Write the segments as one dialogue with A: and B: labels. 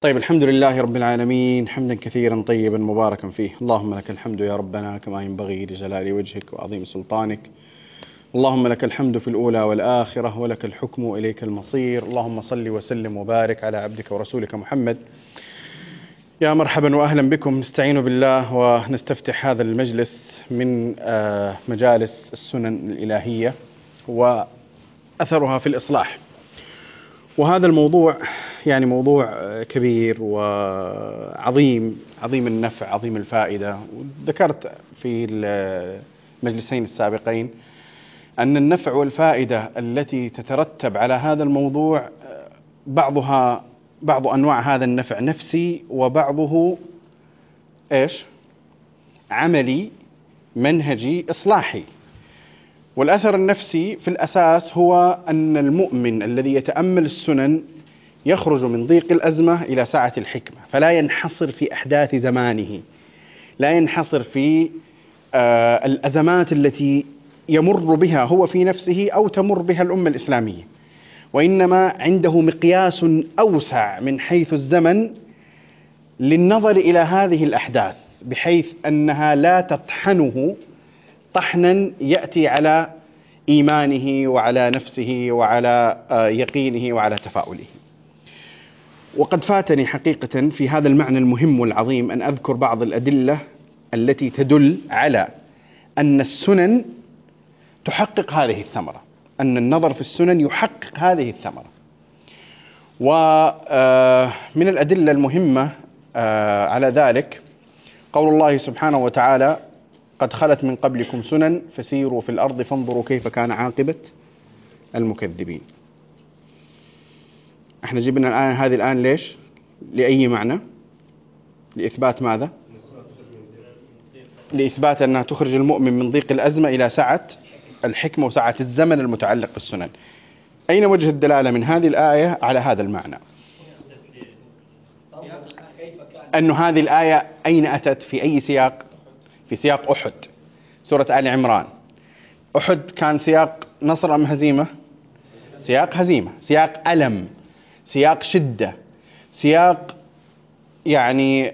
A: طيب، الحمد لله رب العالمين حمدا كثيرا طيبا مباركا فيه. اللهم لك الحمد يا ربنا كما ينبغي لجلال وجهك وعظيم سلطانك. اللهم لك الحمد في الأولى والآخرة ولك الحكم إليك المصير. اللهم صل وسلم وبارك على عبدك ورسولك محمد. يا مرحبا وأهلا بكم. نستعين بالله ونستفتح هذا المجلس من مجالس السنن الإلهية وأثرها في الإصلاح. وهذا الموضوع يعني موضوع كبير وعظيم، عظيم النفع، عظيم الفائدة. وذكرت في المجلسين السابقين أن النفع والفائدة التي تترتب على هذا الموضوع بعض أنواع هذا النفع نفسي، وبعضه عملي منهجي إصلاحي. والأثر النفسي في الأساس هو أن المؤمن الذي يتأمل السنن يخرج من ضيق الأزمة إلى سعة الحكمة، فلا ينحصر في أحداث زمانه، لا ينحصر في الأزمات التي يمر بها هو في نفسه أو تمر بها الأمة الإسلامية، وإنما عنده مقياس أوسع من حيث الزمن للنظر إلى هذه الأحداث، بحيث أنها لا تطحنه طحنا يأتي على إيمانه وعلى نفسه وعلى يقينه وعلى تفاؤله. وقد فاتني حقيقة في هذا المعنى المهم والعظيم أن أذكر بعض الأدلة التي تدل على أن السنن تحقق هذه الثمرة، أن النظر في السنن يحقق هذه الثمرة. ومن الأدلة المهمة على ذلك قول الله سبحانه وتعالى: قد خلت من قبلكم سنن فسيروا في الأرض فانظروا كيف كان عاقبة المكذبين. احنا جبنا هذه الآن ليش؟ لأي معنى؟ لإثبات ماذا؟ لإثبات أنها تخرج المؤمن من ضيق الأزمة إلى سعة الحكمة وسعة الزمن المتعلق بالسنن. أين وجه الدلالة من هذه الآية على هذا المعنى؟ أن هذه الآية أين أتت؟ في أي سياق؟ في سياق أحد، سورة آل عمران. أحد كان سياق نصر أم هزيمة؟ سياق هزيمة، سياق ألم، سياق شدة، سياق يعني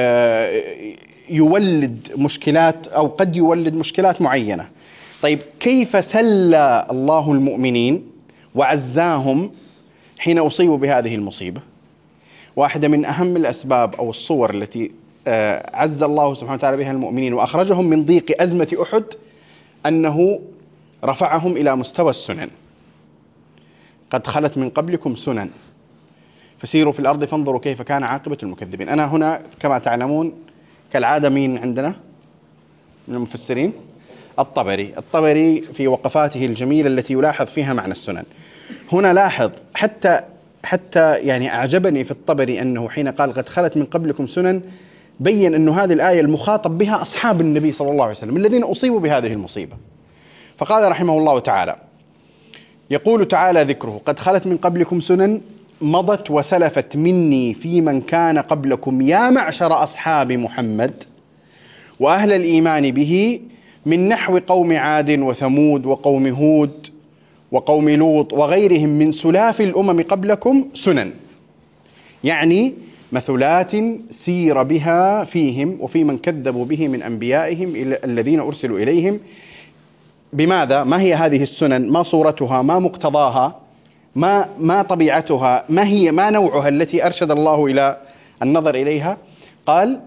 A: يولد مشكلات أو قد يولد مشكلات معينة. طيب، كيف سلى الله المؤمنين وعزاهم حين أصيبوا بهذه المصيبة؟ واحدة من أهم الأسباب أو الصور التي عز الله سبحانه وتعالى بها المؤمنين وأخرجهم من ضيق أزمة أحد أنه رفعهم إلى مستوى السنن. قد خلت من قبلكم سنن فسيروا في الأرض فانظروا كيف كان عاقبة المكذبين. أنا هنا كما تعلمون كالعادة مين عندنا من المفسرين؟ الطبري في وقفاته الجميلة التي يلاحظ فيها معنى السنن. هنا لاحظ حتى يعني أعجبني في الطبري أنه حين قال قد خلت من قبلكم سنن بين أن هذه الآية المخاطب بها أصحاب النبي صلى الله عليه وسلم الذين أصيبوا بهذه المصيبة. فقال رحمه الله تعالى: يقول تعالى ذكره: قد خلت من قبلكم سنن مضت وسلفت مني في من كان قبلكم يا معشر أصحاب محمد وأهل الإيمان به، من نحو قوم عاد وثمود وقوم هود وقوم لوط وغيرهم من سلاف الأمم قبلكم سنن، يعني مثلات سير بها فيهم وفي من كذبوا به من أنبيائهم الذين أرسلوا إليهم. بماذا؟ ما هي هذه السنن؟ ما صورتها؟ ما مقتضاها؟ ما طبيعتها؟ ما نوعها التي أرشد الله إلى النظر إليها؟ قال: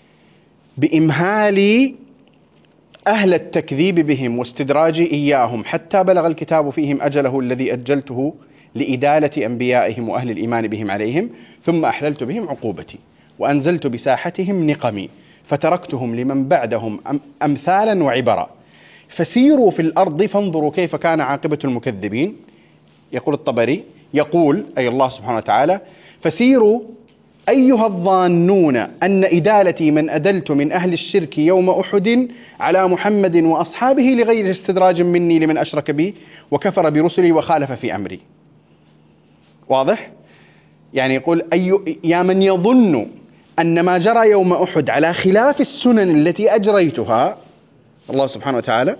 A: بإمهال أهل التكذيب بهم واستدراجي إياهم حتى بلغ الكتاب فيهم أجله الذي أجلته لإدالة أنبيائهم وأهل الإيمان بهم عليهم، ثم أحللت بهم عقوبتي وأنزلت بساحتهم نقمي فتركتهم لمن بعدهم أمثالا وعبرا، فسيروا في الأرض فانظروا كيف كان عاقبة المكذبين. يقول الطبري، يقول أي الله سبحانه وتعالى: فسيروا أيها الظانون أن إدالتي من أدلت من أهل الشرك يوم أحد على محمد وأصحابه لغير استدراج مني لمن أشرك بي وكفر برسلي وخالف في أمري. واضح؟ يعني يقول يا من يظن أن ما جرى يوم أحد على خلاف السنن التي أجريتها الله سبحانه وتعالى،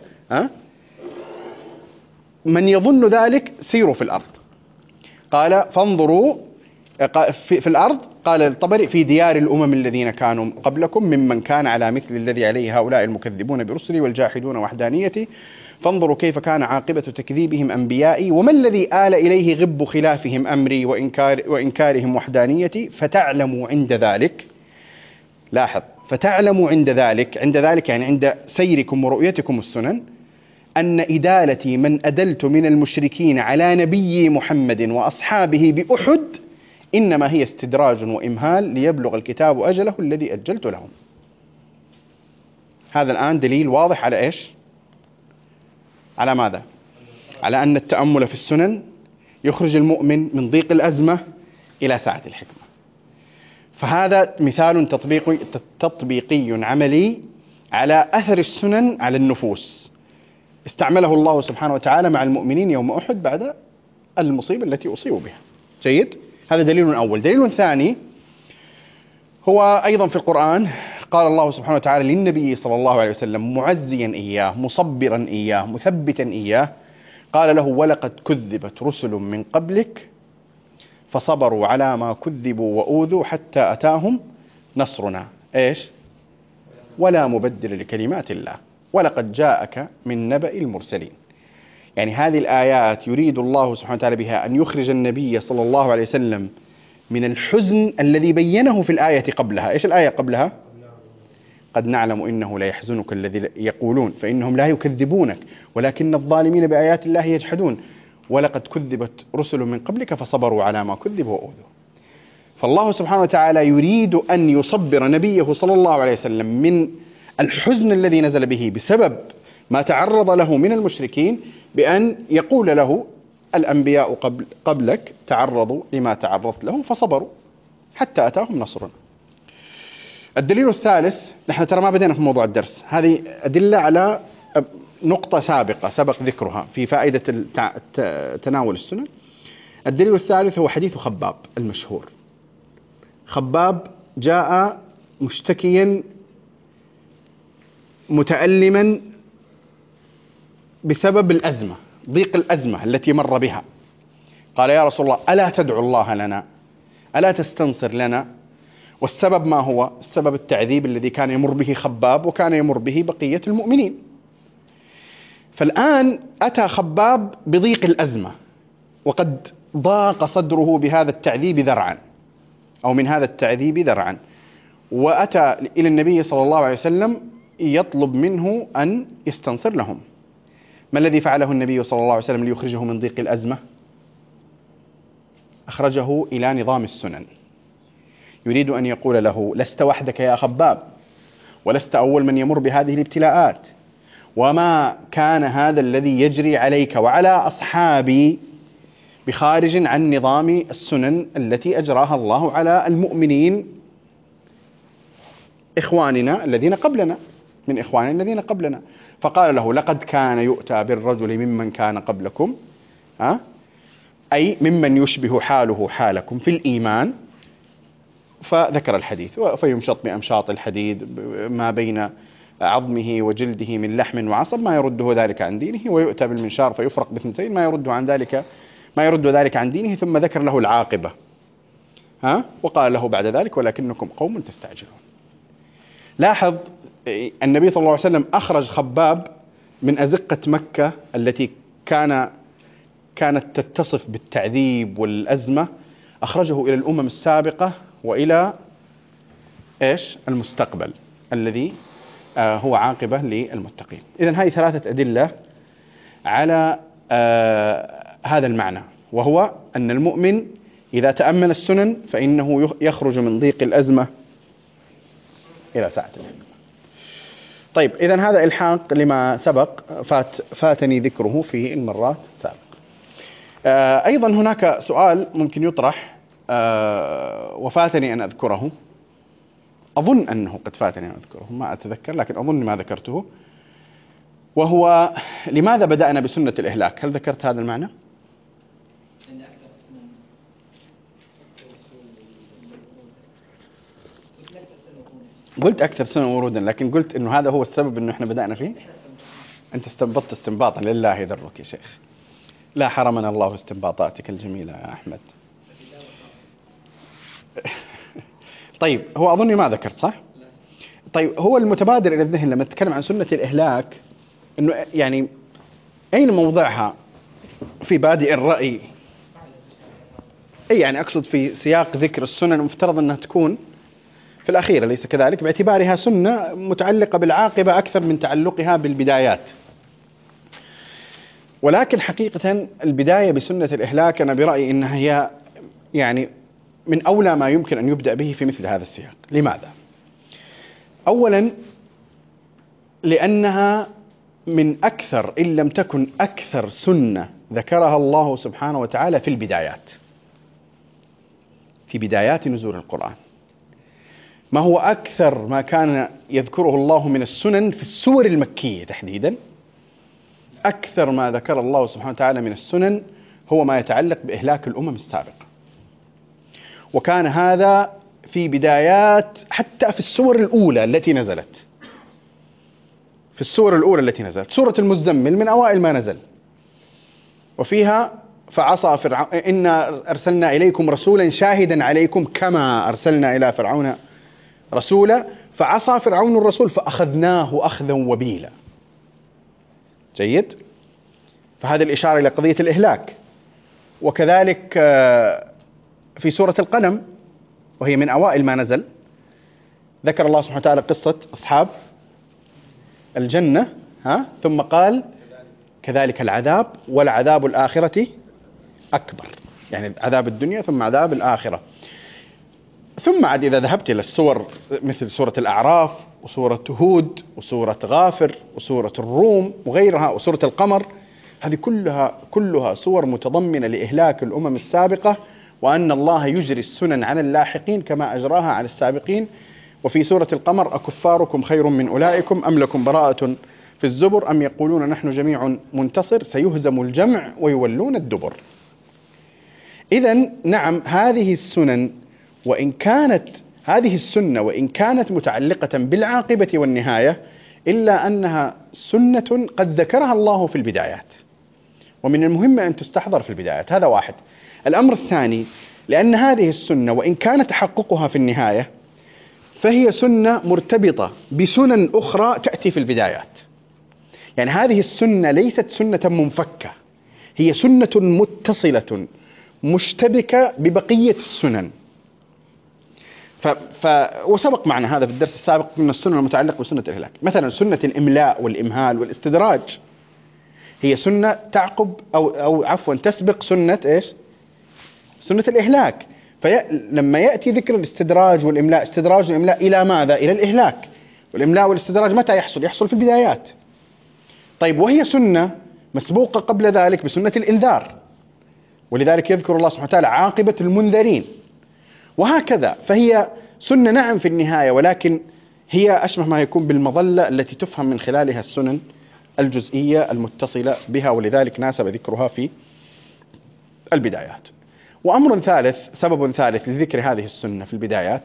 A: من يظن ذلك سيروا في الأرض. قال: فانظروا في الأرض قال الطبري في ديار الأمم الذين كانوا قبلكم ممن كان على مثل الذي عليه هؤلاء المكذبون برسلي والجاحدون وحدانيتي فانظروا كيف كان عاقبة تكذيبهم أنبيائي وما الذي آل إليه غب خلافهم أمري وإنكارهم وحدانيتي فتعلموا عند ذلك. لاحظ، فتعلموا عند ذلك يعني عند سيركم ورؤيتكم السنن أن إدالتي من أدلت من المشركين على نبي محمد وأصحابه بأحد إنما هي استدراج وإمهال ليبلغ الكتاب أجله الذي أجلت لهم. هذا الآن دليل واضح على إيش؟ على ماذا؟ على أن التأمل في السنن يخرج المؤمن من ضيق الأزمة إلى سعة الحكمة. فهذا مثال تطبيقي عملي على أثر السنن على النفوس استعمله الله سبحانه وتعالى مع المؤمنين يوم أحد بعد المصيبة التي أصيبوا بها. جيد؟ هذا دليل أول. دليل ثاني هو أيضا في القرآن، قال الله سبحانه وتعالى للنبي صلى الله عليه وسلم معزيا إياه مصبرا إياه مثبتا إياه، قال له ولقد كذبت رسل من قبلك فصبروا على ما كذبوا وأوذوا حتى أتاهم نصرنا إيش؟ ولا مبدل لكلمات الله ولقد جاءك من نبأ المرسلين. يعني هذه الآيات يريد الله سبحانه وتعالى بها أن يخرج النبي صلى الله عليه وسلم من الحزن الذي بينه في الآية قبلها. إيش الآية قبلها؟ قد نعلم إنه لا يحزنك الذي يقولون فإنهم لا يكذبونك ولكن الظالمين بآيات الله يجحدون ولقد كذبت رسل من قبلك فصبروا على ما كذبوا وأوذوا. فالله سبحانه وتعالى يريد أن يصبر نبيه صلى الله عليه وسلم من الحزن الذي نزل به بسبب ما تعرض له من المشركين بأن يقول له الأنبياء قبلك تعرضوا لما تعرضت له فصبروا حتى أتاهم نصرنا. الدليل الثالث، نحن ترى ما بدينا في موضوع الدرس، هذه أدلة على نقطة سبق ذكرها في فائدة تناول السنن. الدليل الثالث هو حديث خباب المشهور. خباب جاء مشتكيا متألما بسبب الأزمة، ضيق الأزمة التي مر بها. قال يا رسول الله ألا تدعو الله لنا، ألا تستنصر لنا؟ والسبب ما هو؟ السبب التعذيب الذي كان يمر به خباب وكان يمر به بقية المؤمنين. فالآن أتى خباب بضيق الأزمة وقد ضاق صدره بهذا التعذيب ذرعا أو من هذا التعذيب ذرعا، وأتى إلى النبي صلى الله عليه وسلم يطلب منه أن يستنصر لهم. ما الذي فعله النبي صلى الله عليه وسلم ليخرجه من ضيق الأزمة؟ أخرجه إلى نظام السنن. يريد أن يقول له لست وحدك يا خباب ولست أول من يمر بهذه الابتلاءات، وما كان هذا الذي يجري عليك وعلى أصحابي بخارج عن نظام السنن التي أجراها الله على المؤمنين إخواننا الذين قبلنا، من إخواننا الذين قبلنا. فقال له لقد كان يؤتى بالرجل ممن كان قبلكم، أي ممن يشبه حاله حالكم في الإيمان. فذكر الحديث فيمشط بأمشاط الحديد ما بين عظمه وجلده من لحم وعصب ما يرده ذلك عن دينه، ويؤتى بالمنشار فيفرق باثنتين ما يرد ذلك عن دينه. ثم ذكر له العاقبة وقال له بعد ذلك ولكنكم قوم تستعجلون. لاحظ النبي صلى الله عليه وسلم أخرج خباب من أزقة مكة التي كانت تتصف بالتعذيب والأزمة، أخرجه إلى الأمم السابقة وإلى إيش؟ المستقبل الذي هو عاقبة للمتقين. إذن هذه ثلاثة أدلة على هذا المعنى، وهو أن المؤمن إذا تأمل السنن فإنه يخرج من ضيق الأزمة إلى سعة الحكمة. طيب، إذن هذا إلحاق لما سبق فاتني ذكره في المرات السابقة. أيضا هناك سؤال ممكن يطرح وفاتني أن أذكره، أظن أنه قد فاتني أن أذكره، ما أتذكر لكن أظن ما ذكرته، وهو لماذا بدأنا بسنة الإهلاك؟ هل ذكرت هذا المعنى؟ قلت أكثر سنة ورودا، لكن قلت أنه هذا هو السبب أنه إحنا بدأنا فيه. أنت استنبطت استنباطا لله يدرك يا شيخ، لا حرمنا الله استنباطاتك الجميلة يا أحمد. طيب هو أظني ما ذكرت صح؟ طيب هو المتبادر إلى الذهن لما نتكلم عن سنة الإهلاك أنه يعني أين موضعها في بادئ الرأي؟ أي يعني أقصد في سياق ذكر السنن مفترض أنها تكون في الأخيرة، ليس كذلك؟ باعتبارها سنة متعلقة بالعاقبة أكثر من تعلقها بالبدايات. ولكن حقيقة البداية بسنة الإهلاك أنا برأيي أنها هي يعني من أولى ما يمكن أن يبدأ به في مثل هذا السياق. لماذا؟ أولا لأنها من أكثر إن لم تكن أكثر سنة ذكرها الله سبحانه وتعالى في البدايات، في بدايات نزول القرآن. ما هو أكثر ما كان يذكره الله من السنن في السور المكية تحديدا، أكثر ما ذكر الله سبحانه وتعالى من السنن هو ما يتعلق بإهلاك الأمم السابقة. وكان هذا في بدايات حتى في السور الأولى التي نزلت، في السور الأولى التي نزلت سورة المزمل من أوائل ما نزل، وفيها فعصى فرعون إنا أرسلنا إليكم رسولا شاهدا عليكم كما أرسلنا إلى فرعون رسولا فعصى فرعون الرسول فأخذناه أخذا وبيلا. جيد؟ فهذه الإشارة إلى قضية الإهلاك. وكذلك في سورة القلم وهي من أوائل ما نزل ذكر الله سبحانه وتعالى قصة أصحاب الجنة ثم قال كذلك العذاب والعذاب الآخرة أكبر، يعني عذاب الدنيا ثم عذاب الآخرة. ثم عاد إذا ذهبت إلى السور مثل سورة الأعراف وسورة هود وسورة غافر وسورة الروم وغيرها وسورة القمر، هذه كلها سور متضمنة لإهلاك الأمم السابقة، وأن الله يجري السنن على اللاحقين كما أجراها على السابقين. وفي سورة القمر أكفاركم خير من أولئكم أم لكم براءة في الزبر أم يقولون نحن جميع منتصر سيهزم الجمع ويولون الدبر. إذن نعم هذه السنن هذه السنة وإن كانت متعلقة بالعاقبة والنهاية إلا أنها سنة قد ذكرها الله في البدايات، ومن المهم أن تستحضر في البدايات. هذا واحد. الأمر الثاني لأن هذه السنة وإن كان تحققها في النهاية فهي سنة مرتبطة بسنن أخرى تأتي في البدايات. يعني هذه السنة ليست سنة منفكة، هي سنة متصلة مشتبكة ببقية السنن. وسبق معنا هذا في الدرس السابق من السنن المتعلقة بسنة الإهلاك. مثلا سنة الإملاء والإمهال والاستدراج هي سنة تعقب أو عفوا تسبق سنة إيش؟ سنة الإهلاك. فلما يأتي ذكر الاستدراج والإملاء، استدراج والإملاء إلى ماذا؟ إلى الإهلاك. والإملاء والاستدراج متى يحصل؟ يحصل في البدايات. طيب وهي سنة مسبوقة قبل ذلك بسنة الإنذار، ولذلك يذكر الله سبحانه وتعالى عاقبة المنذرين، وهكذا. فهي سنة نعم في النهاية، ولكن هي أشبه ما يكون بالمظلة التي تفهم من خلالها السنن الجزئية المتصلة بها، ولذلك ناسب ذكرها في البدايات. وأمر ثالث، سبب ثالث لذكر هذه السنة في البدايات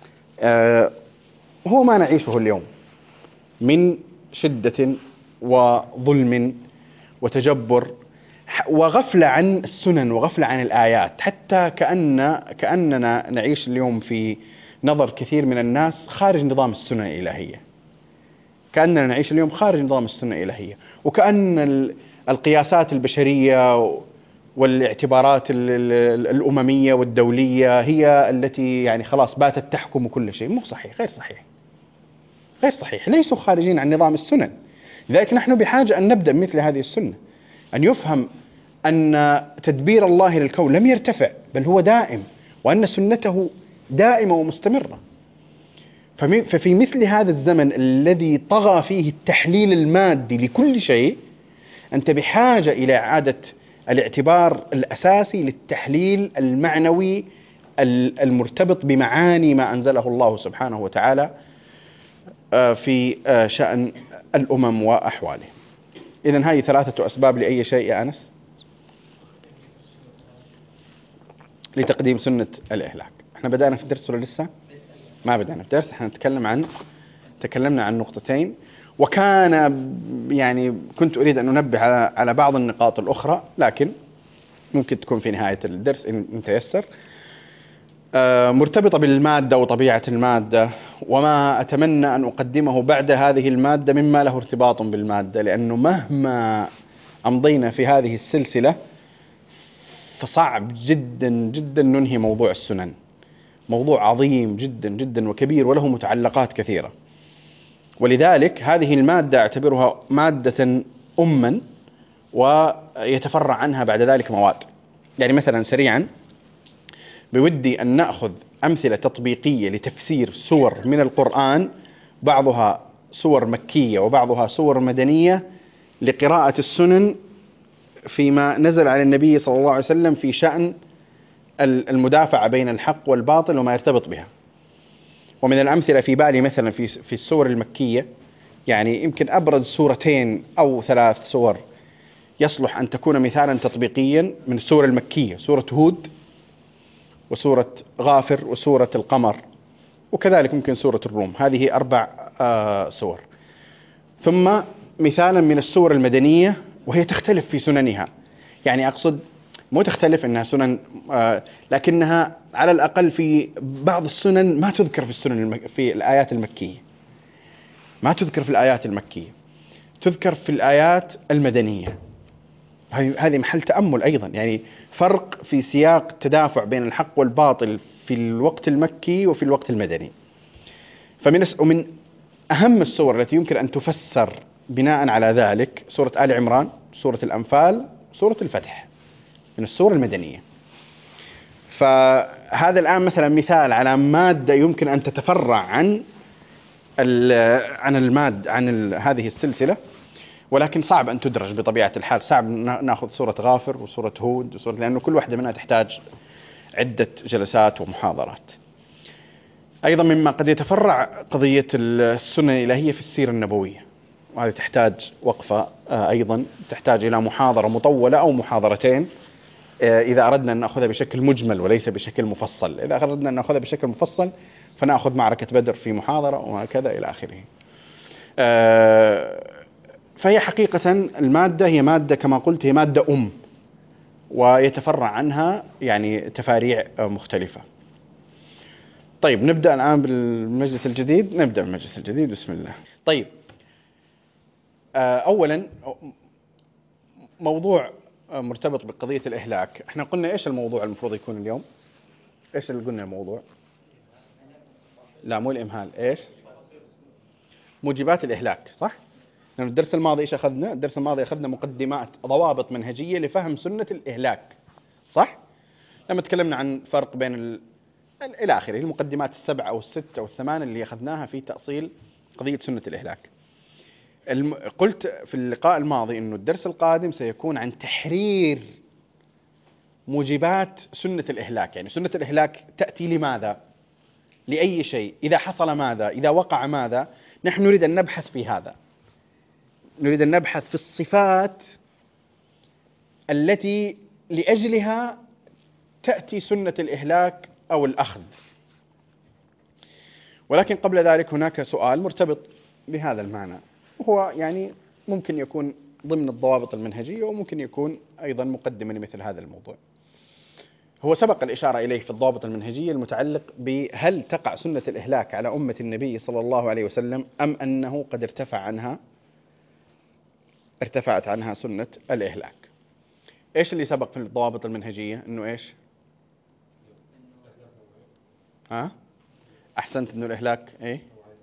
A: هو ما نعيشه اليوم من شدة وظلم وتجبر وغفلة عن السنن وغفلة عن الآيات، حتى كأننا نعيش اليوم في نظر كثير من الناس خارج نظام السنة الإلهية. كأننا نعيش اليوم خارج نظام السنة الإلهية، وكأن القياسات البشرية والاعتبارات الأممية والدولية هي التي يعني خلاص باتت تحكم كل شيء. مو صحيح، غير صحيح، غير صحيح. ليسوا خارجين عن نظام السنن. لذلك نحن بحاجة أن نبدأ مثل هذه السنة، أن يفهم أن تدبير الله للكون لم يرتفع بل هو دائم، وأن سنته دائمة ومستمرة. ففي مثل هذا الزمن الذي طغى فيه التحليل المادي لكل شيء، أنت بحاجة إلى إعادة الاعتبار الأساسي للتحليل المعنوي المرتبط بمعاني ما أنزله الله سبحانه وتعالى في شأن الأمم وأحواله. إذن هذه ثلاثة أسباب لأي شيء يا أنس؟ لتقديم سنة الإهلاك. احنا بدأنا في الدرس ولا لسه؟ ما بدأنا في الدرس. احنا تكلمنا عن نقطتين، وكان يعني كنت أريد أن أنبه على بعض النقاط الأخرى، لكن ممكن تكون في نهاية الدرس إن تيسر. مرتبطة بالمادة وطبيعة المادة، وما أتمنى أن أقدمه بعد هذه المادة مما له ارتباط بالمادة، لأنه مهما أمضينا في هذه السلسلة فصعب جدا جدا ننهي موضوع السنن. موضوع عظيم جدا جدا وكبير وله متعلقات كثيرة، ولذلك هذه المادة أعتبرها مادة أما، ويتفرع عنها بعد ذلك مواد. يعني مثلا سريعا بودي أن نأخذ أمثلة تطبيقية لتفسير سور من القرآن، بعضها سور مكية وبعضها سور مدنية، لقراءة السنن فيما نزل على النبي صلى الله عليه وسلم في شأن المدافعة بين الحق والباطل وما يرتبط بها. ومن الأمثلة في بالي مثلا في السور المكية، يعني يمكن أبرز سورتين أو 3 سور يصلح أن تكون مثالا تطبيقيا من السور المكية: سورة هود، وسورة غافر، وسورة القمر، وكذلك ممكن سورة الروم. هذه 4 سور. ثم مثالا من السور المدنية، وهي تختلف في سننها، يعني أقصد مو تختلف إنها سنن، لكنها على الأقل في بعض السنن ما تذكر في السنن في الآيات المكية، ما تذكر في الآيات المكية، تذكر في الآيات المدنية. هذه محل تأمل أيضا، يعني فرق في سياق تدافع بين الحق والباطل في الوقت المكي وفي الوقت المدني. ومن أهم السور التي يمكن أن تفسر بناء على ذلك سورة آل عمران، سورة الأنفال، سورة الفتح، من السور المدنية. فهذا الآن مثلا مثال على مادة يمكن أن تتفرع عن هذه السلسلة، ولكن صعب أن تدرج بطبيعة الحال. صعب نأخذ سورة غافر وسورة هود لأنه كل واحدة منها تحتاج عدة جلسات ومحاضرات. أيضا مما قد يتفرع قضية السنة الإلهية في السيرة النبوية، وهذه تحتاج وقفة، أيضا تحتاج إلى محاضرة مطولة أو محاضرتين إذا أردنا أن نأخذها بشكل مجمل وليس بشكل مفصل. إذا أردنا أن نأخذها بشكل مفصل فنأخذ معركة بدر في محاضرة وهكذا إلى آخره. فهي حقيقة المادة هي مادة كما قلت، هي مادة ويتفرع عنها يعني تفاريع مختلفة. طيب نبدأ الآن بالمجلس الجديد. نبدأ بالمجلس الجديد، بسم الله. طيب أولا موضوع مرتبط بقضية الإهلاك. احنا قلنا إيش الموضوع المفروض يكون اليوم؟ إيش اللي قلنا الموضوع؟ لا مو الإمهال، إيش؟ موجبات الإهلاك، صح؟ لأن الدرس الماضي إيش أخذنا؟ الدرس الماضي أخذنا مقدمات، ضوابط منهجية لفهم سنة الإهلاك، صح؟ لما تكلمنا عن فرق بين إلى آخره، المقدمات 7 أو 6 أو 8 اللي أخذناها في تأصيل قضية سنة الإهلاك. قلت في اللقاء الماضي أنه الدرس القادم سيكون عن تحرير موجبات سنة الإهلاك. يعني سنة الإهلاك تأتي لماذا؟ لأي شيء؟ إذا حصل ماذا؟ إذا وقع ماذا؟ نحن نريد أن نبحث في هذا، نريد أن نبحث في الصفات التي لأجلها تأتي سنة الإهلاك أو الأخذ. ولكن قبل ذلك هناك سؤال مرتبط بهذا المعنى، وهو يعني ممكن يكون ضمن الضوابط المنهجية وممكن يكون أيضا مقدمة لمثل هذا الموضوع. هو سبق الإشارة إليه في الضوابط المنهجية المتعلق بهل تقع سنة الإهلاك على أمة النبي صلى الله عليه وسلم أم أنه قد ارتفعت عنها سنة الإهلاك. إيش اللي سبق في الضوابط المنهجية؟ إنه إيش؟ أحسنت، إنه الإهلاك إيه؟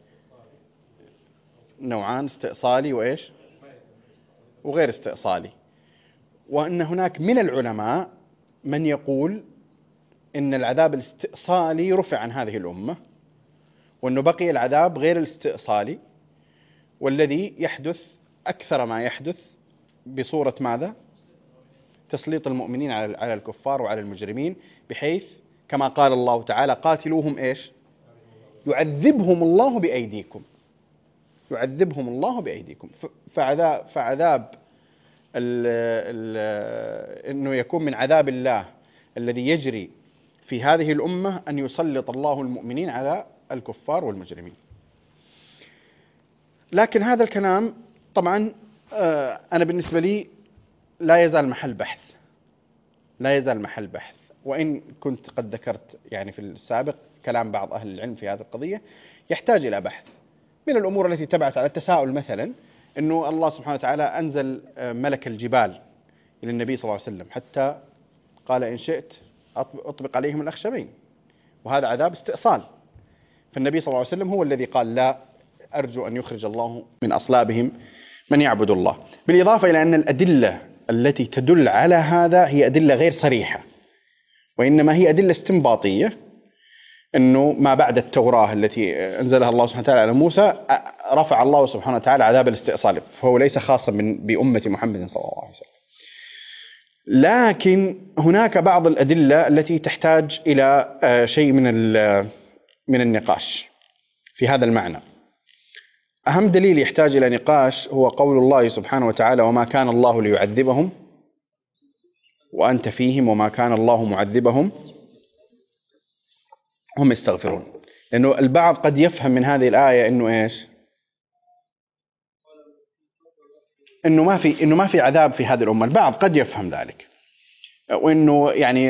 A: نوعان: استئصالي وإيش؟ وغير استئصالي. وأن هناك من العلماء من يقول إن العذاب الاستئصالي رفع عن هذه الأمة، وأنه بقي العذاب غير الاستئصالي، والذي يحدث أكثر ما يحدث بصورة ماذا؟ تسليط المؤمنين على الكفار وعلى المجرمين، بحيث كما قال الله تعالى: قاتلوهم إيش؟ يعذبهم الله بأيديكم. يعذبهم الله بأيديكم. فعذاب إنه يكون من عذاب الله الذي يجري في هذه الأمة أن يسلط الله المؤمنين على الكفار والمجرمين. لكن هذا الكلام طبعا أنا بالنسبة لي لا يزال محل بحث، لا يزال محل بحث. وإن كنت قد ذكرت يعني في السابق كلام بعض أهل العلم في هذه القضية يحتاج إلى بحث. من الأمور التي تبعث على التساؤل مثلا أنه الله سبحانه وتعالى أنزل ملك الجبال إلى النبي صلى الله عليه وسلم حتى قال إن شئت أطبق عليهم الأخشبين، وهذا عذاب استئصال. فالنبي صلى الله عليه وسلم هو الذي قال لا، أرجو أن يخرج الله من أصلابهم من يعبد الله. بالإضافة إلى أن الأدلة التي تدل على هذا هي أدلة غير صريحة، وإنما هي أدلة استنباطية، أنه ما بعد التوراة التي أنزلها الله سبحانه وتعالى على موسى رفع الله سبحانه وتعالى عذاب الاستئصال، فهو ليس خاصا بأمة محمد صلى الله عليه وسلم. لكن هناك بعض الأدلة التي تحتاج إلى شيء من النقاش في هذا المعنى. أهم دليل يحتاج إلى نقاش هو قول الله سبحانه وتعالى وما كان الله ليعذبهم وأنت فيهم وما كان الله معذبهم هم يستغفرون. لأنه البعض قد يفهم من هذه الآية أنه إيش؟ إنه ما في عذاب في هذه الأمة. البعض قد يفهم ذلك، وإنه يعني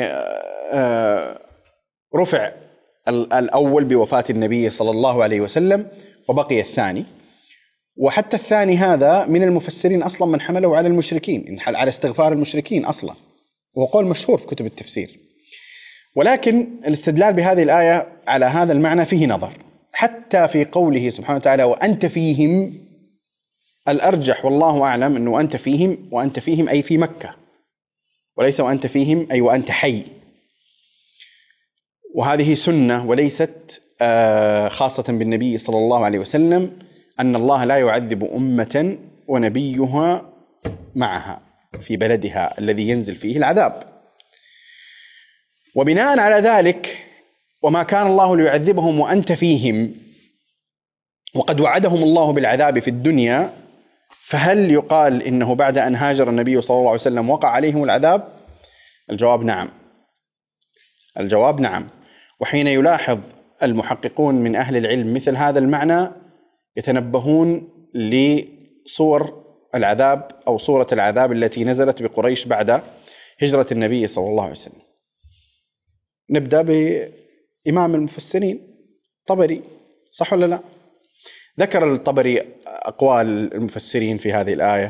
A: رفع الأول بوفاة النبي صلى الله عليه وسلم وبقي الثاني، وحتى الثاني هذا من المفسرين أصلا من حمله على المشركين، على استغفار المشركين أصلا، وهو قول مشهور في كتب التفسير. ولكن الاستدلال بهذه الآية على هذا المعنى فيه نظر، حتى في قوله سبحانه وتعالى وأنت فيهم، الأرجح والله أعلم أنه أنت فيهم، وأنت فيهم أي في مكة، وليس وأنت فيهم أي وأنت حي. وهذه سنة وليست خاصة بالنبي صلى الله عليه وسلم، أن الله لا يعذب أمة ونبيها معها في بلدها الذي ينزل فيه العذاب. وبناء على ذلك وما كان الله ليعذبهم وأنت فيهم، وقد وعدهم الله بالعذاب في الدنيا، فهل يقال إنه بعد أن هاجر النبي صلى الله عليه وسلم وقع عليهم العذاب؟ الجواب نعم. الجواب نعم. وحين يلاحظ المحققون من أهل العلم مثل هذا المعنى يتنبهون لصور العذاب أو صورة العذاب التي نزلت بقريش بعد هجرة النبي صلى الله عليه وسلم. نبدأ بإمام المفسرين طبري، صح ولا لا؟ ذكر الطبري أقوال المفسرين في هذه الآية،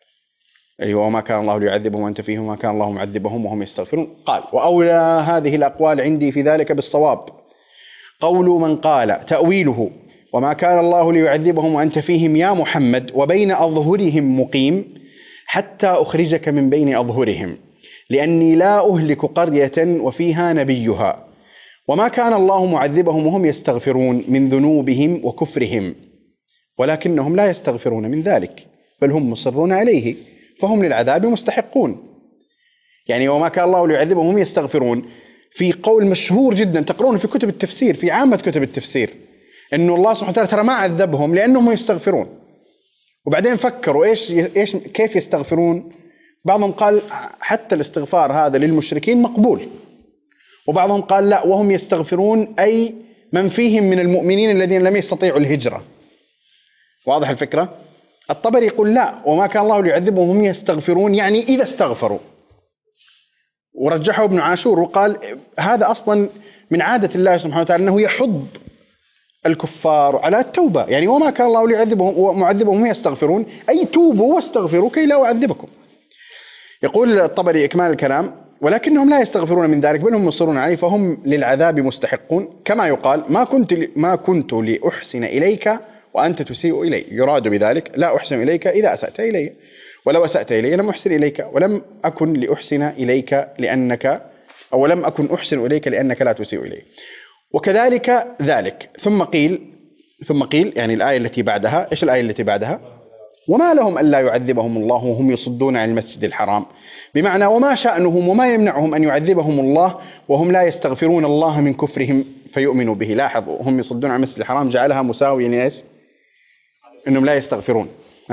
A: اللي هو ما كان الله ليعذبهم وأنت فيهم وما كان الله معذبهم وهم يستغفرون. قال وأولى هذه الأقوال عندي في ذلك بالصواب قول من قال تأويله وما كان الله ليعذبهم وأنت فيهم يا محمد وبين أظهرهم مقيم حتى أخرجك من بين أظهرهم لأني لا أهلك قرية وفيها نبيها وما كان الله معذبهم وهم يستغفرون من ذنوبهم وكفرهم ولكنهم لا يستغفرون من ذلك بل هم مصرون عليه فهم للعذاب مستحقون. يعني وما كان الله ليعذبهم وهم يستغفرون في قول مشهور جدا تقرونه في كتب التفسير، في عامة كتب التفسير، إنه الله سبحانه وتعالى ترى ما عذبهم لأنهم يستغفرون. وبعدين فكروا إيش كيف يستغفرون. بعضهم قال حتى الاستغفار هذا للمشركين مقبول، وبعضهم قال لا وهم يستغفرون أي من فيهم من المؤمنين الذين لم يستطيعوا الهجرة. واضح الفكرة؟ الطبري يقول لا وما كان الله ليعذبهم وهم يستغفرون يعني إذا استغفروا، ورجحه ابن عاشور وقال هذا أصلا من عادة الله سبحانه وتعالى أنه يحض الكفار على التوبة. يعني وما كان الله ليعذبهم ومعذبهم وهم يستغفرون أي توبوا واستغفروا كي لا أعذبكم. يقول الطبري إكمال الكلام ولكنهم لا يستغفرون من ذلك بل هم مصرون عليه فهم للعذاب مستحقون. كما يقال ما كنت لأحسن إليك وأنت تسيء إلي، يراد بذلك لا أحسن إليك إذا أسأت إلي ولو أسأت إلي لم أحسن إليك ولم أكن لأحسن إليك لأنك أو لم أكن أحسن إليك لأنك لا تسيء إلي. وكذلك ذلك ثم قيل يعني الآية التي بعدها. إيش الآية التي بعدها؟ وما لهم ألا يعذبهم الله وهم يصدون عن المسجد الحرام، بمعنى وما شأنهم وما يمنعهم أن يعذبهم الله وهم لا يستغفرون الله من كفرهم فيؤمنوا به. لاحظوا هم يصدون عن المسجد الحرام جعلها مساويا إيش؟ إنهم لا يستغفرون.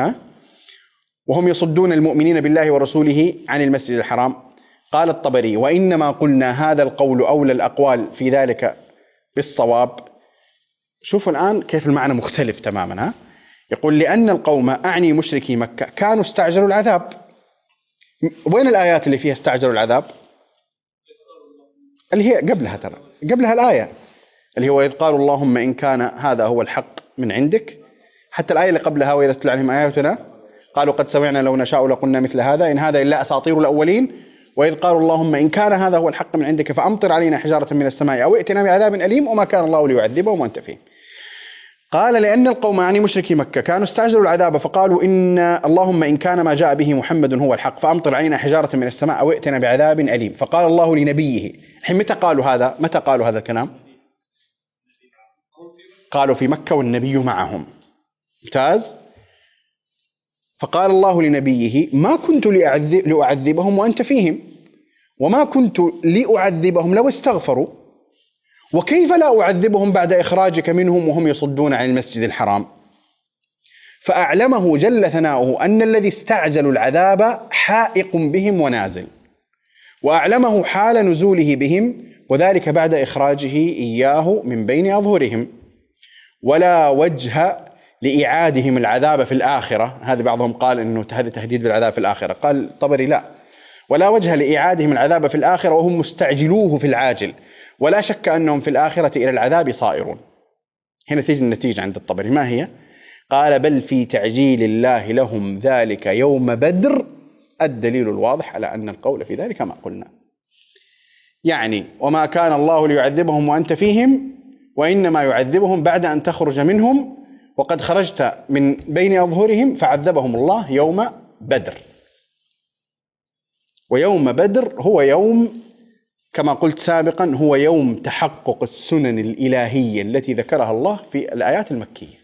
A: وهم يصدون المؤمنين بالله ورسوله عن المسجد الحرام. قال الطبري وإنما قلنا هذا القول أولى الأقوال في ذلك بالصواب. شوفوا الآن كيف المعنى مختلف تماما. يقول لأن القوم أعني مشركي مكة كانوا استعجلوا العذاب. وين الآيات اللي فيها استعجلوا العذاب؟ اللي هي قبلها، ترى قبلها الآية اللي هو إذ قالوا اللهم إن كان هذا هو الحق من عندك، حتى الآية اللي قبلها وإذا تتلى عليهم آياتنا قالوا قد سمعنا لو نشاء لقلنا مثل هذا إن هذا إلا أساطير الأولين، وإذ قالوا اللهم إن كان هذا هو الحق من عندك فأمطر علينا حجارة من السماء أو ائتنا بعذاب أليم وما كان الله ليعذبهم وأنت فيهم. قال لأن القوم يعني مشركي مكة كانوا استعجلوا العذاب فقالوا إن اللهم إن كان ما جاء به محمد هو الحق فأمطر علينا حجارة من السماء أو ائتنا بعذاب أليم. فقال الله لنبيه، الحين متى قالوا هذا؟ متى قالوا هذا الكلام؟ قالوا في مكة والنبي معهم. ممتاز. فقال الله لنبيه ما كنت لأعذبهم وأنت فيهم وما كنت لأعذبهم لو استغفروا وكيف لا أعذبهم بعد إخراجك منهم وهم يصدون عن المسجد الحرام. فأعلمه جل ثناؤه أن الذي استعجلوا العذاب حائق بهم ونازل، وأعلمه حال نزوله بهم وذلك بعد إخراجه إياه من بين أظهرهم، ولا وجه لإعادهم العذاب في الآخرة. هذا بعضهم قال إنه هذا تهديد بالعذاب في الآخرة، قال طبري لا، ولا وجه لإعادهم العذاب في الآخرة وهم مستعجلوه في العاجل، ولا شك أنهم في الآخرة إلى العذاب صائرون. هنا تيجي النتيجة عند الطبري، ما هي؟ قال بل في تعجيل الله لهم ذلك يوم بدر الدليل الواضح على أن القول في ذلك ما قلنا. يعني وما كان الله ليعذبهم وأنت فيهم وإنما يعذبهم بعد أن تخرج منهم وقد خرجت من بين أظهرهم فعذبهم الله يوم بدر. ويوم بدر هو يوم كما قلت سابقا هو يوم تحقق السنن الإلهية التي ذكرها الله في الآيات المكية.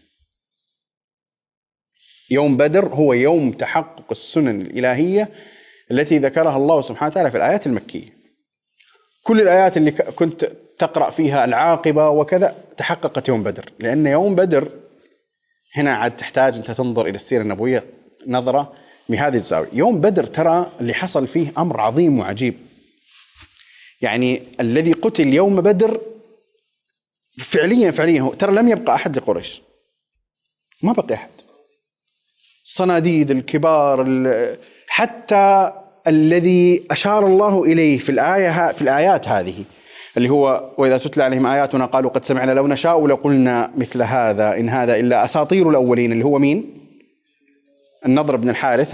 A: يوم بدر هو يوم تحقق السنن الإلهية التي ذكرها الله سبحانه وتعالى في الآيات المكية. كل الآيات اللي كنت تقرأ فيها العاقبة وكذا تحققت يوم بدر، لأن يوم بدر هنا عاد تحتاج أنت تنظر إلى السيرة النبوية نظرة بهذه الزاوية. يوم بدر ترى اللي حصل فيه أمر عظيم وعجيب. يعني الذي قتل يوم بدر فعليا ترى لم يبقى أحد لقريش، ما بقي أحد. الصناديد الكبار حتى الذي أشار الله إليه في الآيات هذه اللي هو وإذا تتلى عليهم آياتنا قالوا قد سمعنا لو نشاء لقلنا مثل هذا إن هذا إلا أساطير الأولين، اللي هو مين؟ النضر بن الحارث.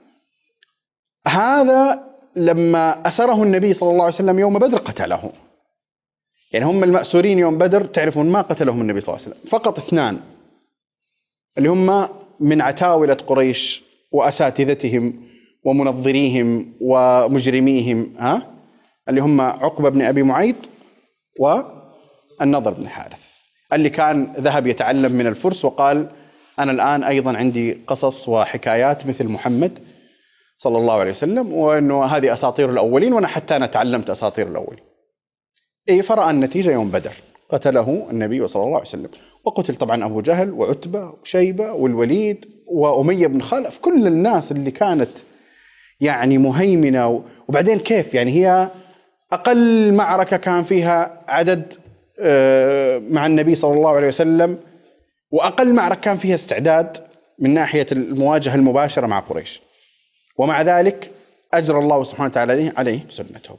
A: هذا لما أسره النبي صلى الله عليه وسلم يوم بدر قتله. يعني هم المأسورين يوم بدر تعرفون ما قتلهم النبي صلى الله عليه وسلم، فقط 2 اللي هم من عتاولة قريش وأساتذتهم ومنظريهم ومجرميهم، اللي هم عقبة بن أبي معيط والنضر بن الحارث، اللي كان ذهب يتعلم من الفرس وقال أنا الآن أيضا عندي قصص وحكايات مثل محمد صلى الله عليه وسلم، وأنه هذه أساطير الأولين وأنا حتى أنا تعلمت أساطير الأولين. فرأى النتيجة يوم بدر قتله النبي صلى الله عليه وسلم، وقتل طبعا أبو جهل وعتبة وشيبة والوليد وأمية بن خلف، كل الناس اللي كانت يعني مهيمنة. وبعدين كيف يعني هي أقل معركة كان فيها عدد مع النبي صلى الله عليه وسلم، وأقل معركة كان فيها استعداد من ناحية المواجهة المباشرة مع قريش، ومع ذلك أجرى الله سبحانه وتعالى عليه سنته.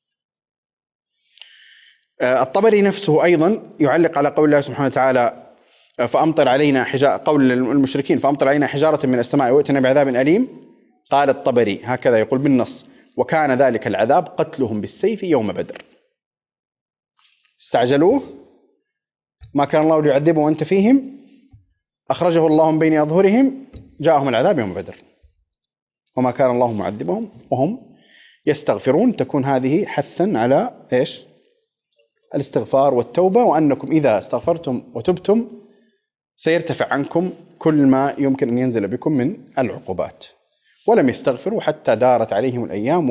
A: الطبري نفسه أيضا يعلق على قول الله سبحانه وتعالى فأمطر علينا قول المشركين فأمطر علينا حجارة من السماء وائتنا بعذاب أليم. قال الطبري هكذا يقول بالنص وكان ذلك العذاب قتلهم بالسيف يوم بدر. استعجلوه، ما كان الله ليعذبهم وأنت فيهم، أخرجه الله من بين أظهرهم، جاءهم العذاب يوم بدر، وما كان الله معذبهم وهم يستغفرون. تكون هذه حثا على إيش؟ الاستغفار والتوبة، وأنكم إذا استغفرتم وتبتم سيرتفع عنكم كل ما يمكن أن ينزل بكم من العقوبات. ولم يستغفروا حتى دارت عليهم الأيام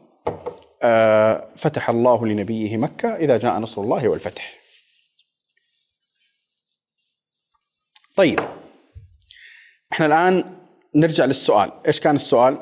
A: وفتح الله لنبيه مكة إذا جاء نصر الله والفتح. طيب احنا الآن نرجع للسؤال. إيش كان السؤال؟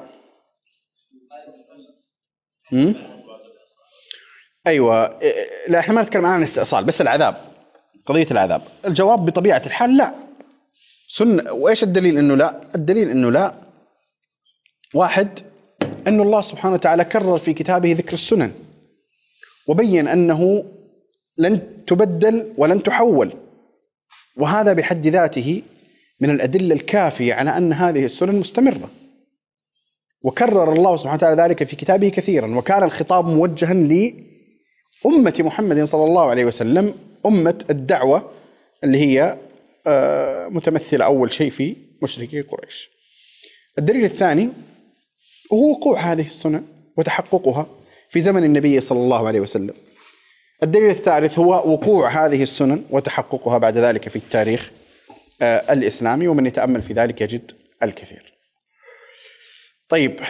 A: أيوة، لا احنا ما نتكلم عن الاستئصال بس العذاب، قضية العذاب. الجواب بطبيعة الحال لا. سنة. وإيش الدليل إنه لا؟ الدليل إنه لا، واحد، أن الله سبحانه وتعالى كرر في كتابه ذكر السنن، وبين أنه لن تبدل ولن تحول، وهذا بحد ذاته من الأدلة الكافية على أن هذه السنن مستمرة. وكرر الله سبحانه وتعالى ذلك في كتابه كثيرا، وكان الخطاب موجها لأمة محمد صلى الله عليه وسلم، أمة الدعوة اللي هي متمثلة أول شيء في مشركي قريش. الدليل الثاني هو وقوع هذه السنن وتحققها في زمن النبي صلى الله عليه وسلم. الدليل الثالث هو وقوع هذه السنن وتحققها بعد ذلك في التاريخ الإسلامي، ومن يتأمل في ذلك يجد الكثير. طيب،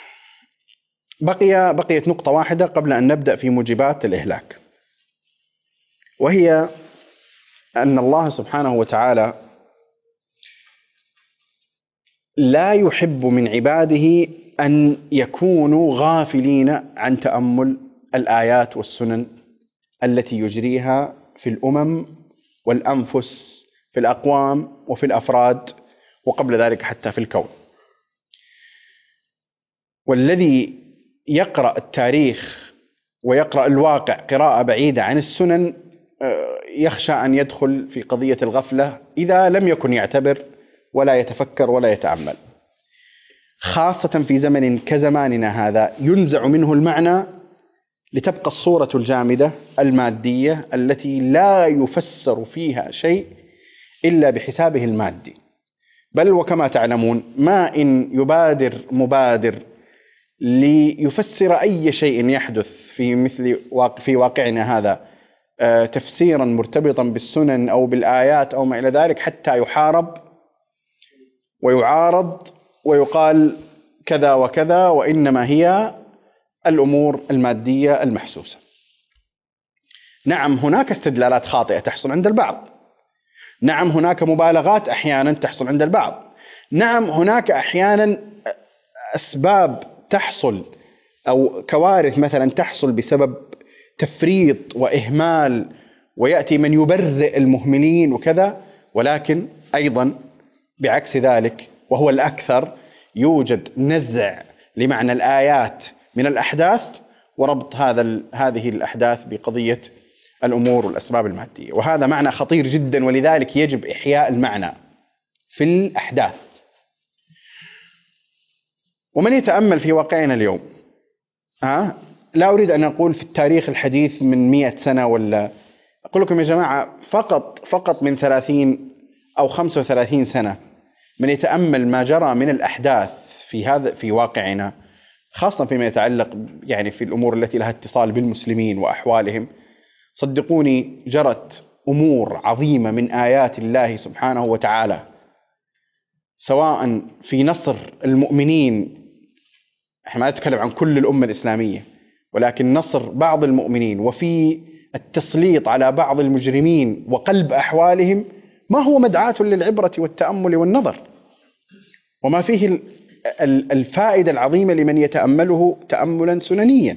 A: بقيت نقطة واحدة قبل أن نبدأ في موجبات الإهلاك، وهي أن الله سبحانه وتعالى لا يحب من عباده أن يكونوا غافلين عن تأمل الآيات والسنن التي يجريها في الأمم والأنفس، في الأقوام وفي الأفراد، وقبل ذلك حتى في الكون. والذي يقرأ التاريخ ويقرأ الواقع قراءة بعيدة عن السنن يخشى أن يدخل في قضية الغفلة إذا لم يكن يعتبر ولا يتفكر ولا يتأمل، خاصة في زمن كزماننا هذا ينزع منه المعنى لتبقى الصورة الجامدة المادية التي لا يفسر فيها شيء إلا بحسابه المادي. بل وكما تعلمون، ما إن يبادر مبادر ليفسر أي شيء يحدث في واقعنا هذا تفسيرا مرتبطا بالسنن أو بالآيات أو ما إلى ذلك، حتى يحارب ويعارض ويقال كذا وكذا، وإنما هي الأمور المادية المحسوسة. نعم، هناك استدلالات خاطئة تحصل عند البعض، نعم هناك مبالغات أحيانا تحصل عند البعض، نعم هناك أحيانا أسباب تحصل أو كوارث مثلا تحصل بسبب تفريط وإهمال، ويأتي من يبرئ المهملين وكذا. ولكن أيضا بعكس ذلك، وهو الأكثر، يوجد نزع لمعنى الآيات من الأحداث وربط هذه الأحداث بقضية الأمور والأسباب المادية، وهذا معنى خطير جدا. ولذلك يجب إحياء المعنى في الأحداث. ومن يتأمل في واقعنا اليوم، لا أريد أن أقول في التاريخ الحديث من 100 سنة، ولا أقول لكم يا جماعة فقط من 30 أو 35 سنة، من يتأمل ما جرى من الأحداث في واقعنا، خاصة فيما يتعلق يعني في الأمور التي لها اتصال بالمسلمين وأحوالهم، صدقوني جرت أمور عظيمة من آيات الله سبحانه وتعالى، سواء في نصر المؤمنين، احنا ما نتكلم عن كل الأمة الإسلامية، ولكن نصر بعض المؤمنين، وفي التسليط على بعض المجرمين وقلب أحوالهم، ما هو مدعاة للعبرة والتأمل والنظر، وما فيه الفائدة العظيمة لمن يتأمله تأملا سننيا.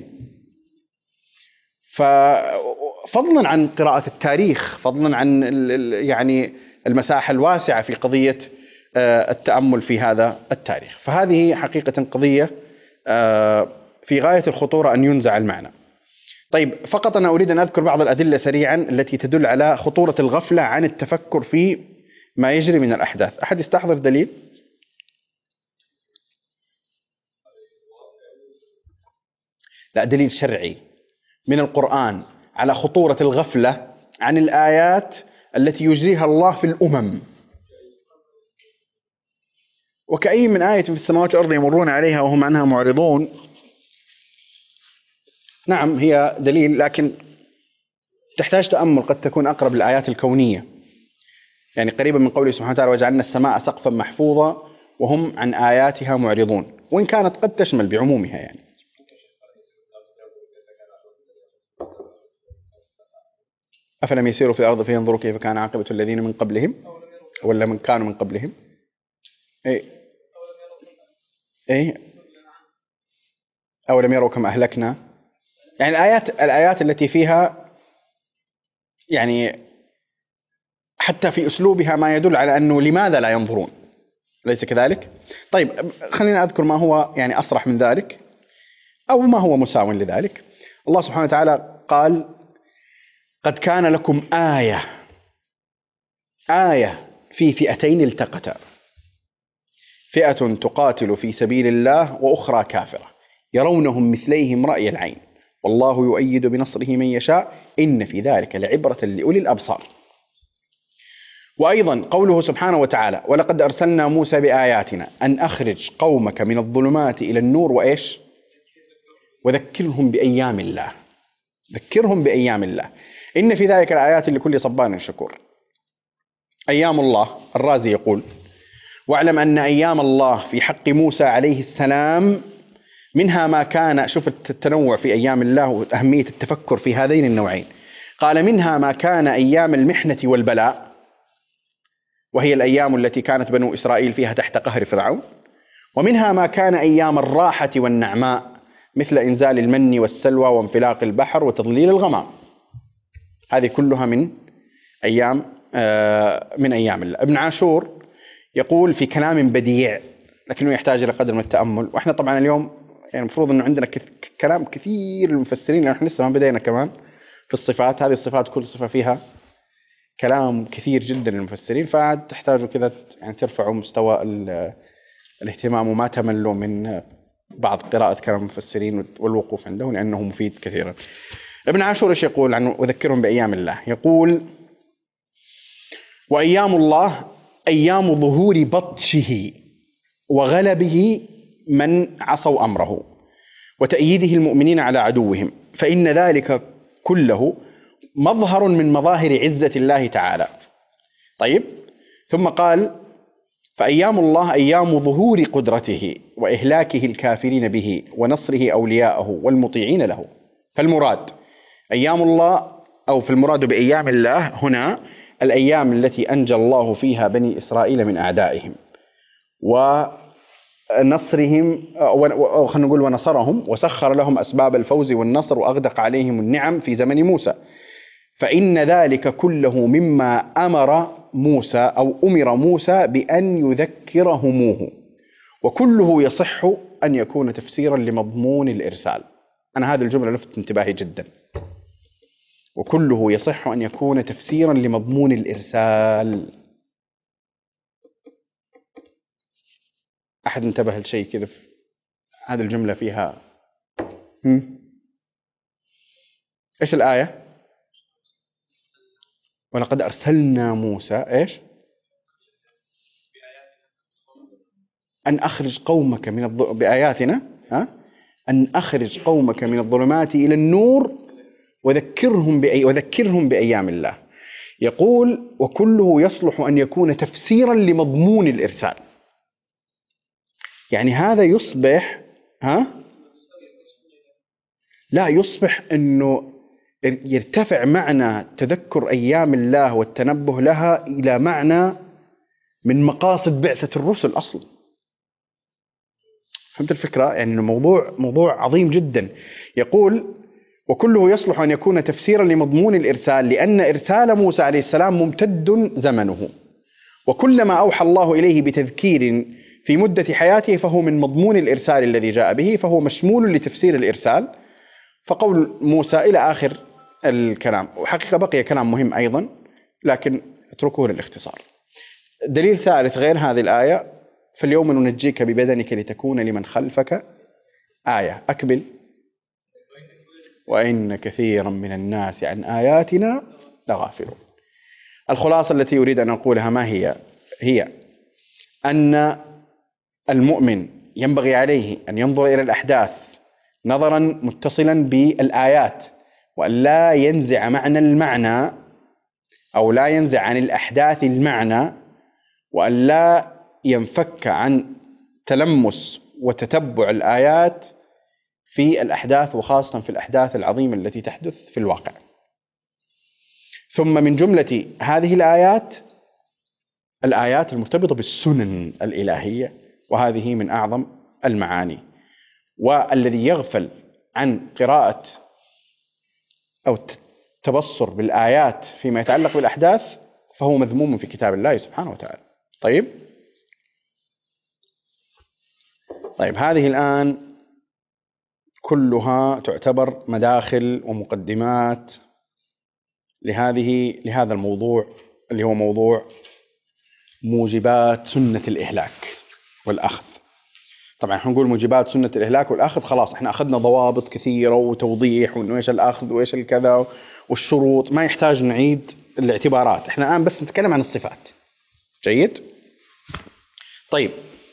A: ففضلا عن قراءة التاريخ، فضلا عن يعني المساحة الواسعة في قضية التأمل في هذا التاريخ، فهذه حقيقة قضية في غاية الخطورة أن ينزع المعنى. طيب، فقط أنا أريد أن أذكر بعض الأدلة سريعا التي تدل على خطورة الغفلة عن التفكر في ما يجري من الأحداث. أحد يستحضر دليل؟ لا، دليل شرعي من القرآن على خطورة الغفلة عن الآيات التي يجريها الله في الأمم. وكأي من آية في السماوات والأرض يمرون عليها وهم عنها معرضون. نعم، هي دليل، لكن تحتاج تأمل، قد تكون أقرب للآيات الكونية، يعني قريبا من قوله سبحانه وتعالى: وجعلنا السماء سقفا محفوظا وهم عن آياتها معرضون، وإن كانت قد تشمل بعمومها يعني. أفلم يسيروا في الأرض فينظروا كيف كان عاقبة الذين من قبلهم، ولا من كانوا من قبلهم. إيه أولم يروا كما أهلكنا، يعني الآيات التي فيها يعني حتى في أسلوبها ما يدل على أنه لماذا لا ينظرون، ليس كذلك؟ طيب، خلينا أذكر ما هو يعني أصرح من ذلك أو ما هو مساو لذلك. الله سبحانه وتعالى قال قد كان لكم آية في فئتين التقتا، فئة تقاتل في سبيل الله وأخرى كافرة يرونهم مثليهم رأي العين والله يؤيد بنصره من يشاء إن في ذلك لعبرة لأولي الأبصار. وأيضا قوله سبحانه وتعالى ولقد أرسلنا موسى بآياتنا أن أخرج قومك من الظلمات إلى النور وإيش وذكرهم بأيام الله، ذكرهم بأيام الله إن في ذلك الآيات لكل صبار شكور. أيام الله، الرازي يقول واعلم أن أيام الله في حق موسى عليه السلام منها ما كان، شوف التنوع في أيام الله وأهمية التفكر في هذين النوعين، قال منها ما كان أيام المحنة والبلاء وهي الأيام التي كانت بنو إسرائيل فيها تحت قهر فرعون، ومنها ما كان أيام الراحة والنعماء مثل إنزال المن والسلوى وانفلاق البحر وتضليل الغمام. هذه كلها من أيام الله. ابن عاشور يقول في كلام بديع لكنه يحتاج إلى قدر من التأمل، وإحنا طبعا اليوم يعني المفروض أنه عندنا كلام كثير للمفسرين لأنه لسه ما بدينا كمان في الصفات. هذه الصفات كل صفة فيها كلام كثير جدا للمفسرين، فعاد تحتاجوا كذا يعني ترفعوا مستوى الاهتمام وما تملوا من بعض قراءة كلام المفسرين والوقوف عنده لأنه مفيد كثيرا. ابن عاشور ايش يقول عنه وذكرهم بأيام الله؟ يقول وأيام الله أيام ظهور بطشه وغلبه من عصوا أمره وتأييده المؤمنين على عدوهم، فإن ذلك كله مظهر من مظاهر عزة الله تعالى. طيب، ثم قال فأيام الله أيام ظهور قدرته وإهلاكه الكافرين به ونصره أولياءه والمطيعين له. فالمراد أيام الله، أو في المراد بأيام الله هنا الأيام التي أنجى الله فيها بني إسرائيل من أعدائهم ونصرهم، خلينا نقول ونصرهم وسخر لهم أسباب الفوز والنصر وأغدق عليهم النعم في زمن موسى. فإن ذلك كله مما أمر موسى بأن يذكرهموه، وكله يصح أن يكون تفسيرا لمضمون الإرسال. أنا هذه الجملة لفت انتباهي جدا، وكله يصح أن يكون تفسيرا لمضمون الإرسال. أحد انتبه لشيء كذا؟ هذه الجملة فيها إيش الآية؟ ولقد أرسلنا موسى إيش؟ أن أخرج قومك من بآياتنا، أن أخرج قومك من الظلمات إلى النور وذكرهم بأيام الله. يقول وكله يصلح أن يكون تفسيرا لمضمون الإرسال. يعني هذا يصبح لا يصبح أنه يرتفع معنى تذكر أيام الله والتنبه لها إلى معنى من مقاصد بعثة الرسل أصلا. فهمت الفكرة؟ يعني موضوع عظيم جدا. يقول وكله يصلح أن يكون تفسيرا لمضمون الإرسال لأن إرسال موسى عليه السلام ممتد زمنه، وكلما أوحى الله إليه بتذكير في مدة حياته فهو من مضمون الإرسال الذي جاء به، فهو مشمول لتفسير الإرسال. فقول موسى إلى آخر الكلام. وحقيقة بقي كلام مهم أيضا لكن اتركوه للاختصار. دليل ثالث غير هذه الآية فاليوم ننجيك ببدنك لتكون لمن خلفك آية. أكمل وإن كثيرا من الناس عن آياتنا لغافلون. الخلاصة التي أريد أن أقولها ما هي أن المؤمن ينبغي عليه أن ينظر إلى الأحداث نظرا متصلا بالآيات، وأن لا ينزع معنى المعنى أو لا ينزع عن الأحداث المعنى، وأن لا ينفك عن تلمس وتتبع الآيات في الأحداث وخاصة في الأحداث العظيمة التي تحدث في الواقع. ثم من جملة هذه الآيات المرتبطة بالسنن الإلهية، وهذه من أعظم المعاني. والذي يغفل عن قراءة أو التبصر بالآيات فيما يتعلق بالأحداث فهو مذموم في كتاب الله سبحانه وتعالى. طيب هذه الآن كلها تعتبر مداخل ومقدمات لهذا الموضوع اللي هو موضوع موجبات سنة الإهلاك والأخذ. طبعا نقول موجبات سنة الإهلاك والأخذ، خلاص احنا أخذنا ضوابط كثيرة وتوضيح وإنه إيش الأخذ وإيش الكذا والشروط، ما يحتاج نعيد الاعتبارات. احنا الآن بس نتكلم عن الصفات. جيد؟ طيب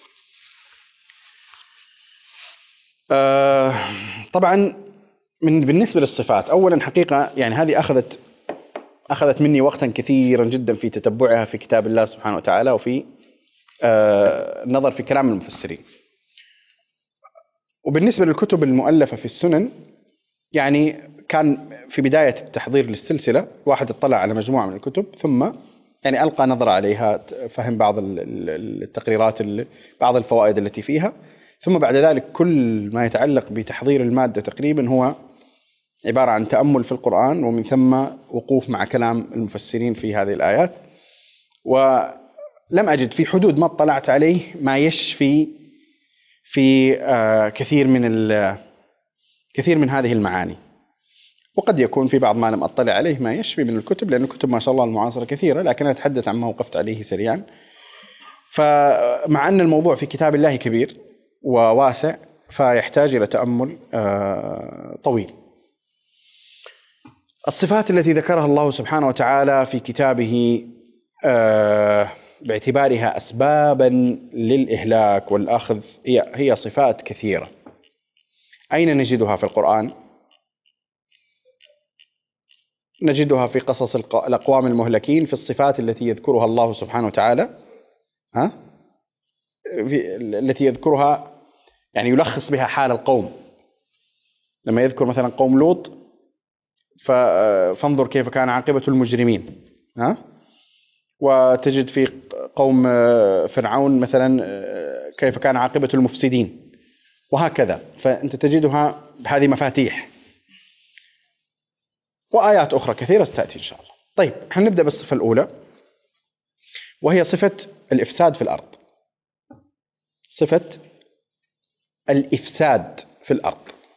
A: طبعا بالنسبة للصفات، أولا حقيقة يعني هذه أخذت مني وقتا كثيرا جدا في تتبعها في كتاب الله سبحانه وتعالى، وفي النظر في كلام المفسرين. وبالنسبة للكتب المؤلفة في السنن، يعني كان في بداية التحضير للسلسلة واحد اطلع على مجموعة من الكتب، ثم يعني ألقى نظرة عليها، فهم بعض التقريرات، بعض الفوائد التي فيها، ثم بعد ذلك كل ما يتعلق بتحضير المادة تقريبا هو عبارة عن تأمل في القرآن، ومن ثم وقوف مع كلام المفسرين في هذه الآيات. ولم أجد في حدود ما اطلعت عليه ما يشفي في كثير من هذه المعاني، وقد يكون في بعض ما لم أطلع عليه ما يشفي من الكتب، لأن الكتب ما شاء الله المعاصرة كثيرة، لكن أتحدث عن ما وقفت عليه سريعا. فمع أن الموضوع في كتاب الله كبير وواسع، فيحتاج إلى تأمل طويل. الصفات التي ذكرها الله سبحانه وتعالى في كتابه باعتبارها أسبابا للإهلاك والأخذ هي صفات كثيرة. أين نجدها في القرآن؟ نجدها في قصص الأقوام المهلكين، في الصفات التي يذكرها الله سبحانه وتعالى، التي يذكرها يعني يلخص بها حال القوم. لما يذكر مثلا قوم لوط فانظر كيف كان عاقبة المجرمين، وتجد في قوم فرعون مثلا كيف كان عاقبة المفسدين، وهكذا. فأنت تجدها بهذه مفاتيح، وآيات أخرى كثيرة ستأتي إن شاء الله. طيب هنبدأ بالصفة الأولى، وهي صفة الإفساد في الأرض. صفة الإفساد في الأرض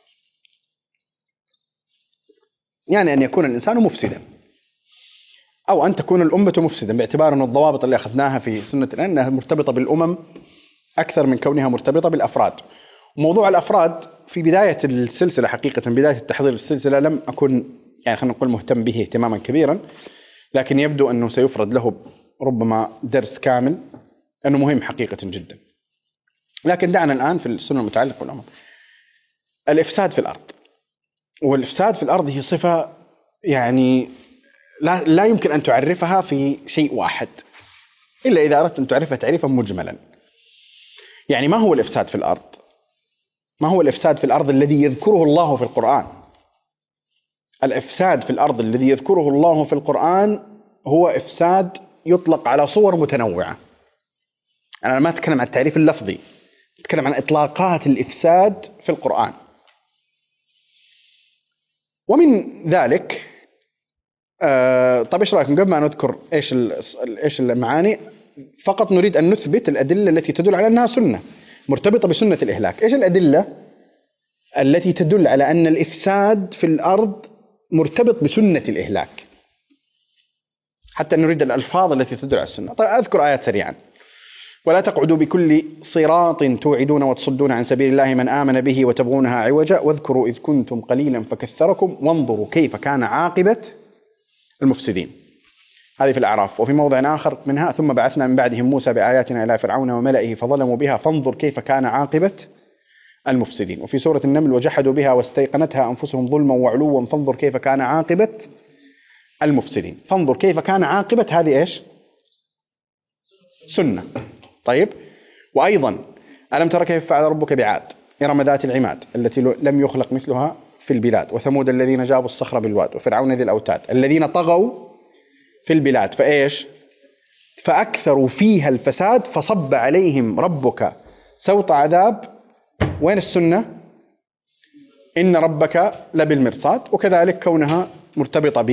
A: يعني أن يكون الإنسان مفسدا، أو أن تكون الأمة مفسدا، باعتبار أن الضوابط اللي أخذناها في سنة الآن أنها مرتبطة بالأمم أكثر من كونها مرتبطة بالأفراد. وموضوع الأفراد في بداية السلسلة، حقيقة بداية التحضير السلسلة، لم أكن يعني خلينا نقول مهتم به اهتماما كبيرا، لكن يبدو أنه سيفرد له ربما درس كامل، أنه مهم حقيقة جدا. لكن دعنا الآن في السنة المتعلقة بالأمم. الإفساد في الأرض، والإفساد في الأرض هي صفة يعني لا يمكن أن تعرفها في شيء واحد، إلا إذا أردت أن تعرفها تعريفا مجملا. يعني ما هو الإفساد في الأرض؟ ما هو الإفساد في الأرض الذي يذكره الله في القرآن؟ الإفساد في الأرض الذي يذكره الله في القرآن هو إفساد يطلق على صور متنوعة. أنا ما أتكلم عن التعريف اللفظي، أتكلم عن إطلاقات الإفساد في القرآن. ومن ذلك طيب إيش رأيكم قبل ما نذكر إيش المعاني، فقط نريد أن نثبت الأدلة التي تدل على أنها سنة مرتبطة بسنة الإهلاك. إيش الأدلة التي تدل على أن الإفساد في الأرض مرتبط بسنة الإهلاك، حتى نريد الألفاظ التي تدل على السنة؟ طيب أذكر آيات سريعا. ولا تقعدوا بكل صراط توعدون وتصدون عن سبيل الله من آمن به وتبغونها عوجا واذكروا إذ كنتم قليلا فكثركم وانظروا كيف كان عاقبة المفسدين. هذه في الأعراف. وفي موضع آخر منها ثم بعثنا من بعدهم موسى بآياتنا إلى فرعون وملئه فظلموا بها فانظر كيف كان عاقبة المفسدين. وفي سورة النمل وجحدوا بها واستيقنتها أنفسهم ظلما وعلوا فانظر كيف كان عاقبة المفسدين. فانظر كيف كان عاقبة هذه إيش؟ سنة. طيب وأيضا ألم تر كيف فعل ربك بعاد إرم ذات العماد التي لم يخلق مثلها في البلاد وثمود الذين جابوا الصخر بالواد وفرعون ذي الأوتاد الذين طغوا في البلاد فإيش؟ فأكثروا فيها الفساد فصب عليهم ربك سوط عذاب. وين السنة؟ إن ربك لبالمرصاد. وكذلك كونها مرتبطة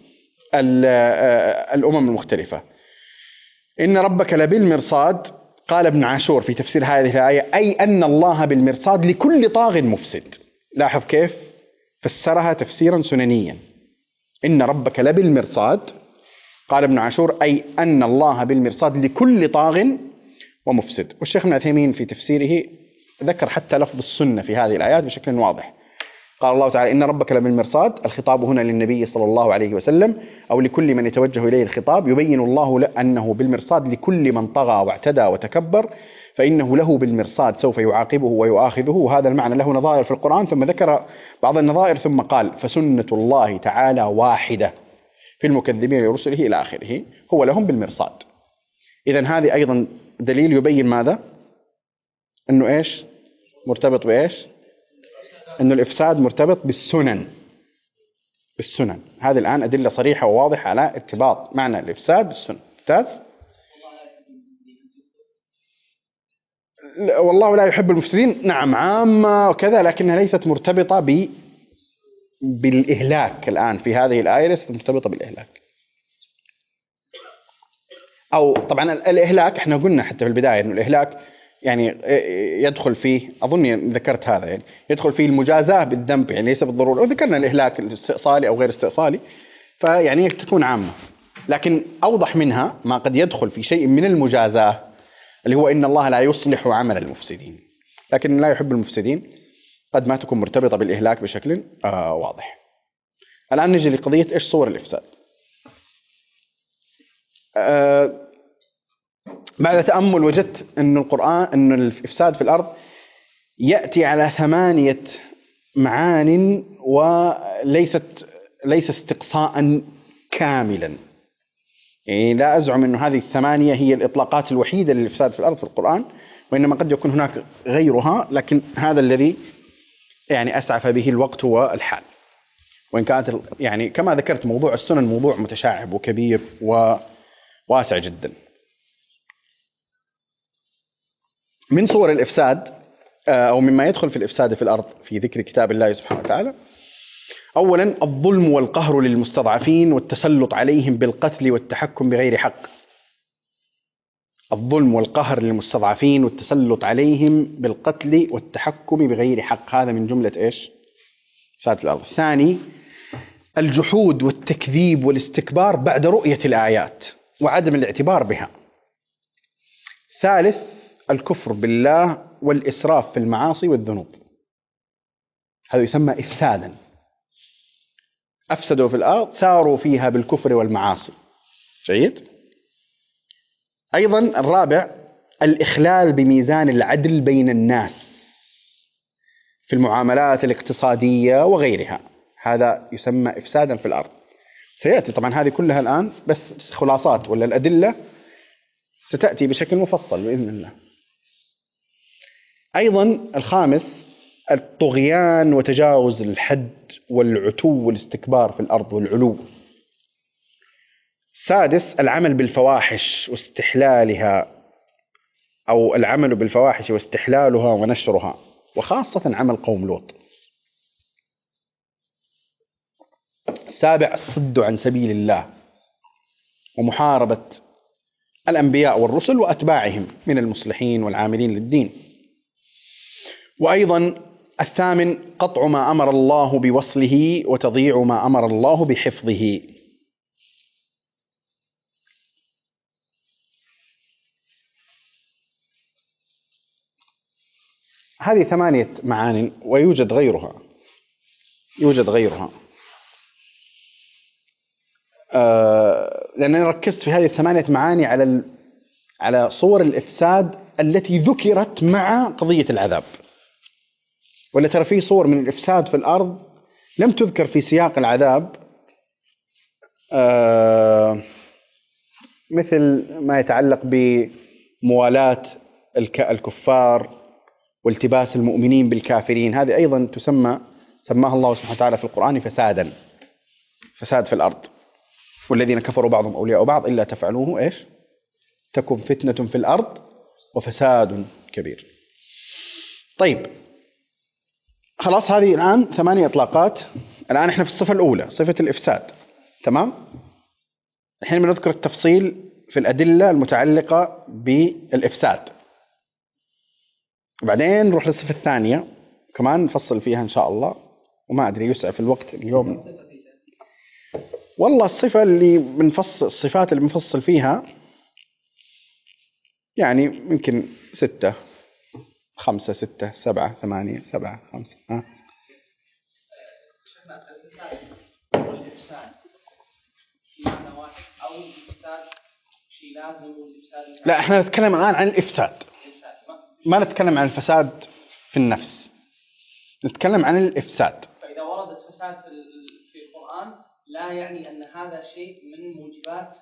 A: بالأمم المختلفة. إن ربك لبالمرصاد، قال ابن عاشور في تفسير هذه الآية أي أن الله بالمرصاد لكل طاغ مفسد. لاحظ كيف فسرها تفسيرا سننيا: إن ربك لبالمرصاد. قال ابن عاشور: أي أن الله بالمرصاد لكل طاغ ومفسد. والشيخ ابن عثيمين في تفسيره ذكر حتى لفظ السنة في هذه الآيات بشكل واضح. قال الله تعالى: إن ربك لبالمرصاد. الخطاب هنا للنبي صلى الله عليه وسلم أو لكل من يتوجه إليه الخطاب. يبين الله أنه بالمرصاد لكل من طغى واعتدى وتكبر، فإنه له بالمرصاد سوف يعاقبه ويؤاخذه. وهذا المعنى له نظائر في القرآن، ثم ذكر بعض النظائر ثم قال: فسنة الله تعالى واحدة في المكذبين لرسله إلى آخره، هو لهم بالمرصاد. إذن هذه أيضا دليل يبين ماذا؟ أنه إيش مرتبط بإيش؟ أنه الإفساد مرتبط بالسنن. هذه الآن أدلة صريحة وواضحة على ارتباط معنى الإفساد بالسنن. ممتاز. والله لا يحب المفسدين، نعم عامة وكذا، لكنها ليست مرتبطة بالإهلاك. الآن في هذه الآية ليست مرتبطة بالإهلاك. أو طبعا الإهلاك احنا قلنا حتى في البداية أنه الإهلاك يعني يدخل فيه، أظني ذكرت هذا، يعني يدخل فيه المجازاة بالذنب، يعني ليس بالضرورة. وذكرنا الإهلاك الاستئصالي أو غير استئصالي، فيعني تكون عامة. لكن أوضح منها ما قد يدخل في شيء من المجازاة، اللي هو إن الله لا يصلح عمل المفسدين، لكن لا يحب المفسدين قد ما تكون مرتبطة بالإهلاك بشكل واضح. الآن نجي لقضية إيش صور الإفساد. بعد تأمل وجدت أن القرآن، أن الإفساد في الأرض يأتي على 8 معان، ليس استقصاء كاملا. يعني لا أزعم أن هذه 8 هي الإطلاقات الوحيدة للإفساد في الأرض في القرآن، وإنما قد يكون هناك غيرها، لكن هذا الذي يعني أسعف به الوقت والحال. وإن كانت يعني كما ذكرت موضوع السنن موضوع متشعب وكبير وواسع جدا. من صور الإفساد أو مما يدخل في الإفساد في الأرض في ذكر كتاب الله سبحانه وتعالى: أولا الظلم والقهر للمستضعفين والتسلط عليهم بالقتل والتحكم بغير حق. الظلم والقهر للمستضعفين والتسلط عليهم بالقتل والتحكم بغير حق، هذا من جملة إيش؟ إفساد الأرض. الثاني الجحود والتكذيب والاستكبار بعد رؤية الآيات وعدم الاعتبار بها. ثالث الكفر بالله والإسراف في المعاصي والذنوب، هذا يسمى إفسادا. أفسدوا في الأرض، ساروا فيها بالكفر والمعاصي. جيد. أيضا الرابع الإخلال بميزان العدل بين الناس في المعاملات الاقتصادية وغيرها، هذا يسمى إفسادا في الأرض. سيأتي طبعا هذه كلها الآن بس خلاصات، ولا الأدلة ستأتي بشكل مفصل بإذن الله. أيضا الخامس الطغيان وتجاوز الحد والعتو والاستكبار في الأرض والعلو. السادس العمل بالفواحش واستحلالها، أو العمل بالفواحش واستحلالها ونشرها، وخاصة عمل قوم لوط. السابع الصد عن سبيل الله ومحاربة الأنبياء والرسل وأتباعهم من المصلحين والعاملين للدين. وأيضا الثامن قطع ما أمر الله بوصله وتضييع ما أمر الله بحفظه. هذه 8 معان ويوجد غيرها. لأنني ركزت في هذه 8 معاني على صور الإفساد التي ذكرت مع قضية العذاب. ولا ترى في صور من الإفساد في الأرض لم تذكر في سياق العذاب، مثل ما يتعلق بموالاة الكفار والتباس المؤمنين بالكافرين. هذه أيضا سماها الله سبحانه وتعالى في القرآن فساد في الأرض. والذين كفروا بعضهم أولياء بعض إلا تفعلوه إيش؟ تكن فتنة في الأرض وفساد كبير. طيب خلاص، هذه الآن 8 إطلاقات. الآن إحنا في الصفة الأولى، صفة الإفساد. تمام. الحين بنذكر التفصيل في الأدلة المتعلقة بالإفساد، وبعدين نروح للصفة الثانية كمان نفصل فيها إن شاء الله، وما أدري يسعف الوقت اليوم. والله الصفة اللي بنفصل، الصفات اللي بنفصل فيها يعني يمكن 6 5 6 7 8 7 5 لا، احنا نتكلم الآن عن الإفساد، ما نتكلم عن الفساد في النفس، نتكلم عن الإفساد.
B: فإذا وردت فساد في القرآن لا يعني أن هذا شيء من موجبات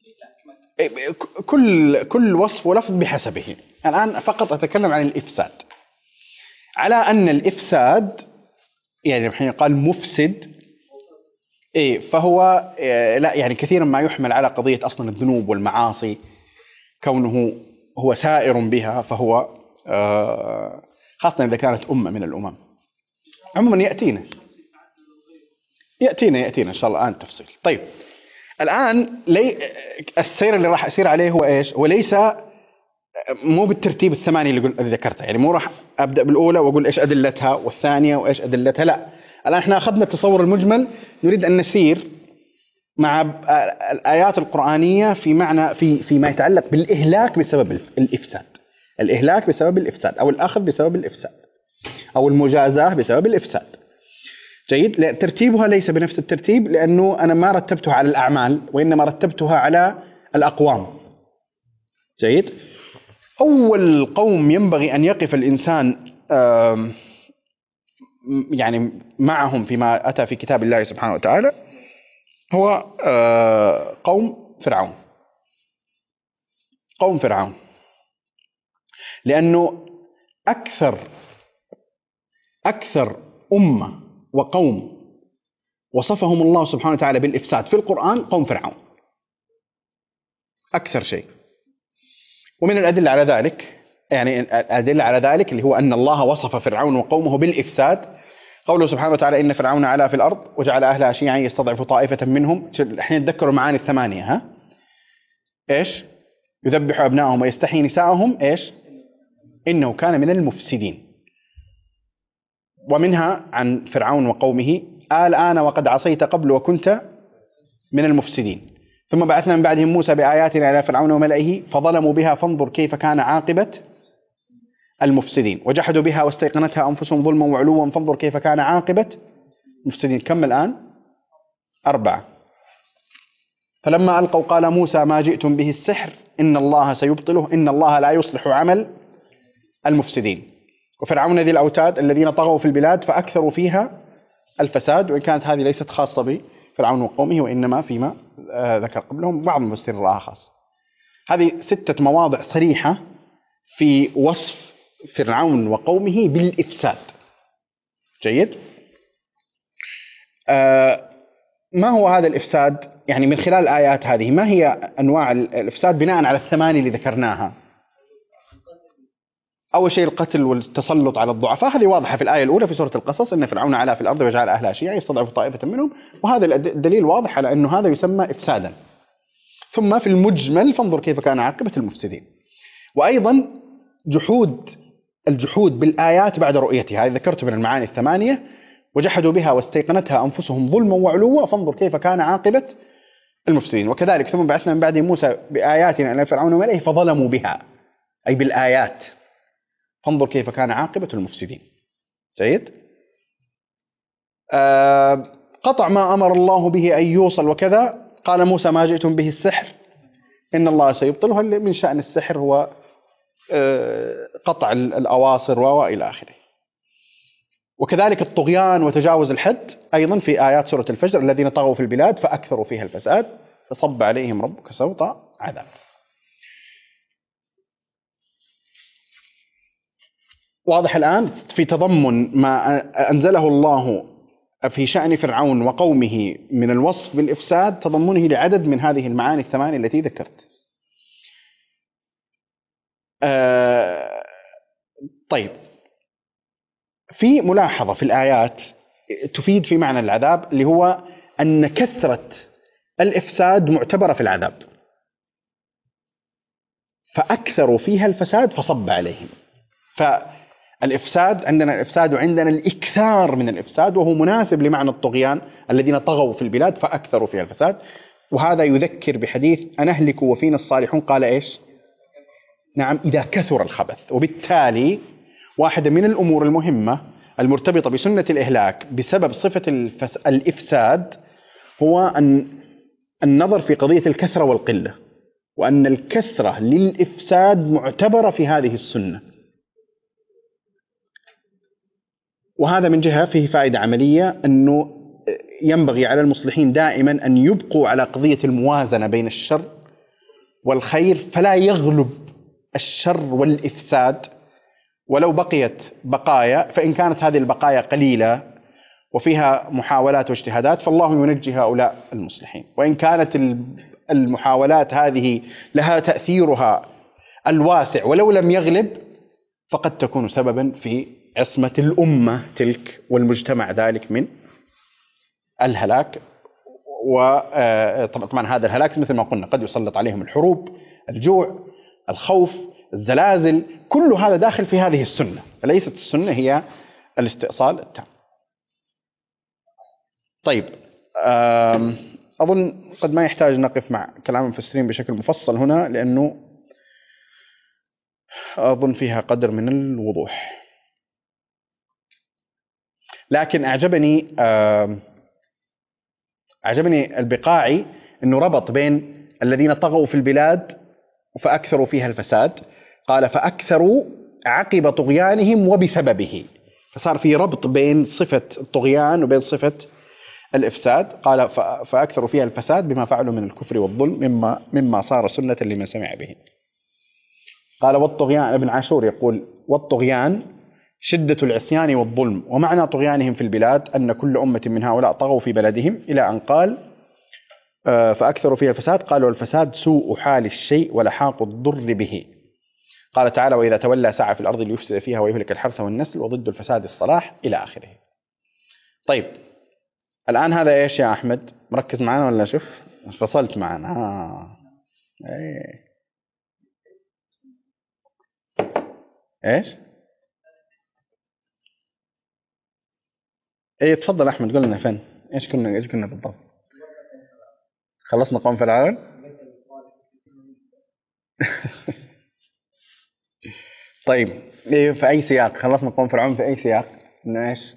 A: كل وصف ولفظ بحسبه. الآن فقط أتكلم عن الإفساد، على أن الإفساد يعني حين قال مفسد فهو لا يعني كثيرا ما يحمل على قضية أصلا الذنوب والمعاصي، كونه هو سائر بها، فهو خاصة إذا كانت أمة من الأمم. عموما يأتينا إن شاء الله الآن تفصيل. طيب الآن السير اللي راح أسير عليه هو إيش؟ وليس مو بالترتيب الثماني اللي ذكرته، يعني مو راح أبدأ بالأولى وأقول إيش أدلتها والثانية وإيش أدلتها، لا. الآن إحنا أخذنا التصور المجمل، نريد أن نسير مع الآيات القرآنية في معنى فيما يتعلق بالإهلاك بسبب الإفساد، الإهلاك بسبب الإفساد أو الأخذ بسبب الإفساد أو المجازاة بسبب الإفساد. جيد. ترتيبها ليس بنفس الترتيب، لأنه أنا ما رتبتها على الأعمال وإنما رتبتها على الأقوام. جيد. أول قوم ينبغي أن يقف الإنسان يعني معهم فيما أتى في كتاب الله سبحانه وتعالى هو قوم فرعون. قوم فرعون، لأنه أكثر أمة وقوم وصفهم الله سبحانه وتعالى بالإفساد في القرآن قوم فرعون، أكثر شيء. ومن الأدلة على ذلك، يعني الأدلة على ذلك اللي هو أن الله وصف فرعون وقومه بالإفساد، قوله سبحانه وتعالى إن فرعون علا في الأرض وجعل أهلها شيعا يستضعف طائفة منهم. الحين تذكروا معاني الثمانية، إيش؟ يذبح أبنائهم ويستحيي نساءهم، إيش؟ إنه كان من المفسدين. ومنها عن فرعون وقومه الآن وقد عصيت قبل وكنت من المفسدين، ثم بعثنا من بعدهم موسى بآياتنا إلى فرعون وملئه فظلموا بها فانظر كيف كان عاقبة المفسدين، وجحدوا بها واستيقنتها أنفسهم ظلما وعلوا فانظر كيف كان عاقبة المفسدين. كم الآن؟ 4. فلما ألقوا قال موسى ما جئتم به السحر إن الله سيبطله إن الله لا يصلح عمل المفسدين. وفرعون ذي الأوتاد الذين طغوا في البلاد فأكثروا فيها الفساد، وإن كانت هذه ليست خاصة بفرعون وقومه وإنما فيما ذكر قبلهم، بعض المفسرين رأها خاص. هذه 6 مواضع صريحة في وصف فرعون وقومه بالإفساد. جيد. ما هو هذا الإفساد؟ يعني من خلال الآيات هذه ما هي أنواع الإفساد بناء على الثماني اللي ذكرناها؟ أول شيء القتل والتسلط على الضعفاء، هذه واضحة في الآية الأولى في سورة القصص إن فرعون علا في الأرض وجعل أهلها شيعا يستضعف طائفة منهم، وهذا الدليل واضح على أنه هذا يسمى إفسادا. ثم في المجمل فانظر كيف كان عاقبة المفسدين. وأيضا الجحود بالآيات بعد رؤيتها، هذه ذكرته من المعاني الثمانية، وجحدوا بها واستيقنتها أنفسهم ظلما وعلوا فانظر كيف كان عاقبة المفسدين. وكذلك ثم بعثنا من بعد موسى بآياتنا إلى فرعون وملئه فظلموا بها، أي بالآيات، فانظر كيف كان عاقبة المفسدين. جيد. قطع ما أمر الله به أن يوصل وكذا، قال موسى ما جئتم به السحر إن الله سيبطله. من شأن السحر هو قطع الأواصر وإلى آخره. وكذلك الطغيان وتجاوز الحد أيضا في آيات سورة الفجر الذين طغوا في البلاد فأكثروا فيها الفساد فصب عليهم ربك سوط عذاب. واضح الآن في تضمن ما أنزله الله في شأن فرعون وقومه من الوصف بالإفساد، تضمنه لعدد من هذه المعاني الثمانية التي ذكرت. طيب، في ملاحظة في الآيات تفيد في معنى العذاب، اللي هو أن كثرة الإفساد معتبرة في العذاب، فأكثروا فيها الفساد فصب عليهم. الإفساد، عندنا الإفساد وعندنا الإكثار من الإفساد، وهو مناسب لمعنى الطغيان الذين طغوا في البلاد فأكثروا فيها الفساد. وهذا يذكر بحديث أنهلك وفينا الصالحون، قال إيش؟ نعم، إذا كثر الخبث. وبالتالي واحدة من الأمور المهمة المرتبطة بسنة الإهلاك بسبب صفة الإفساد هو أن النظر في قضية الكثرة والقلة، وأن الكثرة للإفساد معتبرة في هذه السنة. وهذا من جهة فيه فائدة عملية، أنه ينبغي على المصلحين دائما أن يبقوا على قضية الموازنة بين الشر والخير، فلا يغلب الشر والإفساد. ولو بقيت بقايا فإن كانت هذه البقايا قليلة وفيها محاولات واجتهادات فالله ينجي هؤلاء المصلحين، وإن كانت المحاولات هذه لها تأثيرها الواسع ولو لم يغلب فقد تكون سببا في عصمة الأمة تلك والمجتمع ذلك من الهلاك. وطبعا هذا الهلاك مثل ما قلنا قد يسلط عليهم الحروب، الجوع، الخوف، الزلازل، كل هذا داخل في هذه السنة، فليست السنة هي الاستئصال التام. طيب، أظن قد ما يحتاج نقف مع كلام المفسرين بشكل مفصل هنا، لأنه أظن فيها قدر من الوضوح. لكن أعجبني البقاعي أنه ربط بين الذين طغوا في البلاد فأكثروا فيها الفساد، قال فأكثروا عقب طغيانهم وبسببه، فصار في ربط بين صفة الطغيان وبين صفة الإفساد. قال فأكثروا فيها الفساد بما فعلوا من الكفر والظلم مما صار سنة لمن سمع به. قال والطغيان، ابن عاشور يقول والطغيان شدة العصيان والظلم، ومعنى طغيانهم في البلاد أن كل أمة من هؤلاء طغوا في بلدهم، إلى أن قال فأكثروا فيها الفساد. قال والفساد سوء حال الشيء ولحاق الضر به. قال تعالى وإذا تولى سعى في الأرض ليفسد فيها ويهلك الحرث والنسل وضد الفساد الصلاح، إلى آخره. طيب الآن هذا إيش يا أحمد؟ مركز معنا ولا شوف فصلت معنا؟ إيش؟ تفضل أحمد، قل لنا فين إيش كنا بالضبط؟ خلصنا قوم فرعون. طيب في أي سياق خلصنا قوم فرعون؟ في أي سياق؟ إنه إيش؟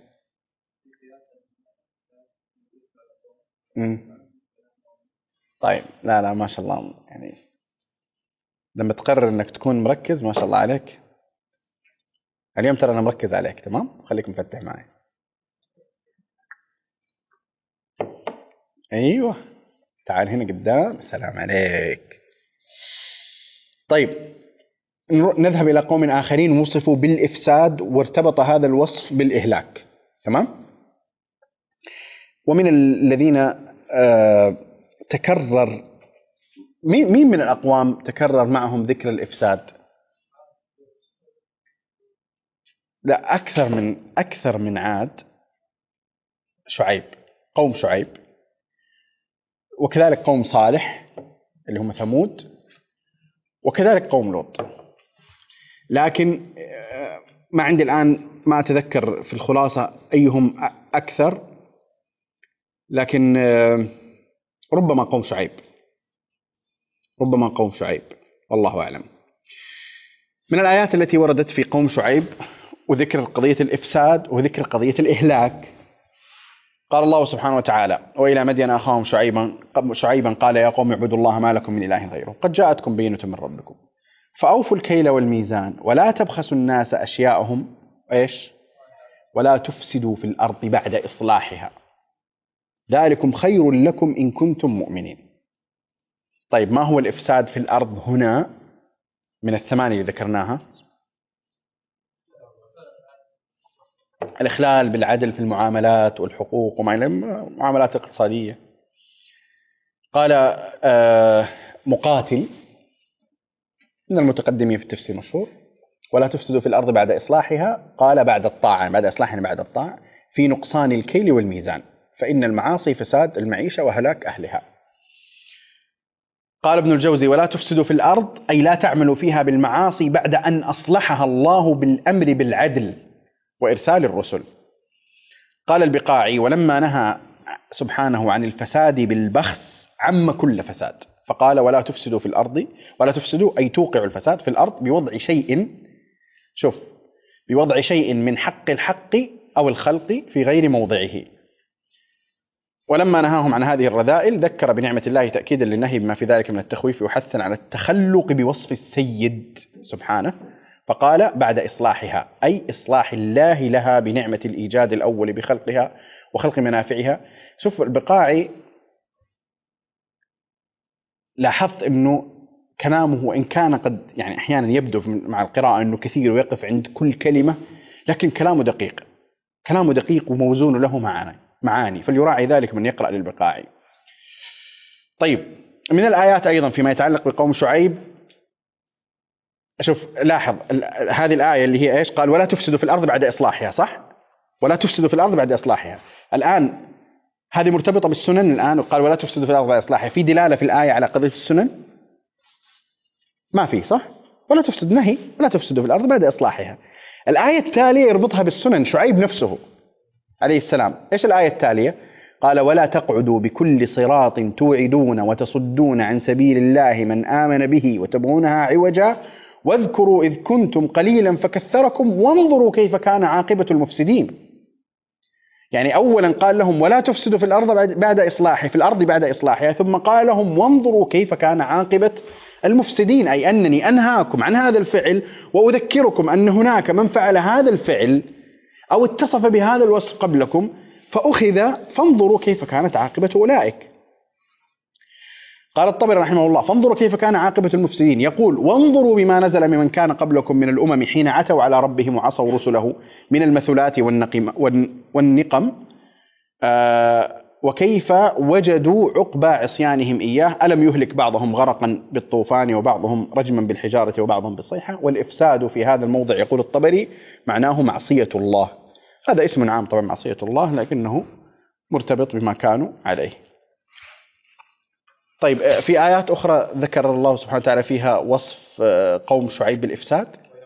A: طيب لا ما شاء الله، يعني لما تقرر إنك تكون مركز ما شاء الله عليك. اليوم ترى أنا مركز عليك، تمام؟ خليك مفتح معي. أيوة تعال هنا قدام، السلام عليك. طيب نذهب إلى قوم آخرين وصفوا بالإفساد وارتبط هذا الوصف بالإهلاك، تمام؟ ومن الذين تكرر، مين من الأقوام تكرر معهم ذكر الإفساد؟ لا، أكثر من عاد، شعيب، قوم شعيب، وكذلك قوم صالح اللي هم ثمود، وكذلك قوم لوط. لكن ما عندي الآن، ما أتذكر في الخلاصة أيهم أكثر، لكن ربما قوم شعيب، والله أعلم. من الآيات التي وردت في قوم شعيب وذكر قضية الإفساد وذكر قضية الإهلاك، قال الله سبحانه وتعالى وإلى مدين أخاهم شعيبا قال يا قوم اعبدوا الله ما لكم من إله غيره قد جاءتكم بينة من ربكم فأوفوا الكيل والميزان ولا تبخسوا الناس أشياءهم إيش؟ ولا تفسدوا في الأرض بعد إصلاحها ذلكم خير لكم إن كنتم مؤمنين. طيب ما هو الإفساد في الأرض هنا من الثمانية اللي ذكرناها؟ الإخلال بالعدل في المعاملات والحقوق وما إلى معاملات اقتصادية. قال مقاتل من المتقدمين في التفسير مشهور ولا تفسدوا في الأرض بعد إصلاحها، قال بعد الطاعة، بعد إصلاحها بعد الطاعة، في نقصان الكيل والميزان فإن المعاصي فساد المعيشة وهلاك أهلها. قال ابن الجوزي: ولا تفسدوا في الأرض أي لا تعملوا فيها بالمعاصي بعد أن أصلحها الله بالأمر بالعدل وإرسال الرسل. قال البقاعي: ولما نهى سبحانه عن الفساد بالبخس عم كل فساد، فقال: ولا تفسدوا في الأرض، ولا تفسدوا أي توقعوا الفساد في الأرض بوضع شيء، شوف، بوضع شيء من حق الحق أو الخلق في غير موضعه. ولما نهاهم عن هذه الرذائل ذكر بنعمة الله تأكيدا للنهي بما في ذلك من التخويف وحثا على التخلق بوصف السيد سبحانه، فقال: بعد إصلاحها، أي إصلاح الله لها بنعمة الإيجاد الأول بخلقها وخلق منافعها. شوف البقاعي، لاحظت أنه كلامه وإن كان قد يعني أحيانا يبدو مع القراءة أنه كثير ويقف عند كل كلمة، لكن كلامه دقيق، كلامه دقيق وموزون له معاني، فليراعي ذلك من يقرأ للبقاعي. طيب، من الآيات أيضا فيما يتعلق بقوم شعيب، شوف لاحظ هذه الآية اللي هي إيش؟ قال: ولا تفسدوا في الأرض بعد إصلاحها، صح؟ ولا تفسدوا في الأرض بعد إصلاحها. الآن هذه مرتبطة بالسنن الآن، وقال: ولا تفسدوا في الأرض بعد إصلاحها. في دلالة في الآية على قضية السنن؟ ما في، صح؟ ولا تفسد نهي، ولا تفسدوا في الأرض بعد إصلاحها. الآية التالية يربطها بالسنن، شعيب نفسه عليه السلام. إيش الآية التالية؟ قال: ولا تقعدوا بكل صراط توعدون وتصدون عن سبيل الله من آمن به وتبغونها عوجا واذكروا إذ كنتم قليلا فكثركم وانظروا كيف كان عاقبة المفسدين. يعني أولا قال لهم: ولا تفسدوا في الأرض بعد إصلاحها، في الأرض بعد إصلاحها، ثم قال لهم: وانظروا كيف كان عاقبة المفسدين، أي أنني أنهاكم عن هذا الفعل وأذكركم أن هناك من فعل هذا الفعل أو اتصف بهذا الوصف قبلكم فأخذ، فانظروا كيف كانت عاقبة أولئك. قال الطبري رحمه الله: فانظروا كيف كان عاقبة المفسدين. يقول: وانظروا بما نزل ممن كان قبلكم من الأمم حين عتوا على ربهم وعصوا رسله من المثلات والنقم، وكيف وجدوا عقبى عصيانهم إياه، ألم يهلك بعضهم غرقا بالطوفان وبعضهم رجما بالحجارة وبعضهم بالصيحة. والإفساد في هذا الموضع يقول الطبري معناه معصية الله. هذا اسم عام طبعا، معصية الله، لكنه مرتبط بما كانوا عليه. طيب، في آيات أخرى ذكر الله سبحانه وتعالى فيها وصف قوم شعيب بالإفساد.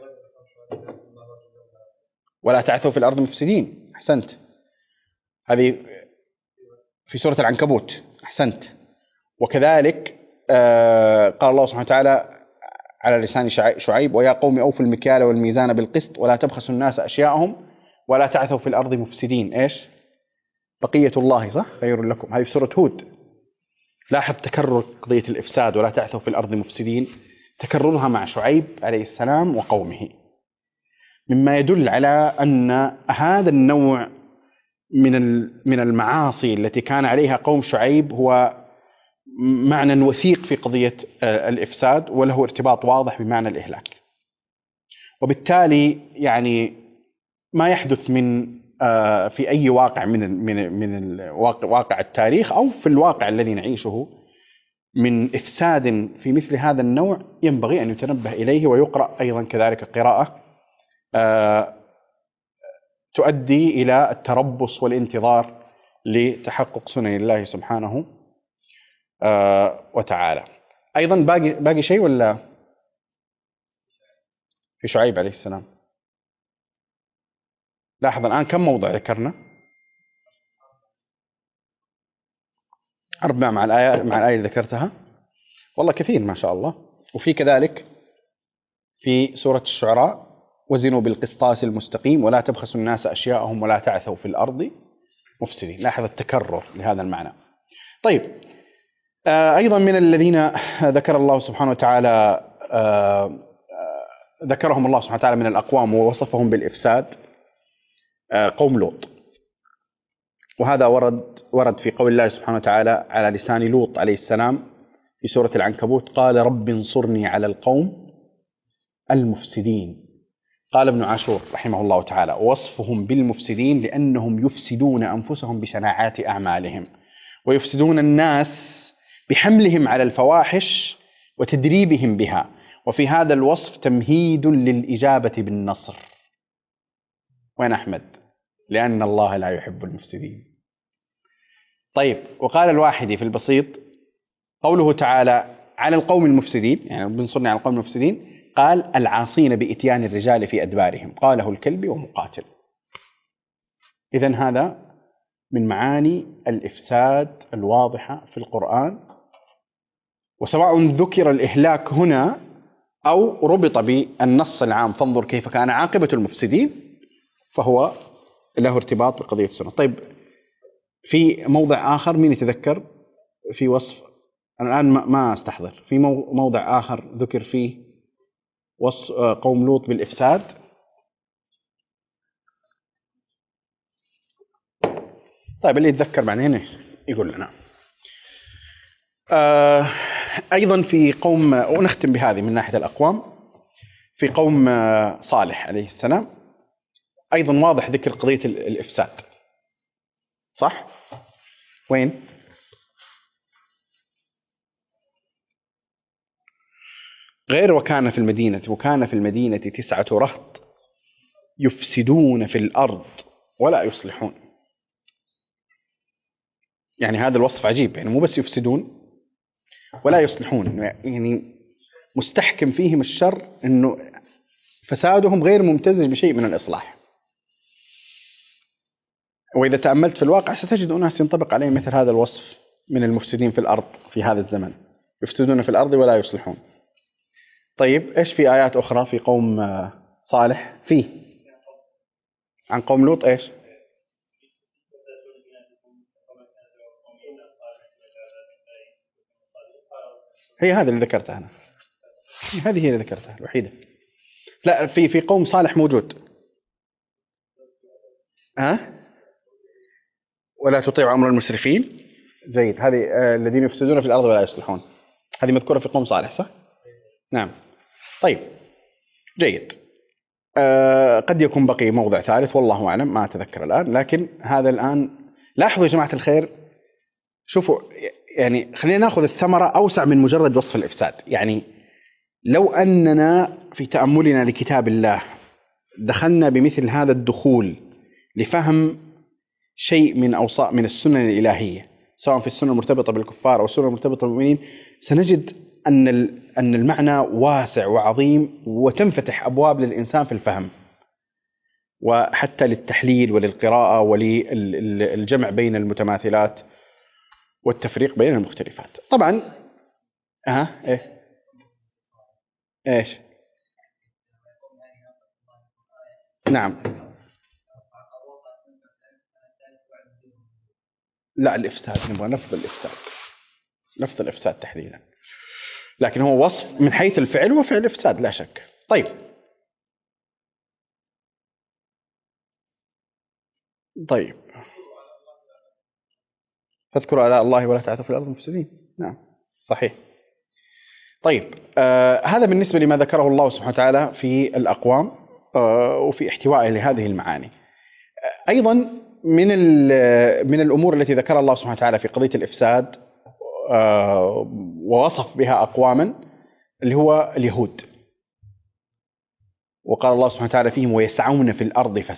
A: ولا تعثوا في الأرض مفسدين، أحسنت، هذه في سورة العنكبوت، أحسنت. وكذلك قال الله سبحانه وتعالى على لسان شعيب: ويا قوم أوفوا المكيال والميزان بالقسط ولا تبخسوا الناس أشياءهم ولا تعثوا في الأرض مفسدين. إيش؟ بقية الله، صح؟ خير لكم، هذه في سورة هود. لاحظ تكرر قضية الإفساد، ولا تعثوا في الأرض مفسدين، تكررها مع شعيب عليه السلام وقومه، مما يدل على أن هذا النوع من المعاصي التي كان عليها قوم شعيب هو معنى وثيق في قضية الإفساد، وله ارتباط واضح بمعنى الإهلاك. وبالتالي يعني ما يحدث في أي واقع من واقع التاريخ أو في الواقع الذي نعيشه من إفساد في مثل هذا النوع ينبغي أن يتنبه إليه، ويقرأ أيضا كذلك قراءة تؤدي إلى التربص والانتظار لتحقق سنن الله سبحانه وتعالى. أيضا باقي شيء ولا في شعيب عليه السلام؟ لاحظ الآن كم موضع ذكرنا؟ 4 مع الآية اللي ذكرتها، والله كثير ما شاء الله. وفي كذلك في سورة الشعراء: وزنوا بالقسطاس المستقيم ولا تبخسوا الناس أشياءهم ولا تعثوا في الأرض مفسدين. لاحظ التكرر لهذا المعنى. طيب، أيضا من الذين ذكر الله سبحانه وتعالى ذكرهم الله سبحانه وتعالى من الأقوام ووصفهم بالإفساد قوم لوط. وهذا ورد في قول الله سبحانه وتعالى على لسان لوط عليه السلام في سورة العنكبوت: قال رب انصرني على القوم المفسدين. قال ابن عاشور رحمه الله تعالى: وصفهم بالمفسدين لأنهم يفسدون أنفسهم بشناعات أعمالهم ويفسدون الناس بحملهم على الفواحش وتدريبهم بها، وفي هذا الوصف تمهيد للإجابة بالنصر. وين أحمد؟ لأن الله لا يحب المفسدين. طيب، وقال الواحدي في البسيط: قوله تعالى على القوم المفسدين، يعني بنصرني على القوم المفسدين، قال العاصين بإتيان الرجال في أدبارهم، قاله الكلبي ومقاتل. إذن هذا من معاني الإفساد الواضحة في القرآن، وسواء ذكر الإهلاك هنا أو ربط بالنص العام فانظر كيف كان عاقبة المفسدين، فهو له ارتباط بقضية السنة. طيب في موضع آخر مين يتذكر في وصف، الآن ما استحضر، في موضع آخر ذكر فيه وصف قوم لوط بالإفساد؟ طيب اللي يتذكر بعدين يقول لنا. أيضا في قوم، ونختم بهذه من ناحية الأقوام، في قوم صالح عليه السلام أيضا واضح ذكر قضية الإفساد، صح؟ وين؟ غير وكان في المدينة 9 رهط يفسدون في الأرض ولا يصلحون. يعني هذا الوصف عجيب، يعني مو بس يفسدون ولا يصلحون، يعني مستحكم فيهم الشر، أنه فسادهم غير ممتزج بشيء من الإصلاح. وإذا تأملت في الواقع ستجد أناس ينطبق عليهم مثل هذا الوصف من المفسدين في الأرض في هذا الزمن، يفسدون في الأرض ولا يصلحون. طيب إيش في آيات أخرى في قوم صالح؟ فيه عن قوم لوط إيش؟ هي هذه اللي ذكرتها أنا، هذه هي اللي ذكرتها الوحيدة. لا، في قوم صالح موجود. ولا تطيعوا أمر المسرفين. جيد، هذه الذين يفسدون في الأرض ولا يصلحون، هذه مذكورة في قوم صالح، صح؟ نعم. طيب جيد. قد يكون بقي موضع ثالث والله أعلم، ما أتذكر الآن، لكن هذا الآن لاحظوا يا جماعة الخير، شوفوا يعني خلينا نأخذ الثمرة أوسع من مجرد وصف الإفساد. يعني لو أننا في تأملنا لكتاب الله دخلنا بمثل هذا الدخول لفهم شيء من السنن الإلهية، سواء في السنة المرتبطة بالكفار أو السنة المرتبطة بالمؤمنين، سنجد أن المعنى واسع وعظيم، وتنفتح أبواب للإنسان في الفهم، وحتى للتحليل وللقراءة وللجمع بين المتماثلات والتفريق بين المختلفات. طبعا إيش؟ نعم. لا، الإفساد نبغى لفظ الإفساد تحديدا، لكن هو وصف من حيث الفعل وفعل إفساد لا شك. طيب فاذكروا آلاء الله ولا تعثوا في الأرض مفسدين. نعم صحيح. طيب هذا بالنسبة لما ذكره الله سبحانه وتعالى في الأقوام وفي احتوائه لهذه المعاني. أيضا من الأمور التي ذكر الله سبحانه وتعالى في قضية الإفساد ووصف بها أقواما اللي هو اليهود، وقال الله سبحانه وتعالى فيهم ويسعون في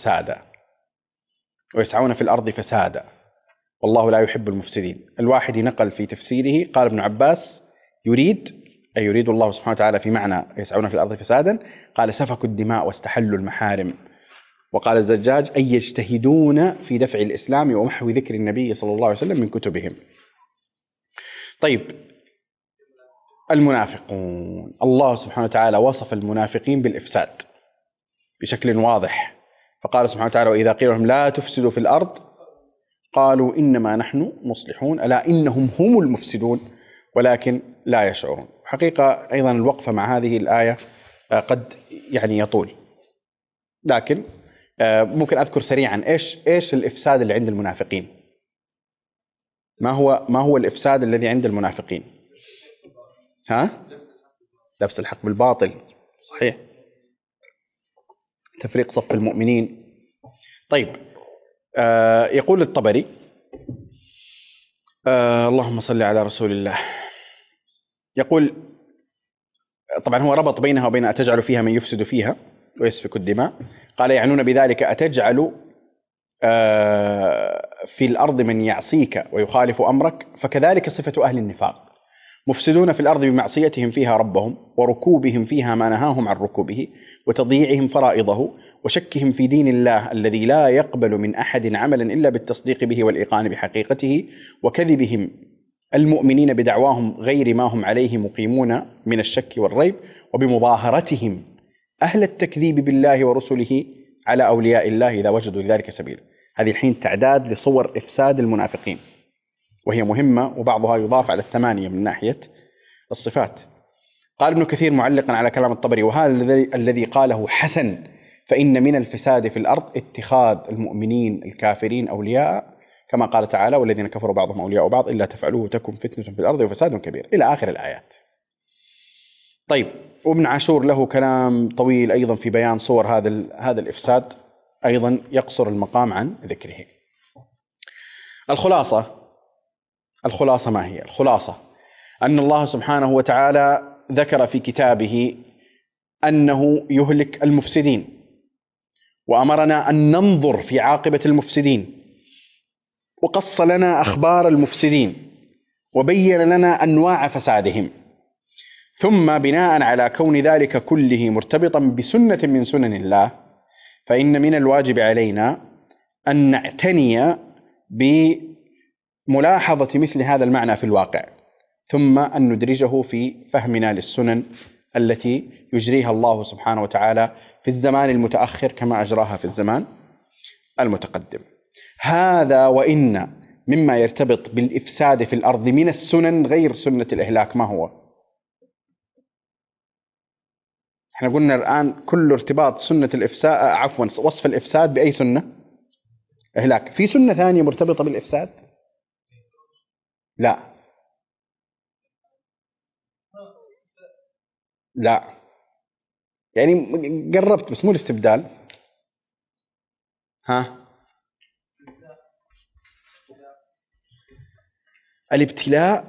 A: الأرض فسادا والله لا يحب المفسدين. الواحد نقل في تفسيره قال ابن عباس يريد الله سبحانه وتعالى في معنى يسعون في الأرض فسادا، قال سفكوا الدماء واستحلوا المحارم. وقال الزجاج أي يجتهدون في دفع الإسلام ومحو ذكر النبي صلى الله عليه وسلم من كتبهم. طيب المنافقون، الله سبحانه وتعالى وصف المنافقين بالإفساد بشكل واضح، فقال سبحانه وتعالى وإذا قيل لهم لا تفسدوا في الأرض قالوا إنما نحن مصلحون ألا إنهم هم المفسدون ولكن لا يشعرون. حقيقة أيضا الوقفة مع هذه الآية قد يعني يطول، لكن ممكن أذكر سريعا إيش الإفساد اللي عند المنافقين. ما هو الإفساد الذي عند المنافقين؟ لبس الحق بالباطل، صحيح، تفريق صف المؤمنين. طيب يقول الطبري اللهم صل على رسول الله، يقول طبعا هو ربط بينها وبين أتجعل فيها من يفسد فيها ويسفك الدماء، قال يعنون بذلك أتجعل في الأرض من يعصيك ويخالف أمرك، فكذلك صفة أهل النفاق مفسدون في الأرض بمعصيتهم فيها ربهم وركوبهم فيها ما نهاهم عن ركوبه وتضييعهم فرائضه وشكهم في دين الله الذي لا يقبل من أحد عملا إلا بالتصديق به والإيقان بحقيقته وكذبهم المؤمنين بدعواهم غير ما هم عليه مقيمون من الشك والريب وبمظاهرتهم أهل التكذيب بالله ورسله على أولياء الله إذا وجدوا لذلك سبيلا. هذه الحين تعداد لصور إفساد المنافقين، وهي مهمة وبعضها يضاف على 8 من ناحية الصفات. قال ابن كثير معلقا على كلام الطبري: وهذا الذي قاله حسن، فإن من الفساد في الأرض اتخاذ المؤمنين الكافرين أولياء، كما قال تعالى: والذين كفروا بعضهم أولياء بعض إلا تفعلوه تكن فتنة في الأرض وفساد كبير، إلى آخر الآيات. طيب، وابن عاشور له كلام طويل أيضا في بيان صور هذا الإفساد، أيضا يقصر المقام عن ذكره. الخلاصة ما هي؟ الخلاصة أن الله سبحانه وتعالى ذكر في كتابه أنه يهلك المفسدين، وأمرنا أن ننظر في عاقبة المفسدين، وقص لنا أخبار المفسدين، وبين لنا أنواع فسادهم. ثم بناء على كون ذلك كله مرتبطا بسنة من سنن الله، فإن من الواجب علينا أن نعتني بملاحظة مثل هذا المعنى في الواقع، ثم أن ندرجه في فهمنا للسنن التي يجريها الله سبحانه وتعالى في الزمان المتأخر كما أجراها في الزمان المتقدم. هذا وإن مما يرتبط بالإفساد في الأرض من السنن غير سنة الإهلاك. ما هو؟ احنا قلنا الآن كل ارتباط سنة الإفساد، وصف الإفساد بأي سنة؟ إهلاك. في سنة ثانية مرتبطة بالإفساد؟ لا، يعني قربت بس مو الاستبدال. الابتلاء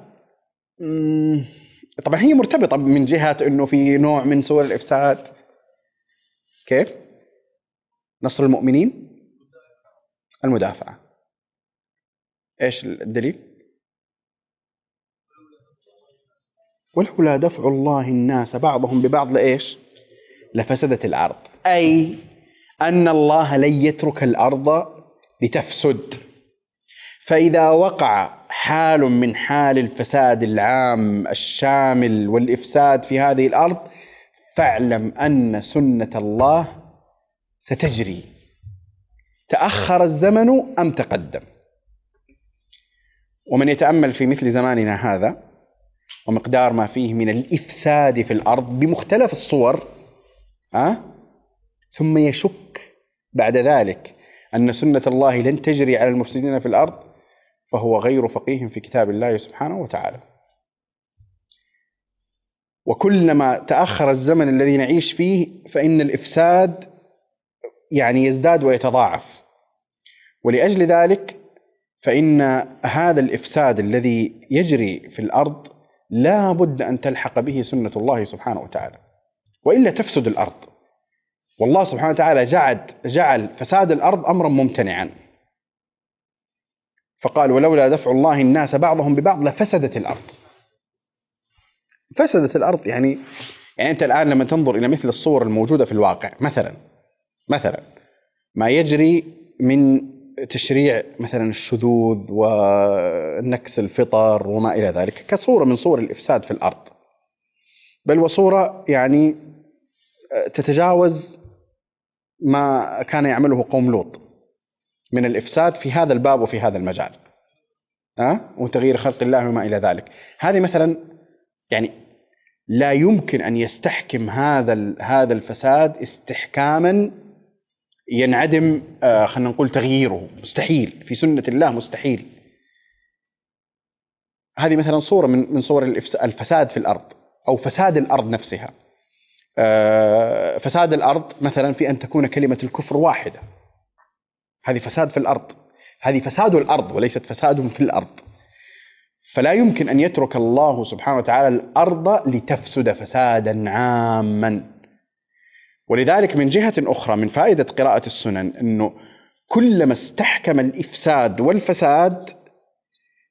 A: طبعا هي مرتبطة من جهة أنه في نوع من صور الإفساد. كيف؟ نصر المؤمنين، المدافعة. إيش الدليل؟ ولولا دفع الله الناس بعضهم ببعض لإيش؟ لفسدت الأرض، أي أن الله لن يترك الأرض لتفسد. فإذا وقع حال من حال الفساد العام الشامل والإفساد في هذه الأرض، فاعلم أن سنة الله ستجري، تأخر الزمن أم تقدم. ومن يتأمل في مثل زماننا هذا ومقدار ما فيه من الإفساد في الأرض بمختلف الصور، ثم يشك بعد ذلك أن سنة الله لن تجري على المفسدين في الأرض، فهو غير فقيه في كتاب الله سبحانه وتعالى. وكلما تأخر الزمن الذي نعيش فيه فإن الإفساد يعني يزداد ويتضاعف. ولأجل ذلك فإن هذا الإفساد الذي يجري في الأرض لا بد أن تلحق به سنة الله سبحانه وتعالى، وإلا تفسد الأرض. والله سبحانه وتعالى جعل فساد الأرض أمرا ممتنعا، فقال: ولولا دفع الله الناس بعضهم ببعض لفسدت الأرض. فسدت الأرض يعني أنت الآن لما تنظر إلى مثل الصور الموجودة في الواقع، مثلا ما يجري من تشريع مثلا الشذوذ ونكس الفطر وما إلى ذلك كصورة من صور الإفساد في الأرض، بل وصورة يعني تتجاوز ما كان يعمله قوم لوط من الإفساد في هذا الباب وفي هذا المجال، وتغيير خلق الله وما إلى ذلك. هذه مثلا يعني لا يمكن أن يستحكم هذا الفساد استحكاما ينعدم، خلينا نقول تغييره مستحيل، في سنة الله مستحيل. هذه مثلا صورة من صور الفساد في الأرض، أو فساد الأرض نفسها. فساد الأرض مثلا في أن تكون كلمة الكفر واحدة، هذه فساد في الأرض، هذه فساد الأرض وليست فساد في الأرض. فلا يمكن أن يترك الله سبحانه وتعالى الأرض لتفسد فسادا عاما. ولذلك من جهة أخرى من فائدة قراءة السنن أنه كلما استحكم الإفساد والفساد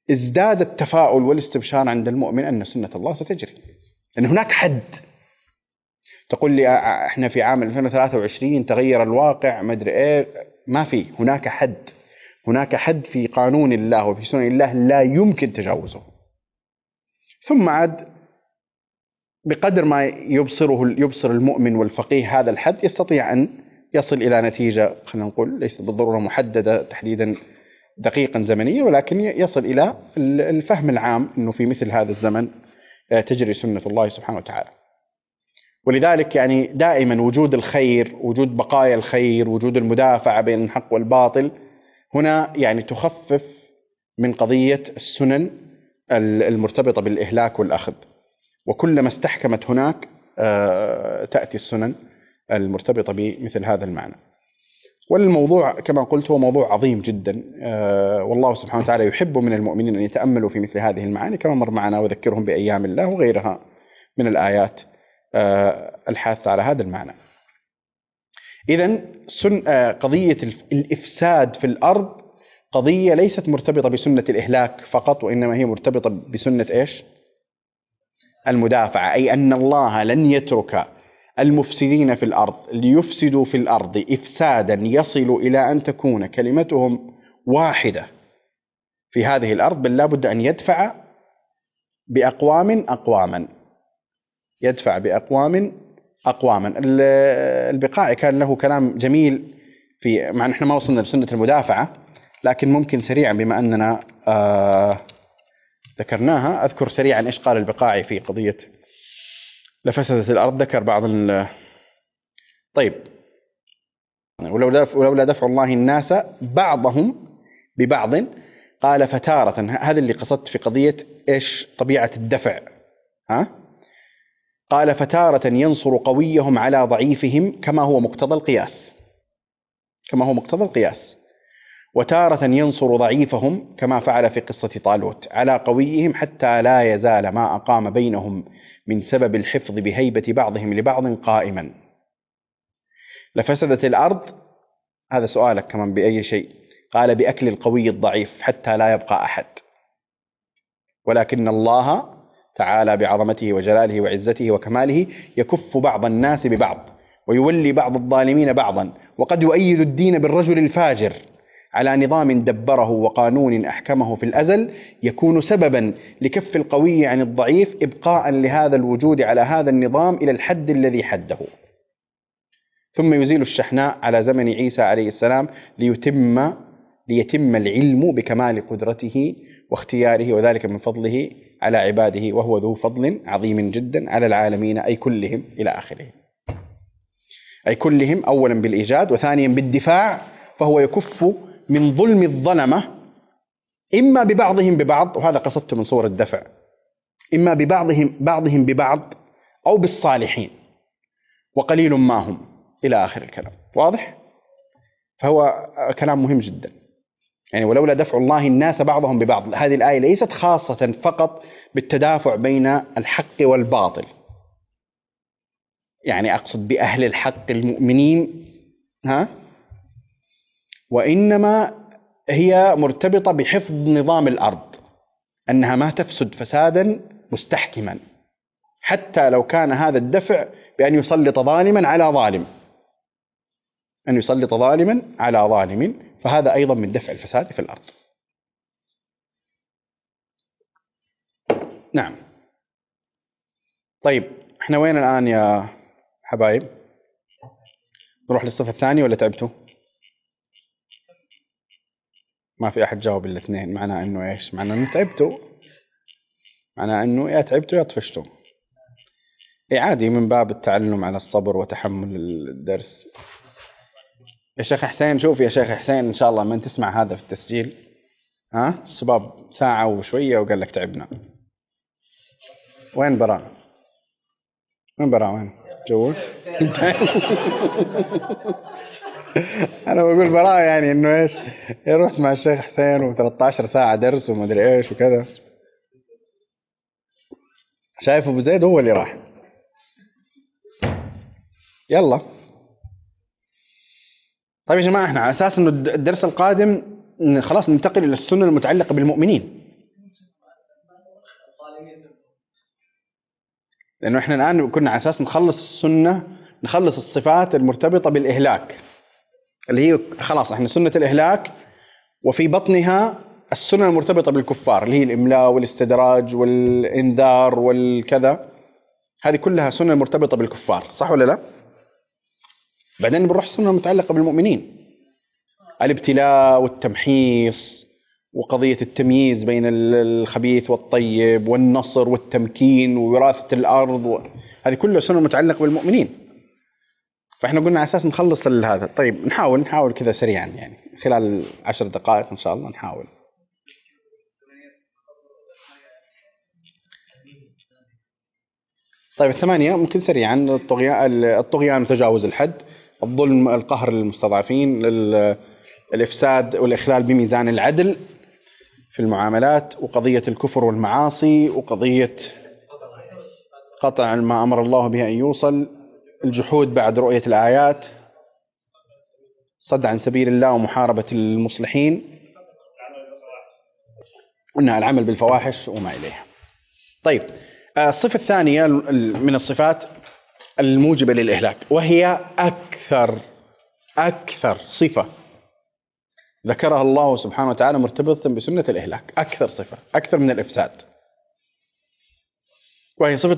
A: ازداد التفاؤل والاستبشار عند المؤمن أن سنة الله ستجري، أن هناك حد. تقول لي احنا في عام 2023 تغير الواقع ما ادري ايه، ما في، هناك حد، هناك حد في قانون الله وفي سنن الله لا يمكن تجاوزه. ثم عاد بقدر ما يبصر المؤمن والفقيه هذا الحد يستطيع أن يصل إلى نتيجة، خلينا نقول ليست بالضرورة محددة تحديدا دقيقا زمنيا، ولكن يصل إلى الفهم العام أنه في مثل هذا الزمن تجري سنة الله سبحانه وتعالى. ولذلك يعني دائما وجود الخير، وجود بقايا الخير، وجود المدافعة بين الحق والباطل، هنا يعني تخفف من قضية السنن المرتبطة بالإهلاك والأخذ. وكلما استحكمت هناك تأتي السنن المرتبطة بمثل هذا المعنى. والموضوع كما قلت هو موضوع عظيم جدا، والله سبحانه وتعالى يحب من المؤمنين أن يتأملوا في مثل هذه المعاني، كما مر معنا وذكرهم بأيام الله وغيرها من الآيات الحاث على هذا المعنى. إذن قضية الإفساد في الأرض قضية ليست مرتبطة بسنة الإهلاك فقط، وإنما هي مرتبطة بسنة إيش؟ المدافعة، أي أن الله لن يترك المفسدين في الأرض ليفسدوا في الأرض إفسادا يصل إلى أن تكون كلمتهم واحدة في هذه الأرض، بل لا بد أن يدفع بأقوام أقواما، يدفع بأقوام أقواما. البقاعي كان له كلام جميل في، مع نحن ما وصلنا لسنة المدافعة، لكن ممكن سريعا بما أننا ذكرناها أذكر سريعا إيش قال البقاعي في قضية لفسدت الأرض. ذكر بعض طيب، ولولا دفع الله الناس بعضهم ببعض، قال فتارة، هذا اللي قصدت في قضية إيش طبيعة الدفع، قال فتارة ينصر قويهم على ضعيفهم كما هو مقتضى القياس، كما هو مقتضى القياس، وتارة ينصر ضعيفهم كما فعل في قصة طالوت على قويهم حتى لا يزال ما أقام بينهم من سبب الحفظ بهيبة بعضهم لبعض قائما. لفسدت الأرض، هذا سؤالك كمان، بأي شيء؟ قال بأكل القوي الضعيف حتى لا يبقى أحد، ولكن الله تعالى بعظمته وجلاله وعزته وكماله يكف بعض الناس ببعض ويولي بعض الظالمين بعضا، وقد يؤيد الدين بالرجل الفاجر على نظام دبره وقانون أحكمه في الأزل، يكون سببا لكف القوي عن الضعيف إبقاء لهذا الوجود على هذا النظام إلى الحد الذي حده، ثم يزيل الشحناء على زمن عيسى عليه السلام ليتم العلم بكمال قدرته واختياره، وذلك من فضله على عباده، وهو ذو فضل عظيم جدا على العالمين، أي كلهم إلى آخره. أي كلهم، أولا بالإيجاد، وثانيا بالدفاع، فهو يكف من ظلم الظلمة إما ببعضهم ببعض، وهذا قصدت من صور الدفع، إما بعضهم ببعض أو بالصالحين، وقليل ما هم، إلى آخر الكلام. واضح؟ فهو كلام مهم جدا. يعني ولولا دفع الله الناس بعضهم ببعض، هذه الآية ليست خاصة فقط بالتدافع بين الحق والباطل، يعني أقصد بأهل الحق المؤمنين، وإنما هي مرتبطة بحفظ نظام الأرض، أنها ما تفسد فسادا مستحكما، حتى لو كان هذا الدفع بأن يسلط ظالما على ظالم، أن يسلط ظالما على ظالم، فهذا أيضا من دفع الفساد في الأرض. نعم. طيب، احنا وين الآن يا حبايب؟ نروح للصفة الثانية ولا تعبتوا؟ ما في أحد جاوب الاثنين، معناه أنه إيش؟ معناه أنه تعبتوا، معناه أنه يا تعبتوا يا طفشتوا. عادي، من باب التعلم على الصبر وتحمل الدرس. يا شيخ حسين، شوف يا شيخ حسين، إن شاء الله من تسمع هذا في التسجيل، الشباب ساعة وشوية وقال لك تعبنا. وين براء؟ وين براء؟ وين جوا؟ أنا بقول براء يعني إنه إيش؟ رحت مع الشيخ حسين و13 ساعة درس وما أدري إيش وكذا. شايف أبو زيد هو اللي راح. يلا. طيب يا جماعة، إحنا على أساس إنه الدرس القادم خلاص ننتقل إلى السنة المتعلقة بالمؤمنين، لأنه إحنا الآن كنا على أساس نخلص السنة، نخلص الصفات المرتبطة بالإهلاك اللي هي خلاص إحنا سنة الإهلاك، وفي بطنها السنة المرتبطة بالكفار اللي هي الإملاء والاستدراج والإنذار والكذا، هذه كلها سنة مرتبطة بالكفار، صح ولا لا؟ بعدين بنروح السنة المتعلقة بالمؤمنين، الابتلاء والتمحيص وقضية التمييز بين الخبيث والطيب والنصر والتمكين ووراثة الأرض هذه كلها سنة متعلقة بالمؤمنين. فإحنا قلنا على أساس نخلص هذا. طيب نحاول كذا سريعا يعني خلال 10 دقائق إن شاء الله نحاول. طيب 8 ممكن سريعا. الطغيان وتجاوز الحد، الظلم، القهر للمستضعفين، الإفساد والإخلال بميزان العدل في المعاملات، وقضية الكفر والمعاصي، وقضية قطع ما أمر الله به أن يوصل، الجحود بعد رؤية الآيات، صد عن سبيل الله ومحاربة المصلحين، قلنا العمل بالفواحش وما إليها. طيب الصفة الثانية من الصفات الموجبة للإهلاك، وهي أكثر صفة ذكرها الله سبحانه وتعالى مرتبطة بسنة الإهلاك، أكثر صفة، أكثر من الإفساد، وهي صفة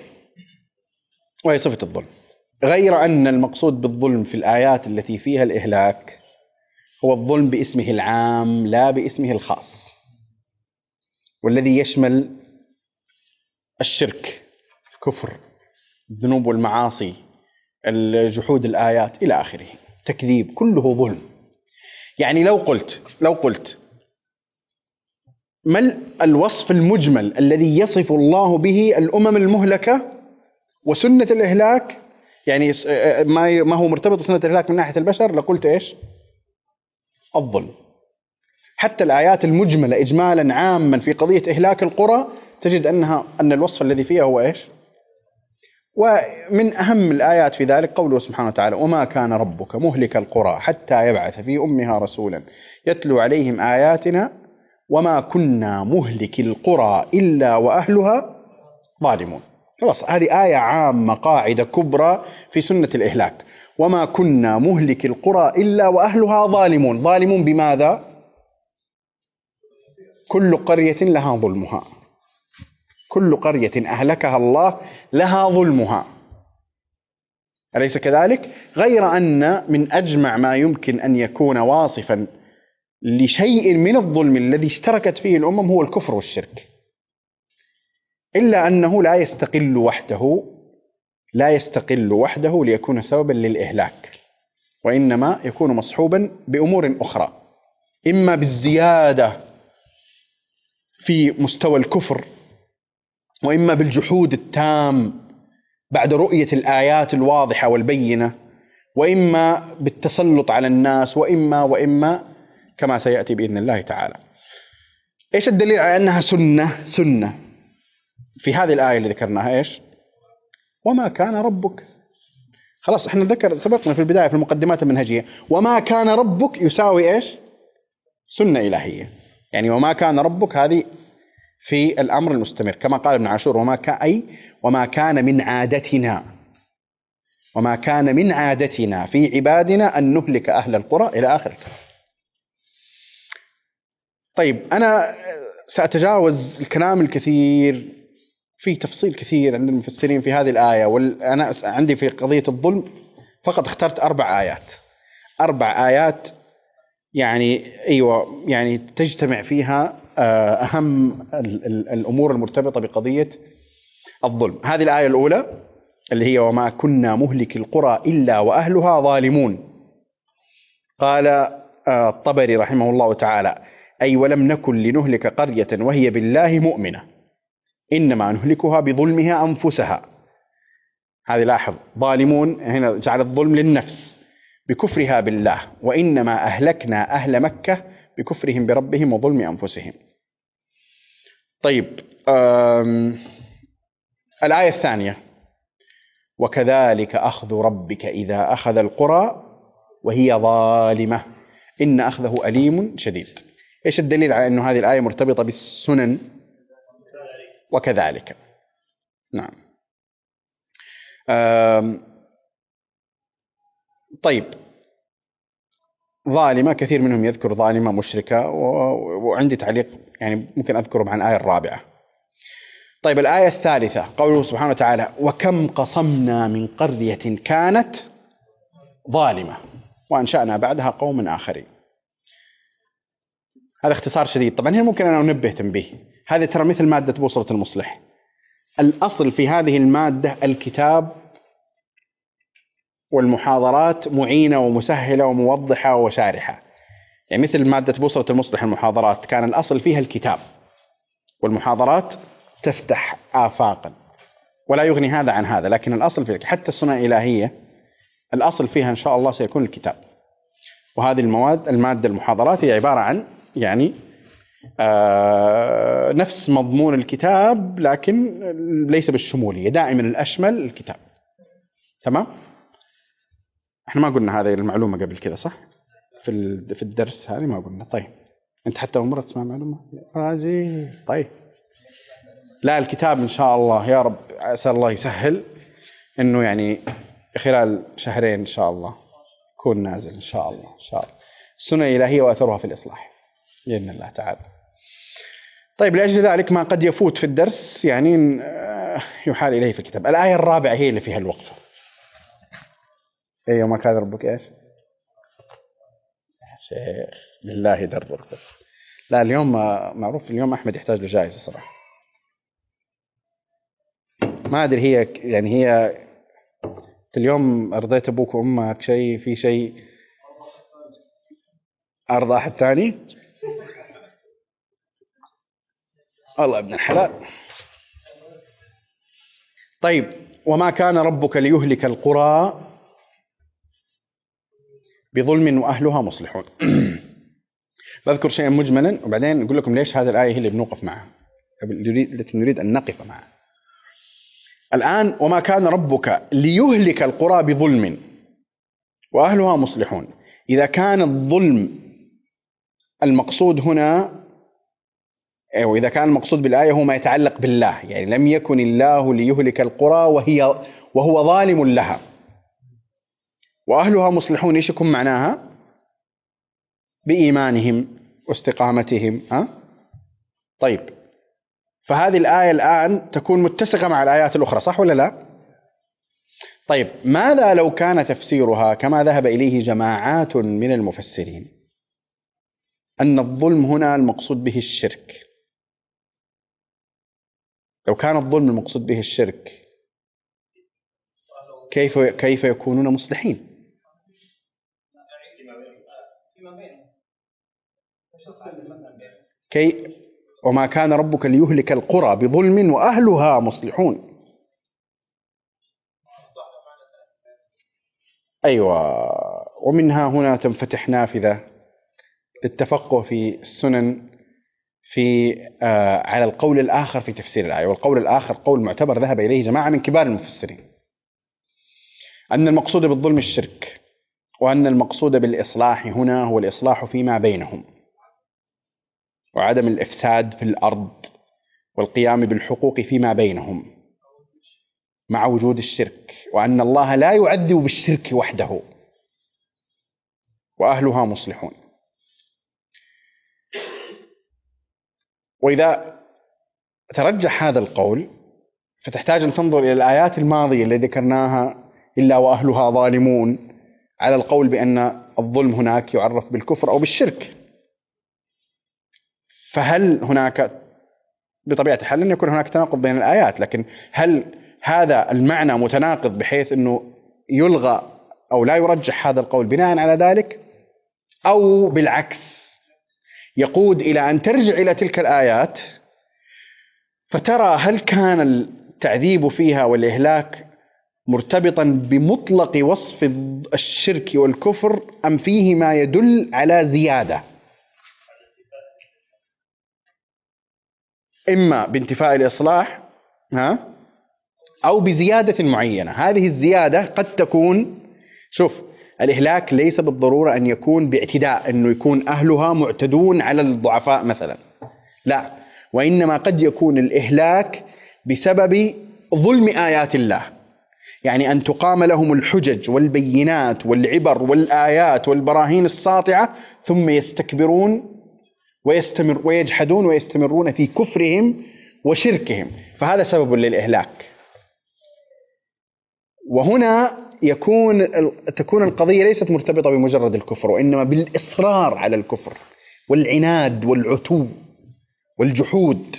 A: الظلم. غير أن المقصود بالظلم في الآيات التي فيها الإهلاك هو الظلم باسمه العام لا باسمه الخاص، والذي يشمل الشرك، الكفر، الذنوب والمعاصي، الجحود الآيات إلى آخره، تكذيب، كله ظلم. يعني لو قلت ما الوصف المجمل الذي يصف الله به الأمم المهلكة وسنة الإهلاك، يعني ما هو مرتبط بسنة الإهلاك من ناحية البشر، لقلت إيش؟ الظلم. حتى الآيات المجملة إجمالا عاما في قضية إهلاك القرى تجد أن الوصف الذي فيها هو إيش؟ ومن أهم الآيات في ذلك قوله سبحانه وتعالى: وما كان ربك مهلك القرى حتى يبعث في أمها رسولا يتلو عليهم آياتنا وما كنا مهلك القرى إلا وأهلها ظالمون. خلاص، هذه آية عامة، قاعدة كبرى في سنة الإهلاك، وما كنا مهلك القرى إلا وأهلها ظالمون. ظالمون بماذا؟ كل قرية لها ظلمها، كل قرية أهلكها الله لها ظلمها، أليس كذلك؟ غير أن من أجمع ما يمكن أن يكون واصفا لشيء من الظلم الذي اشتركت فيه الأمم هو الكفر والشرك، إلا أنه لا يستقل وحده ليكون سببا للإهلاك، وإنما يكون مصحوبا بأمور أخرى، إما بالزيادة في مستوى الكفر، وإما بالجحود التام بعد رؤية الآيات الواضحة والبينة، وإما بالتسلط على الناس، وإما كما سيأتي بإذن الله تعالى. إيش الدليل على أنها سنة؟ في هذه الآية اللي ذكرناها إيش؟ وما كان ربك. خلاص احنا سبقنا في البداية في المقدمات المنهجية، وما كان ربك يساوي إيش؟ سنة إلهية. يعني وما كان ربك هذه في الأمر المستمر، كما قال ابن عاشور: وما كان من عادتنا في عبادنا أن نهلك أهل القرى إلى آخر. طيب أنا سأتجاوز الكلام الكثير في تفصيل كثير عند المفسرين في هذه الآية، وأنا عندي في قضية الظلم فقط اخترت 4 آيات يعني تجتمع فيها أهم الأمور المرتبطة بقضية الظلم. هذه الآية الأولى اللي هي: وما كنا مهلك القرى إلا وأهلها ظالمون. قال الطبري رحمه الله تعالى: أي ولم نكن لنهلك قرية وهي بالله مؤمنة، إنما نهلكها بظلمها أنفسها. هذه لاحظ، ظالمون هنا جعل الظلم للنفس بكفرها بالله، وإنما أهلكنا أهل مكة بكفرهم بربهم وظلم أنفسهم. طيب الآية الثانية: وكذلك أخذ ربك إذا أخذ القرى وهي ظالمة إن أخذه أليم شديد. إيش الدليل على أن هذه الآية مرتبطة بالسنن؟ وكذلك. نعم. طيب، ظالمة كثير منهم يذكر ظالمة مشركة، وعندي تعليق يعني ممكن أذكره عن الآية الرابعة. طيب، الآية الثالثة قوله سبحانه وتعالى: وكم قصمنا من قرية كانت ظالمة وأنشأنا بعدها قوم آخرين. هذا اختصار شديد. طبعا هنا ممكن أنا أنبه تنبيه، هذه ترى مثل مادة بوصلة المصلح. الأصل في هذه المادة الكتاب والمحاضرات معينة ومسهلة وموضحة وشارحة. يعني مثل مادة بوصلة المصلح المحاضرات كان الأصل فيها الكتاب، والمحاضرات تفتح آفاقا، ولا يغني هذا عن هذا. لكن الأصل فيها حتى السنة الإلهية الأصل فيها إن شاء الله سيكون الكتاب. وهذه المادة المحاضرات هي عبارة عن يعني نفس مضمون الكتاب، لكن ليس بالشمولية، دائما الأشمل الكتاب. تمام؟ احنا ما قلنا هذه المعلومة قبل كده صح؟ في الدرس هذه ما قلنا. طيب، انت حتى أول مرة تسمع معلومة راجي. طيب، لا الكتاب إن شاء الله يا رب، أسأل الله يسهل إنه يعني خلال شهرين إن شاء الله يكون نازل إن شاء الله. إن شاء الله السنة الإلهية وأثرها في الإصلاح بإذن الله تعالى. طيب، لأجل ذلك ما قد يفوت في الدرس يعني يحال إليه في الكتاب. الآية الرابعة هي اللي فيها الوقفة. أيوة، ما كان ربك إيش شيخ بالله درب وقفة. لا اليوم معروف، اليوم أحمد يحتاج له جائزة صراحة. ما أدري هي يعني هي اليوم أرضيت أبوك وأمك شيء في شيء أرضى أحد ثاني. الله ابن الحلال. طيب، وما كان ربك ليهلك القرى بظلم وأهلها مصلحون. بذكر شيئا مجملا وبعدين أقول لكم ليش هذه الآية هي اللي بنوقف معها، التي نريد أن نقف معها الآن. وما كان ربك ليهلك القرى بظلم وأهلها مصلحون. إذا كان الظلم المقصود هنا، وإذا كان المقصود بالآية هو ما يتعلق بالله، يعني لم يكن الله ليهلك القرى وهو ظالم لها، وأهلها مصلحون، إيش يكون معناها؟ بإيمانهم واستقامتهم. طيب، فهذه الآية الآن تكون متسقة مع الآيات الأخرى صح ولا لا؟ طيب، ماذا لو كان تفسيرها كما ذهب إليه جماعات من المفسرين، أن الظلم هنا المقصود به الشرك؟ لو كان الظلم المقصود به الشرك كيف يكونون مصلحين؟ وما كان ربك ليهلك القرى بظلم وأهلها مصلحون. أيوة، ومنها هنا تنفتح نافذة للتفقه في السنن على القول الآخر في تفسير الآية. والقول الآخر قول معتبر ذهب إليه جماعة من كبار المفسرين، أن المقصود بالظلم الشرك، وأن المقصود بالإصلاح هنا هو الإصلاح فيما بينهم، وعدم الإفساد في الأرض، والقيام بالحقوق فيما بينهم مع وجود الشرك، وأن الله لا يعذب بالشرك وحده، وأهلها مصلحون. وإذا ترجح هذا القول فتحتاج أن تنظر إلى الآيات الماضية اللي ذكرناها، إلا وأهلها ظالمون، على القول بأن الظلم هناك يعرف بالكفر أو بالشرك. فهل هناك بطبيعة الحال أن يكون هناك تناقض بين الآيات، لكن هل هذا المعنى متناقض بحيث أنه يلغى أو لا يرجح هذا القول بناء على ذلك، أو بالعكس يقود إلى أن ترجع إلى تلك الآيات فترى هل كان التعذيب فيها والإهلاك مرتبطا بمطلق وصف الشرك والكفر، أم فيه ما يدل على زيادة، إما بانتفاء الإصلاح أو بزيادة معينة. هذه الزيادة قد تكون، شوف، الإهلاك ليس بالضرورة أن يكون باعتداء، أنه يكون أهلها معتدون على الضعفاء مثلا، لا، وإنما قد يكون الإهلاك بسبب ظلم آيات الله، يعني أن تقام لهم الحجج والبينات والعبر والآيات والبراهين الساطعة ثم يستكبرون ويجحدون ويستمرون في كفرهم وشركهم، فهذا سبب للإهلاك. وهنا تكون القضية ليست مرتبطة بمجرد الكفر، وإنما بالإصرار على الكفر والعناد والعتو والجحود،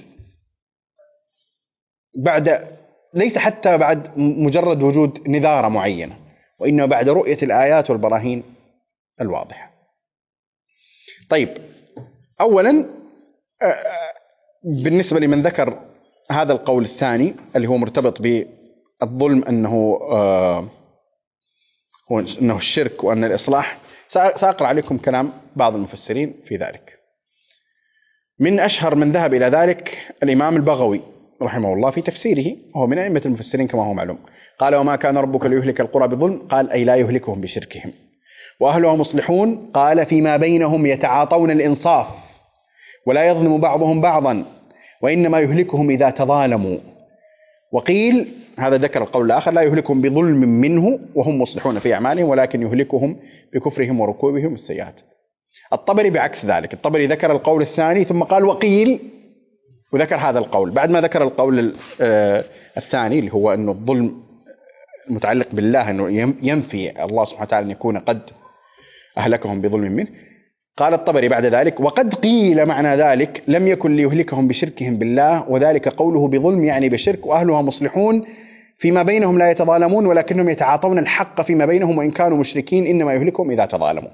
A: ليس حتى بعد مجرد وجود نذارة معينة، وإنما بعد رؤية الآيات والبراهين الواضحة. طيب، أولا بالنسبة لمن ذكر هذا القول الثاني اللي هو مرتبط بالظلم أنه الشرك وأن الإصلاح، سأقرأ عليكم كلام بعض المفسرين في ذلك. من أشهر من ذهب إلى ذلك الإمام البغوي رحمه الله في تفسيره، وهو من أئمة المفسرين كما هو معلوم. قال: وما كان ربك ليهلك القرى بظلم، قال أي لا يهلكهم بشركهم، وأهلها مصلحون، قال فيما بينهم يتعاطون الإنصاف ولا يظلم بعضهم بعضا، وإنما يهلكهم إذا تظالموا. وقيل، هذا ذكر القول الآخر، لا يهلكهم بظلم منه وهم مصلحون في أعمالهم، ولكن يهلكهم بكفرهم وركوبهم السيئات. الطبري بعكس ذلك، الطبري ذكر القول الثاني ثم قال وقيل، وذكر هذا القول بعد ما ذكر القول الثاني اللي هو أنه الظلم المتعلق بالله، أنه ينفي الله سبحانه وتعالى أن يكون قد أهلكهم بظلم منه. قال الطبري بعد ذلك: وقد قيل معنى ذلك لم يكن ليهلكهم بشركهم بالله، وذلك قوله بظلم يعني بشرك، وأهلها مصلحون فيما بينهم لا يتظالمون ولكنهم يتعاطون الحق فيما بينهم وإن كانوا مشركين، إنما يهلكهم إذا تظالموا.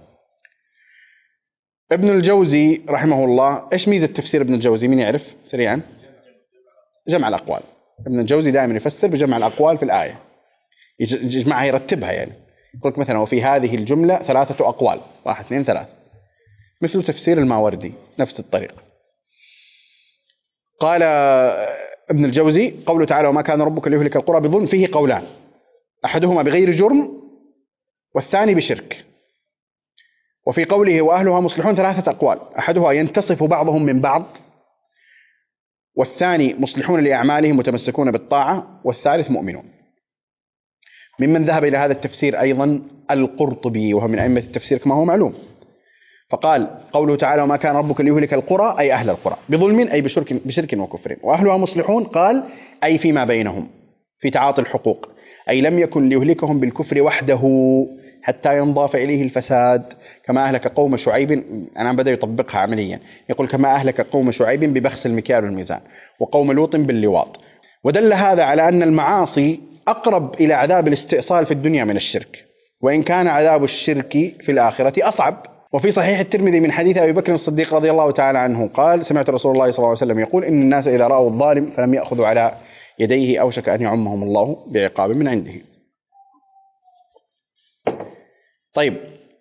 A: ابن الجوزي رحمه الله، إيش ميزة تفسير ابن الجوزي؟ من يعرف سريعا؟ جمع الأقوال. ابن الجوزي دائما يفسر بجمع الأقوال في الآية، يجمعها يرتبها، يعني يقول لك مثلا وفي هذه الجملة 3 أقوال، 1 2 3، مثل تفسير الماوردي نفس الطريقة. قال ابن الجوزي: قوله تعالى وما كان ربك ليهلك القرى بظلم فيه قولان، أحدهما بغير جرم والثاني بشرك. وفي قوله وأهلها مصلحون 3 أقوال، أحدها ينتصف بعضهم من بعض، والثاني مصلحون لأعمالهم متمسكون بالطاعة، والثالث مؤمنون. ممن ذهب إلى هذا التفسير أيضا القرطبي، وهو من أئمة التفسير كما هو معلوم، فقال قوله تعالى وما كان ربك ليهلك القرى أي أهل القرى بظلم أي بشرك وكفر، وأهلها مصلحون قال أي فيما بينهم في تعاطي الحقوق، أي لم يكن ليهلكهم بالكفر وحده حتى ينضاف إليه الفساد، كما أهلك قوم شعيب. أنا بدأ يطبقها عمليا، يقول كما أهلك قوم شعيب ببخس المكيال والميزان، وقوم لوط باللواط. ودل هذا على أن المعاصي أقرب إلى عذاب الاستئصال في الدنيا من الشرك، وإن كان عذاب الشرك في الآخرة أصعب. وفي صحيح الترمذي من حديث أبي بكر الصديق رضي الله تعالى عنه قال: سمعت رسول الله صلى الله عليه وسلم يقول إن الناس إذا رأوا الظالم فلم يأخذوا على يديه أوشك أن يعمهم الله بعقاب من عنده. طيب،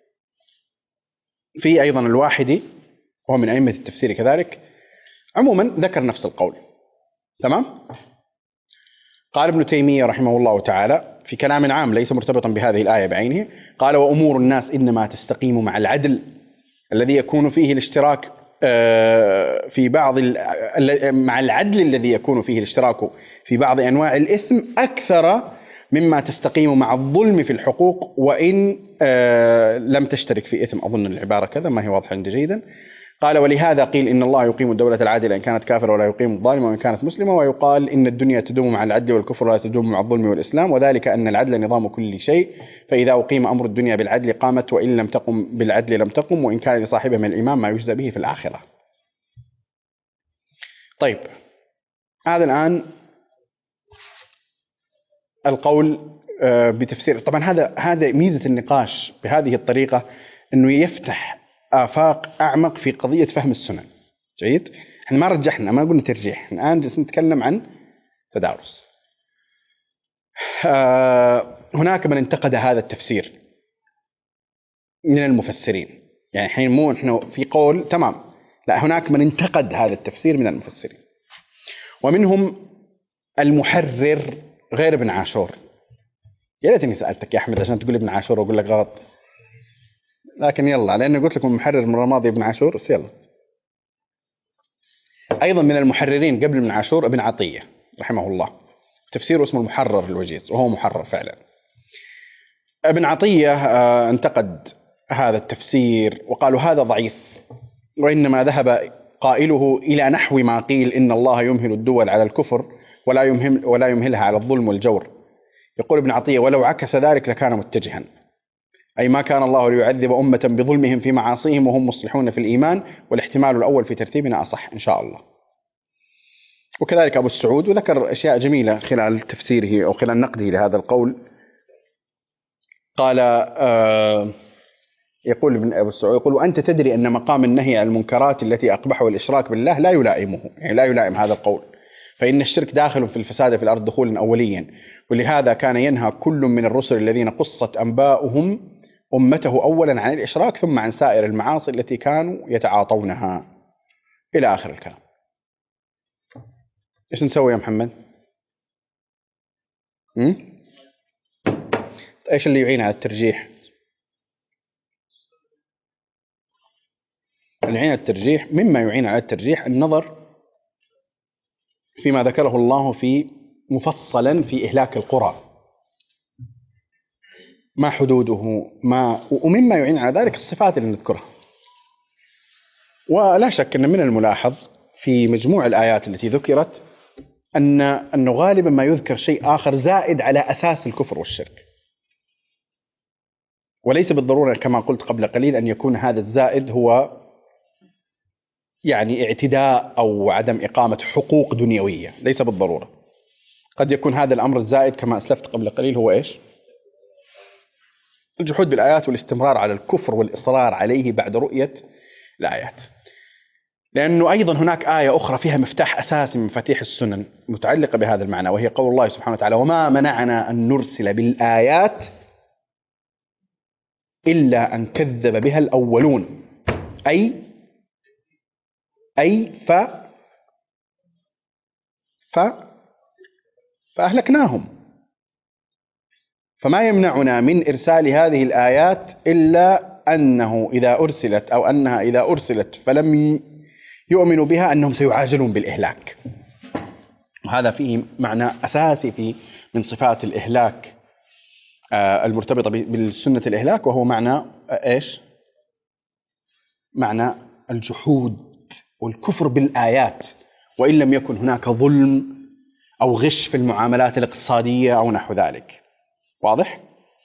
A: في أيضا الواحدي وهو من أئمة التفسير كذلك عموما ذكر نفس القول. تمام؟ قال ابن تيمية رحمه الله تعالى في كلام عام ليس مرتبطا بهذه الآية بعينه، قال وأمور الناس إنما تستقيم مع العدل الذي يكون فيه الاشتراك في بعض مع العدل الذي يكون فيه الاشتراك في بعض أنواع الإثم أكثر مما تستقيم مع الظلم في الحقوق، وإن لم تشترك في إثم. أظن العبارة كذا ما هي واضحة عندي جيدا. قال ولهذا قيل إن الله يقيم الدولة العادلة إن كانت كافرة ولا يقيم الظالمة وإن كانت مسلمة، ويقال إن الدنيا تدوم مع العدل والكفر ولا تدوم مع الظلم والإسلام، وذلك أن العدل نظام كل شيء، فإذا أقيم أمر الدنيا بالعدل قامت، وإن لم تقم بالعدل لم تقم، وإن كان لصاحبها من الإيمان ما يجزى به في الآخرة. طيب، هذا الآن القول بتفسير. طبعا هذا ميزة النقاش بهذه الطريقة، أنه يفتح آفاق أعمق في قضية فهم السنن. جيد؟ احنا ما رجحنا، ما قلنا ترجيح، الآن جالسين نتكلم عن تدارس. هناك من انتقد هذا التفسير من المفسرين، يعني الحين مو احنا في قول تمام، لا، هناك من انتقد هذا التفسير من المفسرين، ومنهم المحرر غير ابن عاشور. يا ليتني سألتك يا أحمد عشان تقول ابن عاشور وأقول لك غلط، لكن يلا، لأني قلت لكم المحرر المرة الماضية ابن عاشور، بس يلا. أيضا من المحررين قبل ابن عاشور ابن عطية رحمه الله، تفسيره اسمه المحرر الوجيز، وهو محرر فعلا. ابن عطية انتقد هذا التفسير وقالوا هذا ضعيف، وإنما ذهب قائله إلى نحو ما قيل إن الله يمهل الدول على الكفر ولا يمهلها على الظلم والجور. يقول ابن عطية: ولو عكس ذلك لكان متجها، أي ما كان الله ليعذب أمة بظلمهم في معاصيهم وهم مصلحون في الإيمان، والاحتمال الأول في ترتيبنا أصح إن شاء الله. وكذلك أبو السعود، وذكر أشياء جميلة خلال تفسيره أو خلال نقده لهذا القول. قال يقول ابن أبو السعود، يقول: وأنت تدري أن مقام النهي عن المنكرات التي أقبحه الإشراك بالله لا يلائمه، يعني لا يلائم هذا القول، فإن الشرك داخل في الفساد في الأرض دخولا أوليا، ولهذا كان ينهى كل من الرسل الذين قصت أنباؤهم أمته أولا عن الإشراك ثم عن سائر المعاصي التي كانوا يتعاطونها، إلى آخر الكلام. إيش نسوي يا محمد؟ إيش اللي يعين على الترجيح؟ اللي يعين على الترجيح، مما يعين على الترجيح النظر فيما ذكره الله مفصلا في إهلاك القرى، ما حدوده، ومما يعين على ذلك الصفات اللي نذكرها. ولا شك أن من الملاحظ في مجموع الآيات التي ذكرت أنه غالبا ما يذكر شيء آخر زائد على أساس الكفر والشرك، وليس بالضرورة كما قلت قبل قليل أن يكون هذا الزائد هو يعني اعتداء أو عدم إقامة حقوق دنيوية، ليس بالضرورة. قد يكون هذا الأمر الزائد كما أسلفت قبل قليل هو إيش؟ الجحود بالآيات والاستمرار على الكفر والإصرار عليه بعد رؤية الآيات. لأنه أيضا هناك آية أخرى فيها مفتاح أساسي من مفاتيح السنن متعلقة بهذا المعنى، وهي قول الله سبحانه وتعالى: وما منعنا أن نرسل بالآيات إلا أن كذب بها الأولون، أي فأهلكناهم. فما يمنعنا من إرسال هذه الآيات إلا أنه أنها إذا أرسلت فلم يؤمنوا بها أنهم سيعاجلون بالإهلاك. وهذا فيه معنى أساسي من صفات الإهلاك المرتبطة بالسنة الإهلاك، وهو معنى إيش؟ معنى الجحود والكفر بالآيات، وإن لم يكن هناك ظلم أو غش في المعاملات الاقتصادية أو نحو ذلك. واضح؟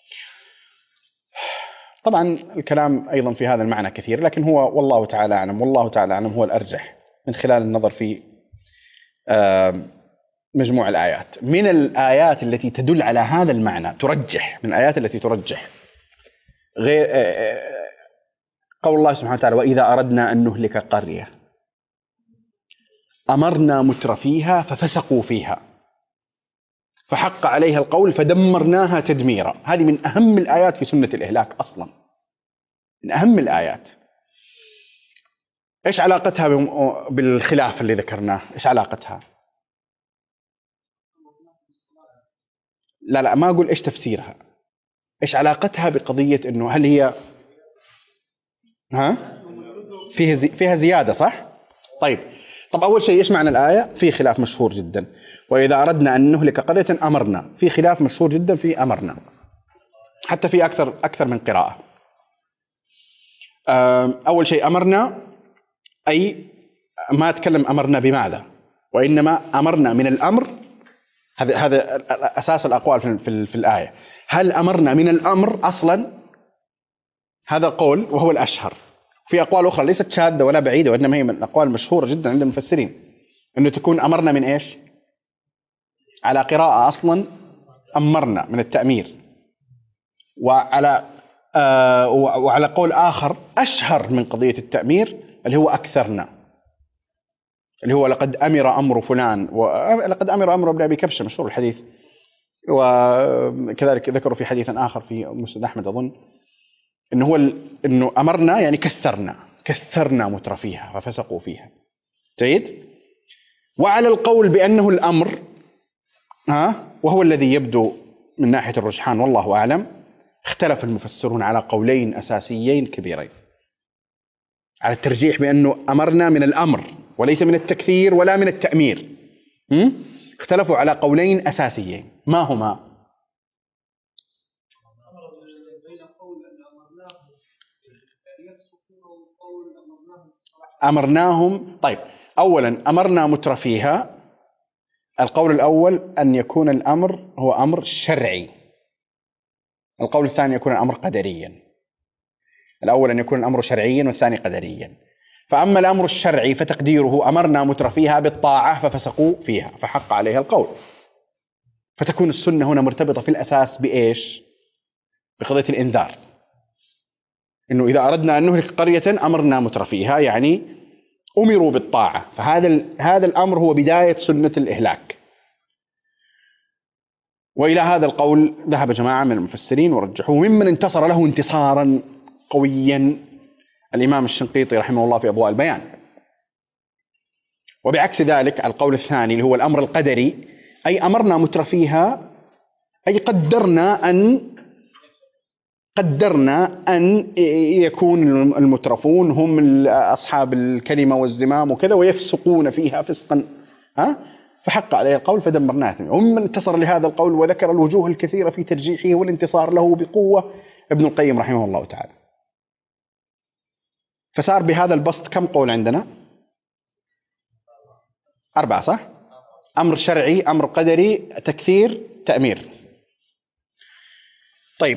A: طبعا الكلام أيضا في هذا المعنى كثير، لكن هو والله تعالى أعلم هو الأرجح من خلال النظر في مجموع الآيات. من الآيات التي تدل على هذا المعنى ترجح، من الآيات التي ترجح غير قول الله سبحانه وتعالى: وإذا أردنا أن نهلك قرية أمرنا مترفيها ففسقوا فيها فحق عليها القول فدمرناها تدميرا. هذه من أهم الآيات في سنة الإهلاك أصلا، من أهم الآيات. إيش علاقتها بالخلاف اللي ذكرناه؟ إيش علاقتها؟ لا ما أقول إيش تفسيرها، إيش علاقتها بقضية إنه هل هي فيها زيادة، صح؟ طيب أول شيء إيش معنى الآية؟ في خلاف مشهور جدا. وإذا أردنا أن نهلك قرية أمرنا، في خلاف مشهور جدا في أمرنا، حتى في أكثر من قراءة. أول شيء أمرنا، أي ما أتكلم أمرنا بماذا، وإنما أمرنا من الأمر. هذا أساس الأقوال في الآية. هل أمرنا من الأمر أصلا؟ هذا قول وهو الأشهر. في أقوال أخرى ليست شاذة ولا بعيدة، وإنما هي من الأقوال المشهورة جدا عند المفسرين، أنه تكون أمرنا من إيش؟ على قراءة أصلا أمرنا من التأمير، وعلى قول آخر أشهر من قضية التأمير اللي هو أكثرنا، اللي هو لقد أمر أمر فلان، ولقد أمر أمر ابن أبي كبشة مشهور الحديث. وكذلك ذكروا في حديث آخر في مسند أحمد أظن إنه أمرنا يعني كثرنا مترفيها ففسقوا فيها. جيد. وعلى القول بأنه الأمر وهو الذي يبدو من ناحية الرجحان والله أعلم، اختلف المفسرون على قولين أساسيين كبيرين على الترجيح بأنه أمرنا من الأمر، وليس من التكثير ولا من التأمير. اختلفوا على قولين أساسيين، ما هما؟ أمرناهم. طيب، أولا أمرنا مترفيها. القول الأول أن يكون الأمر هو أمر شرعي. القول الثاني يكون الأمر قدريا. الأول أن يكون الأمر شرعيا والثاني قدريا. فأما الأمر الشرعي فتقديره أمرنا مترفيها بالطاعة ففسقوا فيها فحق عليها القول. فتكون السنة هنا مرتبطة في الأساس بإيش؟ بقضية الإنذار، إنه إذا أردنا أن نهلك قرية أمرنا مترفيها، يعني أمروا بالطاعة. فهذا الأمر هو بداية سنة الإهلاك. وإلى هذا القول ذهب جماعة من المفسرين ورجحوه، ممن انتصر له انتصارا قويا الإمام الشنقيطي رحمه الله في أضواء البيان. وبعكس ذلك القول الثاني اللي هو الأمر القدري، أي أمرنا مترفيها، أي قدرنا أن يكون المترفون هم أصحاب الكلمة والزمام وكذا ويفسقون فيها فسقا، فحق عليه القول فدمرناهم. ومن انتصر لهذا القول وذكر الوجوه الكثيرة في ترجيحه والانتصار له بقوة ابن القيم رحمه الله تعالى. فصار بهذا البسط كم قول عندنا؟ 4، صح؟ أمر شرعي، أمر قدري، تكثير، تأمير. طيب،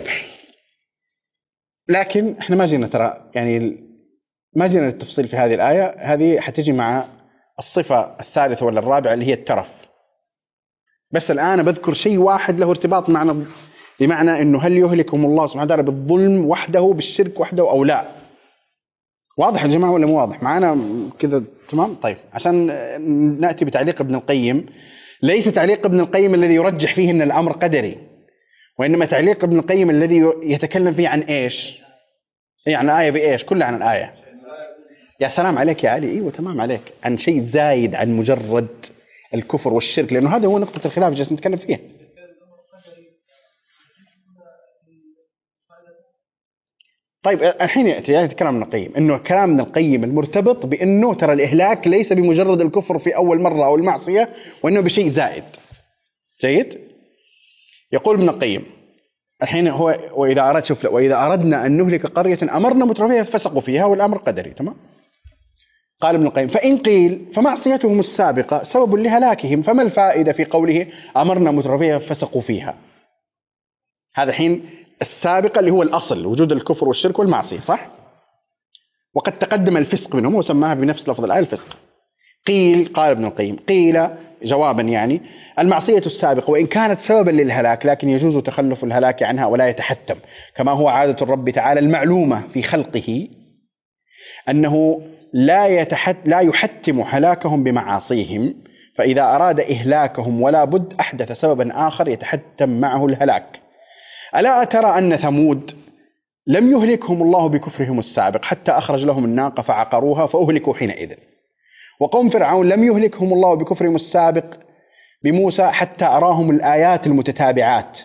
A: لكن احنا ما جينا ترى يعني ما جينا للتفصيل في هذه الآية. هذه حتجي مع الصفة الثالثة ولا الرابعة اللي هي الترف. بس الآن بذكر شيء واحد له ارتباط معنا، بمعنى إنه هل يهلكهم الله سبحانه وتعالى بالظلم وحده، بالشرك وحده أو لا؟ واضح يا جماعة ولا مو واضح معنا كذا؟ تمام. طيب، عشان نأتي بتعليق ابن القيم. ليس تعليق ابن القيم الذي يرجح فيه أن الأمر قدري، وإنما تعليق ابن القيم الذي يتكلم فيه عن إيش؟ يعني آية بإيش؟ كلها عن الآية. يا سلام عليك يا علي، ايوه تمام عليك، عن شيء زايد عن مجرد الكفر والشرك، لانه هذا هو نقطة الخلاف اللي جالسين نتكلم فيها. طيب الحين يأتي الكلام ابن القيم، انه كلام ابن القيم المرتبط بانه ترى الاهلاك ليس بمجرد الكفر في اول مرة او المعصية، وانه بشيء زائد. جيد. يقول ابن القيم الحين هو واذا اردنا ان نهلك قرية امرنا مترفيها ففسقوا فيها، والامر قدري. تمام. قال ابن القيم فإن قيل فمعصيتهم السابقة سبب لهلاكهم، فما الفائدة في قوله أمرنا مترفيها ففسقوا فيها؟ هذا الحين السابقة اللي هو الأصل، وجود الكفر والشرك والمعصية، صح؟ وقد تقدم الفسق منهم وسماها بنفس لفظ الآية الفسق. قال ابن القيم قيل جوابا يعني المعصية السابقة وإن كانت سببا للهلاك، لكن يجوز تخلف الهلاك عنها ولا يتحتم، كما هو عادة الرب تعالى المعلومة في خلقه أنه لا يحتم هلاكهم بمعاصيهم، فإذا أراد إهلاكهم ولا بد أحدث سببا آخر يتحتم معه الهلاك. ألا ترى أن ثمود لم يهلكهم الله بكفرهم السابق حتى أخرج لهم الناقة فعقروها فأهلكوا حينئذ، وقوم فرعون لم يهلكهم الله بكفرهم السابق بموسى حتى أراهم الآيات المتتابعات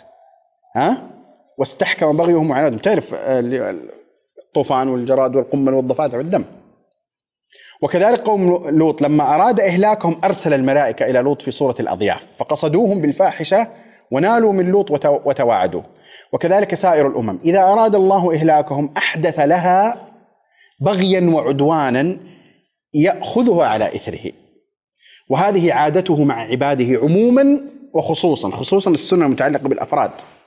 A: واستحكم بغيهم وعنادهم. تعرف الطوفان والجراد والقمل والضفادع والدم. وكذلك قوم لوط لما أراد إهلاكهم أرسل الملائكة إلى لوط في صورة الأضياف فقصدوهم بالفاحشة ونالوا من لوط وتواعدوا. وكذلك سائر الأمم إذا أراد الله إهلاكهم أحدث لها بغيا وعدوانا يأخذها على إثره، وهذه عادته مع عباده عموما وخصوصا السنة المتعلقة بالأفراد.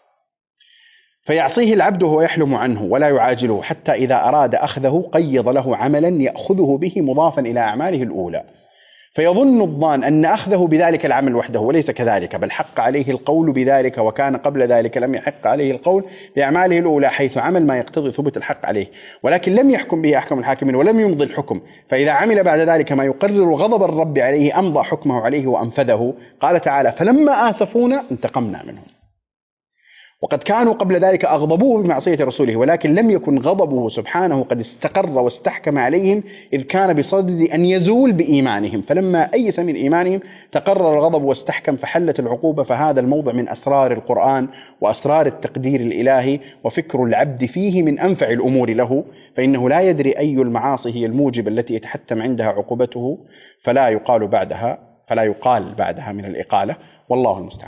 A: فيعصيه العبد وهو يحلم عنه ولا يعاجله، حتى إذا أراد أخذه قيض له عملا يأخذه به مضافا إلى أعماله الأولى، فيظن الظان أن أخذه بذلك العمل وحده، وليس كذلك، بل حق عليه القول بذلك، وكان قبل ذلك لم يحق عليه القول بأعماله الأولى حيث عمل ما يقتضي ثبوت الحق عليه، ولكن لم يحكم به أحكم الحاكمين ولم يمضي الحكم، فإذا عمل بعد ذلك ما يقرر غضب الرب عليه أمضى حكمه عليه وأنفذه. قال تعالى فلما آسفونا انتقمنا منهم. وقد كانوا قبل ذلك أغضبوه بمعصية رسوله، ولكن لم يكن غضبه سبحانه قد استقر واستحكم عليهم، إذ كان بصدد أن يزول بإيمانهم، فلما أيس من إيمانهم تقرر الغضب واستحكم فحلت العقوبة. فهذا الموضع من أسرار القرآن وأسرار التقدير الإلهي، وفكر العبد فيه من أنفع الأمور له، فإنه لا يدري أي المعاصي هي الموجبة التي يتحتم عندها عقوبته، فلا يقال بعدها من الإقالة، والله المستعان.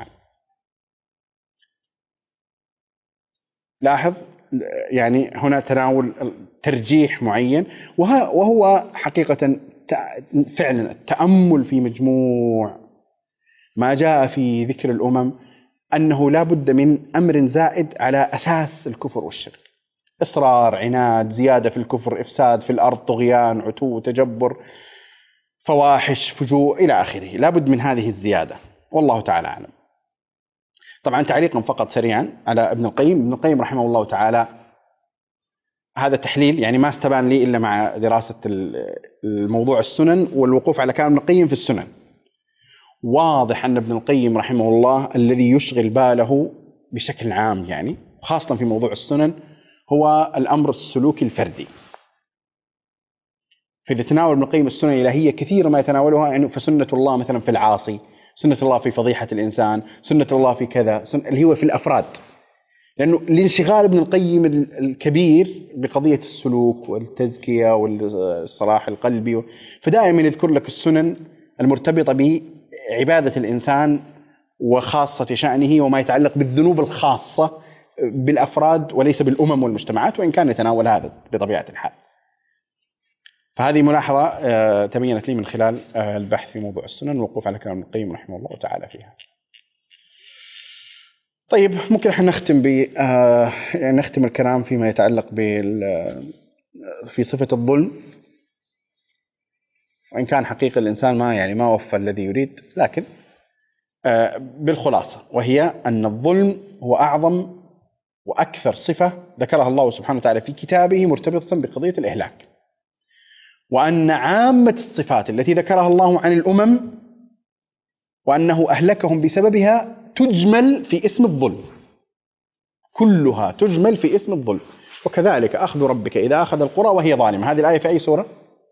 A: لاحظ يعني هنا تناول ترجيح معين، وهو حقيقة فعلا التأمل في مجموع ما جاء في ذكر الأمم، أنه لا بد من أمر زائد على أساس الكفر والشرك: إصرار، عناد، زيادة في الكفر، إفساد في الأرض، طغيان، عتو، تجبر، فواحش، فجور إلى آخره. لا بد من هذه الزيادة، والله تعالى أعلم. طبعا تعليقا فقط سريعا على ابن القيم رحمه الله تعالى، هذا تحليل يعني ما استبان لي إلا مع دراسة الموضوع السنن والوقوف على كلام ابن القيم في السنن. واضح أن ابن القيم رحمه الله الذي يشغل باله بشكل عام يعني خاصة في موضوع السنن هو الأمر السلوكي الفردي. فإذا تناول ابن القيم السنن الإلهية كثير ما يتناولها، يعني فسنة الله مثلا في العاصي، سنة الله في فضيحة الإنسان، سنة الله في كذا، اللي هو في الأفراد، لأنه لانشغال ابن القيم الكبير بقضية السلوك والتزكية والصلاح القلبي، فدائما يذكر لك السنن المرتبطة بعبادة الإنسان وخاصة شأنه وما يتعلق بالذنوب الخاصة بالأفراد وليس بالأمم والمجتمعات، وإن كان يتناول هذا بطبيعة الحال. فهذه ملاحظة تبينت لي من خلال البحث في موضوع السنن والوقوف على كلام ابن القيم رحمه الله تعالى فيها. طيب ممكن احنا نختم الكلام فيما يتعلق في صفة الظلم، وإن كان حقيقة الإنسان ما وفى الذي يريد، لكن بالخلاصة، وهي أن الظلم هو أعظم وأكثر صفة ذكرها الله سبحانه وتعالى في كتابه مرتبطة بقضية الإهلاك، وأن عامة الصفات التي ذكرها الله عن الأمم وأنه أهلكهم بسببها تجمل في اسم الظلم، كلها تجمل في اسم الظلم. وكذلك أخذ ربك إذا أخذ القرى وهي ظالمة. هذه الآية في أي سورة؟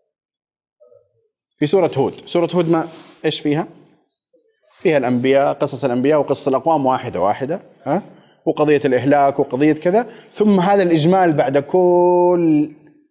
A: في سورة هود. سورة هود ما إيش فيها؟ فيها الأنبياء، قصص الأنبياء وقصص الأقوام واحدة وقضية الإهلاك وقضية كذا، ثم هذا الإجمال بعد كل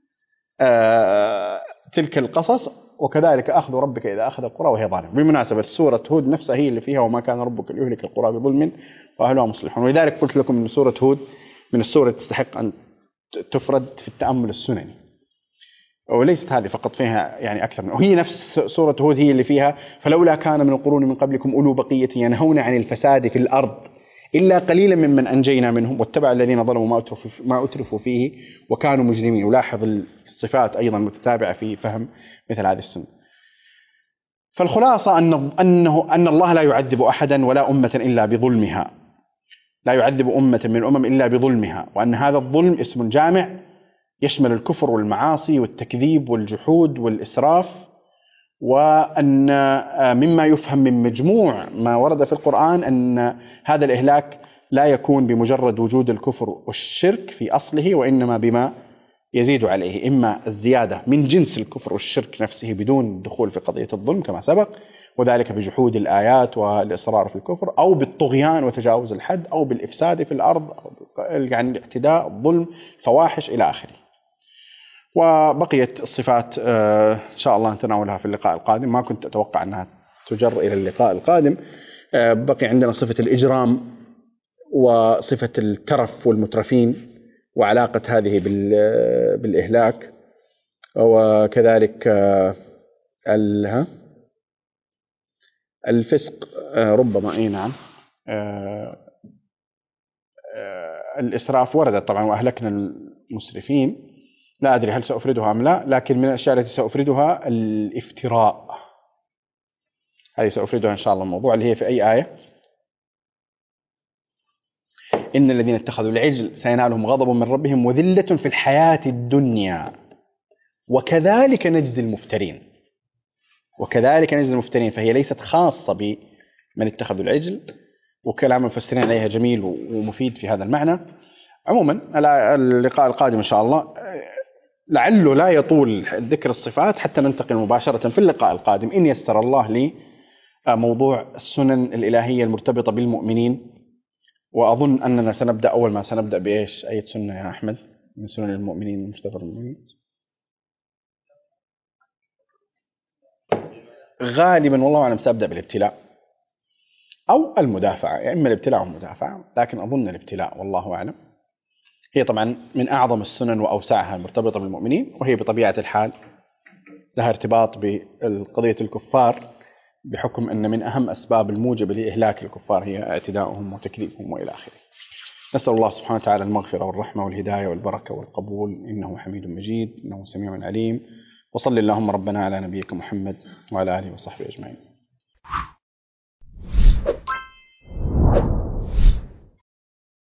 A: تلك القصص: وكذلك أخذ ربك إذا أخذ القرى وهي ظالمة. بالمناسبة سورة هود نفسها هي اللي فيها وما كان ربك ليهلك القرى بظلم وأهلها مصلحون. ولذلك قلت لكم أن سورة هود من السورة تستحق أن تفرد في التأمل السنني، وليست هذه فقط، فيها يعني أكثر منه. وهي نفس سورة هود هي اللي فيها: فلولا كان من القرون من قبلكم أولو بقية ينهون عن الفساد في الأرض إلا قليلا ممن أنجينا منهم واتبع الذين ظلموا ما أترفوا فيه وكانوا مجرمين. ولاحظ الصفات أيضا متتابعة في فهم مثل هذه السنة. فالخلاصة أن الله لا يعذب أحدا ولا أمة إلا بظلمها، لا يعذب أمة من الأمم إلا بظلمها، وأن هذا الظلم اسم جامع يشمل الكفر والمعاصي والتكذيب والجحود والإسراف، وأن مما يفهم من مجموع ما ورد في القرآن أن هذا الإهلاك لا يكون بمجرد وجود الكفر والشرك في أصله، وإنما بما يزيد عليه، إما الزيادة من جنس الكفر والشرك نفسه بدون الدخول في قضية الظلم كما سبق، وذلك بجحود الآيات والإصرار في الكفر، أو بالطغيان وتجاوز الحد، أو بالإفساد في الأرض، يعني الاعتداء، الظلم، فواحش إلى آخره. وبقيت الصفات إن شاء الله نتناولها في اللقاء القادم، ما كنت أتوقع أنها تجر إلى اللقاء القادم. بقي عندنا صفة الإجرام وصفة الترف والمترفين وعلاقة هذه بالإهلاك، وكذلك الفسق ربما أي نعم. الإسراف وردت طبعا: وأهلكنا المسرفين. لا أدري هل سأفردها أم لا، لكن من الأشياء التي سأفردها الافتراء، هذه سأفردها إن شاء الله الموضوع، اللي هي في أي آية؟ إن الذين اتخذوا العجل سينالهم غضب من ربهم وذلة في الحياة الدنيا وكذلك نجزي المفترين. وكذلك نجزي المفترين، فهي ليست خاصة بمن اتخذوا العجل، وكلام المفسرين عليها جميل ومفيد في هذا المعنى. عموما اللقاء القادم إن شاء الله لعله لا يطول ذكر الصفات حتى ننتقل مباشرة في اللقاء القادم إن يسر الله لي موضوع السنن الإلهية المرتبطة بالمؤمنين. وأظن أننا سنبدأ أول ما سنبدأ بإيش؟ أي سنة يا أحمد من سنن المؤمنين المرتبطة بالمؤمنين؟ غالبا والله أعلم سأبدأ بالابتلاء أو المدافعة، يعني إما الابتلاء أو المدافعة، لكن أظن الابتلاء والله أعلم. هي طبعا من أعظم السنن وأوسعها المرتبطة بالمؤمنين، وهي بطبيعة الحال لها ارتباط بقضية الكفار، بحكم أن من أهم أسباب الموجبة لإهلاك الكفار هي اعتداؤهم وتكذيبهم وإلى آخره. نسأل الله سبحانه وتعالى المغفرة والرحمة والهداية والبركة والقبول، إنه حميد مجيد، إنه سميع عليم. وصل اللهم ربنا على نبيك محمد وعلى آله وصحبه أجمعين.